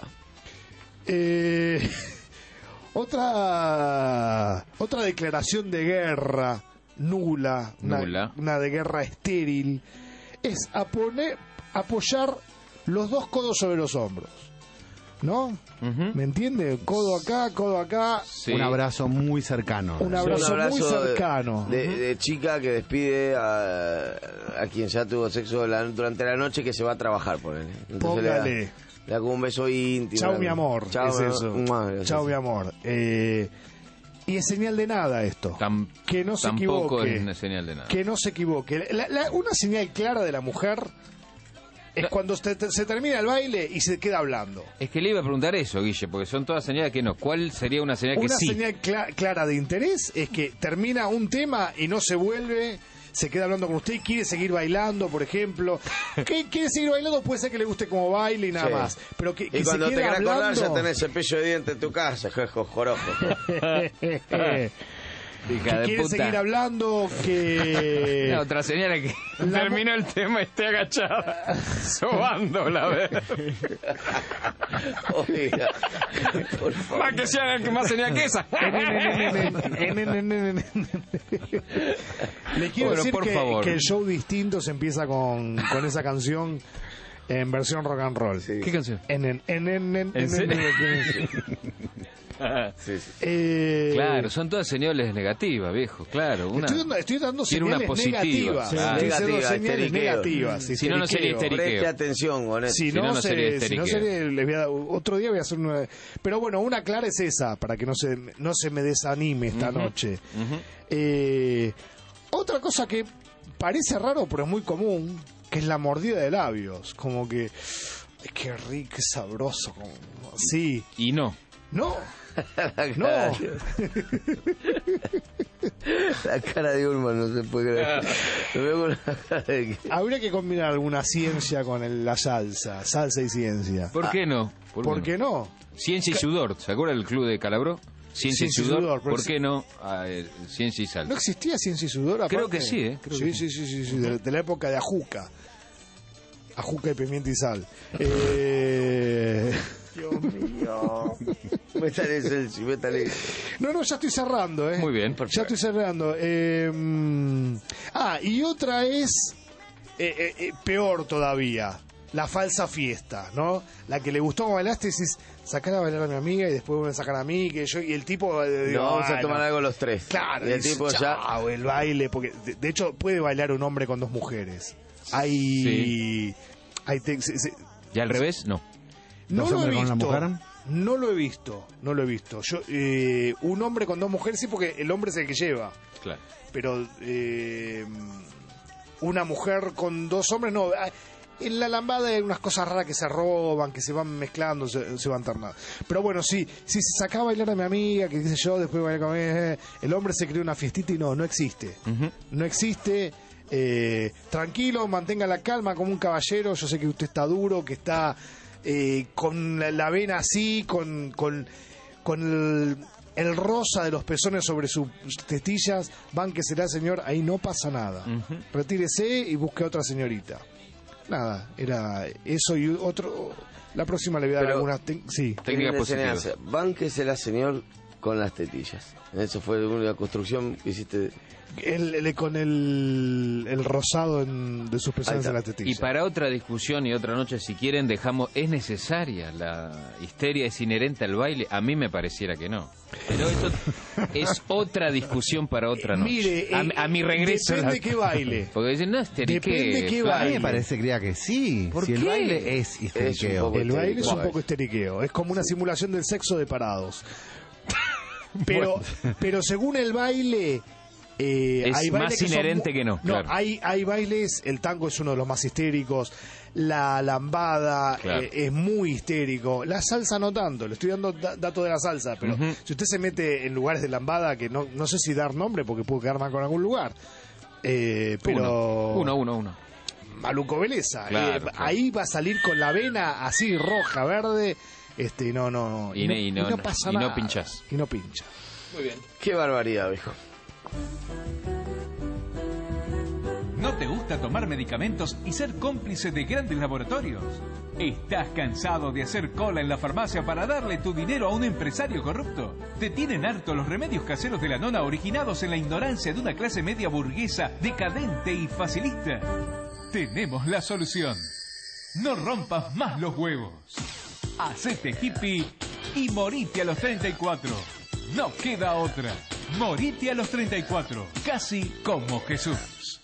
Otra declaración de guerra nula. Una de guerra estéril, es apoyar los dos codos sobre los hombros. ¿No? ¿Me entiende? Codo acá. Sí. Un abrazo muy cercano. Un abrazo muy cercano. De chica que despide a quien ya tuvo sexo durante la noche, que se va a trabajar por él. Entonces póngale. Le hago un beso íntimo. Chao, mi amor. Chao, es eso. Chao, mi amor. Y es señal de nada esto. Que no se Tampoco equivoque. es señal de nada. Que no se equivoque. Una señal clara de la mujer es cuando se termina el baile y se queda hablando. Es que le iba a preguntar eso, Guille, porque son todas señales que no. ¿Cuál sería una señal que sí? Una señal clara de interés es que termina un tema y no se vuelve, se queda hablando con usted y quiere seguir bailando, por ejemplo. Que quiere seguir bailando, puede ser que le guste como baile y nada más. Pero que y cuando se te quede quieras acordar hablando... ya tenés cepillo de dientes en tu casa, jejo, jorojo. Hija que de quiere puta. seguir hablando, que... La otra señal es que terminó el tema y esté agachada, sobándola, a ver. Oiga, por favor. Más que sea más señal que esa. Le quiero Bueno, decir por favor. que el show distinto se empieza con esa canción en versión rock and roll. ¿Qué canción? ¿En Claro, son todas señales negativas, viejo, claro. Estoy dando tiene una señales positiva. negativas. Claro. Estoy dando Negativa, señales negativas. Si no, no sería histeriqueo. Preste atención con eso. Si no sería histeriqueo. les voy a dar, otro día voy a hacer una... Pero bueno, una clara es esa, para que no se me desanime esta noche. Otra cosa que parece raro, pero es muy común, que es la mordida de labios. Como que... Qué rico, qué sabroso. Como, sí. Y no. No. No. La cara de Ullman no se puede creer. Lo veo con la cara de que... Habría que combinar alguna ciencia con la salsa y ciencia. ¿Por qué no? ¿Por qué no? Ciencia y sudor, ¿se acuerda del club de Calabró? Ciencia y sudor, ¿por qué no? Ciencia y salsa. ¿No existía ciencia y sudor? Aparte? Creo que sí, ¿eh? Sí, de la época de Ajuca. Ajuca y pimienta y sal. Dios mío. Métale, Celsi, métale. No, ya estoy cerrando, Muy bien, perfecto. Ya estoy cerrando. Y otra es peor todavía. La falsa fiesta, ¿no? La que le gustó como bailaste, decís, sacar a bailar a mi amiga y después me sacar a mí, que yo, y el tipo... no, vamos a tomar algo los tres. Claro, y el tipo ya... el baile, porque de hecho puede bailar un hombre con dos mujeres. Hay... ¿Y al revés? No. No lo he visto. con la mujer? No lo he visto. Yo, un hombre con dos mujeres sí, porque el hombre es el que lleva. Claro. Pero una mujer con dos hombres no. En la lambada hay unas cosas raras que se roban, que se van mezclando, se van ternando. Pero bueno, sí, si se sacaba a bailar a mi amiga, que dice yo, después bailar con el hombre se creó una fiestita y no existe. No existe. Tranquilo, mantenga la calma como un caballero. Yo sé que usted está duro, que está con la vena así, con el rosa de los pezones sobre sus testillas. Bánquesela, señor, ahí no pasa nada. Retírese y busque a otra señorita. Nada, era eso y otro. La próxima le voy a dar algunas técnicas positivas. Bánquesela, señor, con las tetillas. Eso fue una construcción que hiciste. Con el rosado de sus pezones de la tetilla. Y para otra discusión y otra noche, si quieren, dejamos... ¿Es necesaria la histeria? ¿Es inherente al baile? A mí me pareciera que no. Pero eso es otra discusión para otra noche. Mire, a mi regreso... Depende qué baile. Porque dicen, no, histeriqueo. Depende qué A mí baile. me parece que sí. ¿Por si qué? el baile es histeriqueo. El baile es un poco histeriqueo. Es como una simulación del sexo de parados. Pero según el baile... es hay más inherente que no. Claro. Hay bailes, el tango es uno de los más histéricos, la lambada es muy histérico, la salsa no tanto, le estoy dando datos de la salsa, pero si usted se mete en lugares de lambada, que no sé si dar nombre porque puedo quedar mal con algún lugar, pero... Uno. Maluco Beleza, Claro. ahí va a salir con la vena así roja, verde, no. Y no pasa y nada. no pinchás. Y no pincha. Muy bien. Qué barbaridad, viejo. ¿No te gusta tomar medicamentos y ser cómplice de grandes laboratorios? ¿Estás cansado de hacer cola en la farmacia para darle tu dinero a un empresario corrupto? ¿Te tienen harto los remedios caseros de la nona originados en la ignorancia de una clase media burguesa, decadente y facilista? Tenemos la solución. No rompas más los huevos. Hacete hippie y morite a los 34. No queda otra. Morite a los 34. Casi como Jesús.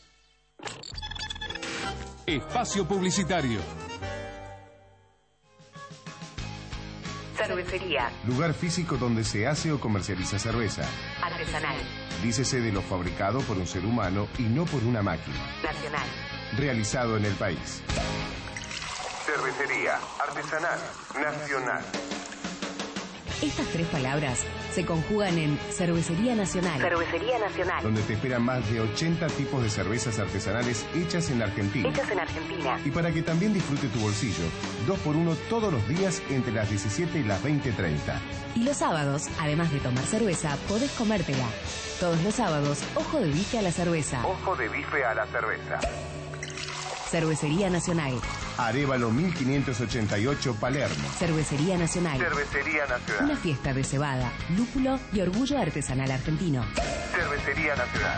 Espacio publicitario. Cervecería. Lugar físico donde se hace o comercializa cerveza. Artesanal. Dícese de lo fabricado por un ser humano y no por una máquina. Nacional. Realizado en el país. Cervecería artesanal nacional. Estas 3 palabras se conjugan en Cervecería Nacional. Cervecería Nacional. Donde te esperan más de 80 tipos de cervezas artesanales hechas en Argentina. Hechas en Argentina. Y para que también disfrute tu bolsillo, 2x1 todos los días entre las 17 y las 20:30. Y los sábados, además de tomar cerveza, podés comértela. Todos los sábados, ojo de bife a la cerveza. Ojo de bife a la cerveza. Cervecería Nacional. Arévalo 1588 Palermo. Cervecería Nacional. Cervecería Nacional. Una fiesta de cebada, lúpulo y orgullo artesanal argentino. Cervecería Nacional.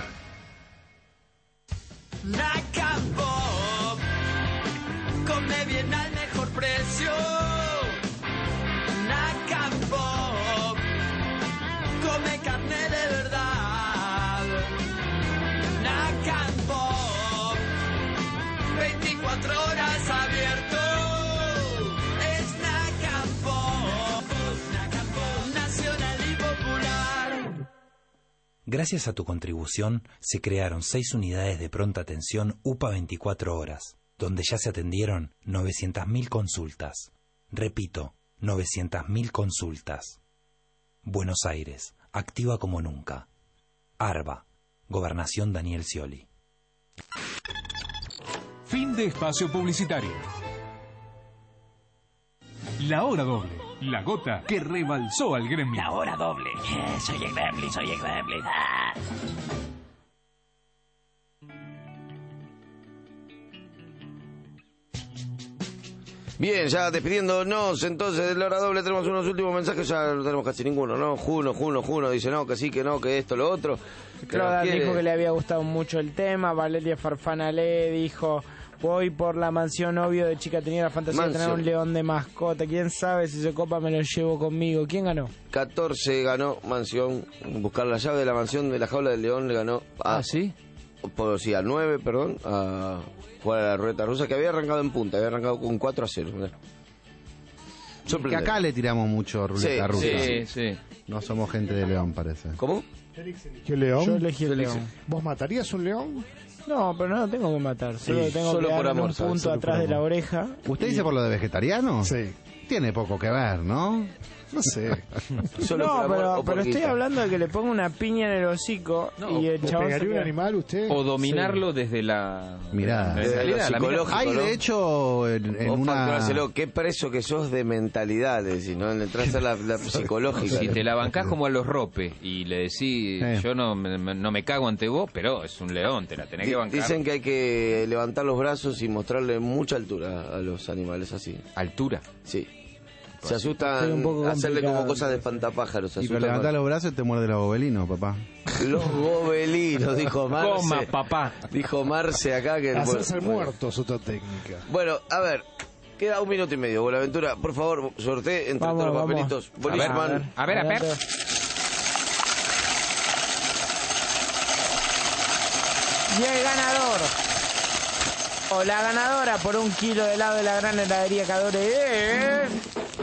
Naca Pop, come bien al mejor precio. Naca Pop, come carne de verdad. Naca Pop, 24 horas abierto. Es Naca Pop, nacional y popular. Gracias a tu contribución, se crearon 6 unidades de pronta atención UPA 24 horas, donde ya se atendieron 900.000 consultas. Repito, 900.000 consultas. Buenos Aires, activa como nunca. ARBA, Gobernación Daniel Scioli. Fin de espacio publicitario. La hora doble, la gota que rebalsó al gremio. La hora doble. Soy el gremlin, soy el gremlin. ¡Ah! Bien, ya despidiéndonos entonces de la hora doble, tenemos unos últimos mensajes, ya no tenemos casi ninguno, ¿no? Juno dice no, que sí, que no, que esto, lo otro. Claudia dijo que le había gustado mucho el tema. Valeria Farfanalé dijo: voy por la mansión, obvio, de chica tenía la fantasía de tener un león de mascota. ¿Quién sabe si se copa me lo llevo conmigo? ¿Quién ganó? 14 ganó mansión, buscar la llave de la mansión de la jaula del león le ganó a... ¿Ah, sí? Sí, a 9, perdón, a jugar a la ruleta rusa, que había arrancado en punta, había arrancado con 4-0. Que acá le tiramos mucho ruleta rusa. Sí. No somos gente de León, parece. ¿Cómo? Félix eligió león. Yo elegí el león. ¿Vos matarías un león? No, pero no lo tengo que matar. Solo tengo solo que por darle amor, un ¿sabes? punto Solo atrás por de la amor. oreja. ¿Usted dice por lo de vegetariano? Sí. Tiene poco que ver, ¿no? No sé. Solo por No, amor o por pero estoy guita. hablando de que le ponga una piña en el hocico y el ¿Le chabón se pegaría un queda- animal usted? O dominarlo desde la Mirada. la Desde lo mentalidad, la psicológico, Hay, ¿no? de hecho, en Vos una... facturárselo, qué preso que sos de mentalidades, y no entras a la psicológica. Si te la bancás como a los ropes y le decís, yo no me cago ante vos, pero es un león, te la tenés que bancar. Dicen que hay que levantar los brazos y mostrarle mucha altura a los animales así. ¿Altura? Sí. Se Estoy un asustan, poco hacerle como complicado. cosas de espantapájaros. Se Y pero asustan levantás con- los brazos y te muerde los gobelinos, papá. Los gobelinos, dijo Marce. Coma, papá. Dijo Marce acá que... Hacerse el bueno. muerto es otra técnica. Bueno, a ver, queda 1 minuto y medio. Buenaventura, por favor, sortee entre Vamos, todos los vamos. papelitos. A ver, Bolisman. a ver. Y el ganador o la ganadora por 1 kilo de helado de la gran heladería Cadore es...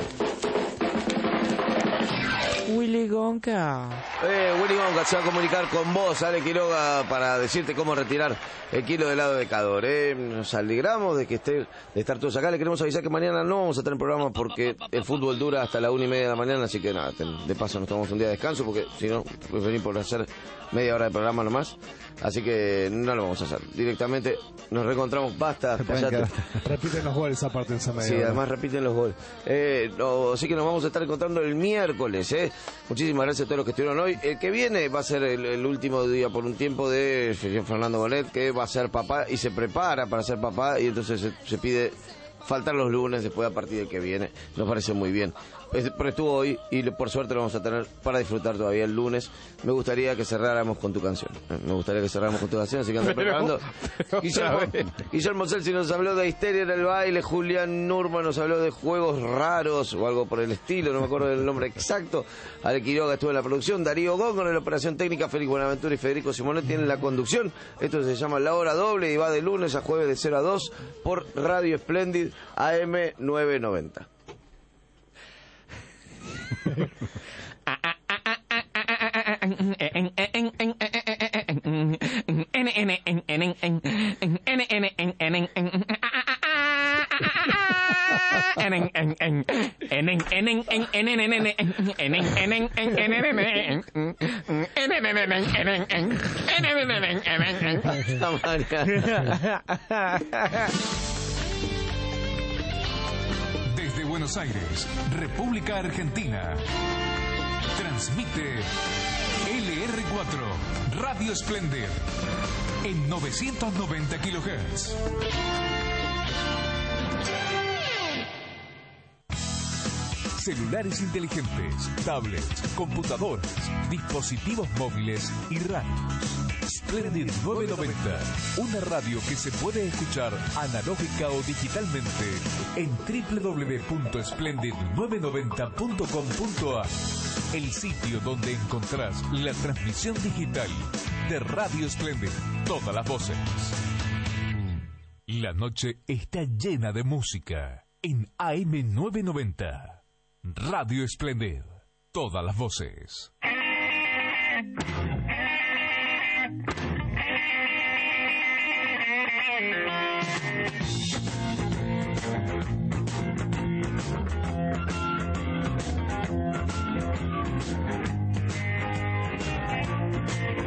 Willy Gonca. Willy Gonca se va a comunicar con vos, Ale Quiroga, para decirte cómo retirar el kilo de helado de Cador. Nos alegramos de estar todos acá. Le queremos avisar que mañana no vamos a tener programa porque el fútbol dura hasta la 1:30 de la mañana, así que nada, de paso nos tomamos un día de descanso porque si no, pues venir por hacer media hora de programa nomás. Así que no lo vamos a hacer. Directamente nos reencontramos. Basta, callate. Repiten los goles aparte en esa media Sí, hora. además repiten los goles. Así que nos vamos a estar encontrando el miércoles. Muchísimas gracias a todos los que estuvieron hoy. El que viene va a ser el último día por un tiempo de señor Fernando Bonet, que va a ser papá y se prepara para ser papá, y entonces se pide faltar los lunes después a partir del que viene. Nos parece muy bien. Pero estuvo hoy y por suerte lo vamos a tener para disfrutar todavía el lunes. Me gustaría que cerráramos con tu canción. Así que ando preparando. Guillermo Celsi nos habló de histeria en el baile. Julián Nurman nos habló de juegos raros o algo por el estilo. No me acuerdo del nombre exacto. Ale Quiroga estuvo en la producción. Darío Góngora en la operación técnica. Félix Buenaventura y Federico Simonetti en la conducción. Esto se llama La Hora Doble y va de lunes a jueves de 0 a 2 por Radio Splendid AM 990. Desde Buenos Aires, República Argentina, transmite LR4 Radio Splendid en 990 kHz. Celulares inteligentes, tablets, computadoras, dispositivos móviles y radios. Splendid 990, una radio que se puede escuchar analógica o digitalmente en www.splendid990.com.ar, el sitio donde encontrás la transmisión digital de Radio Splendid, todas las voces. La noche está llena de música en AM990. Radio Splendid, todas las voces.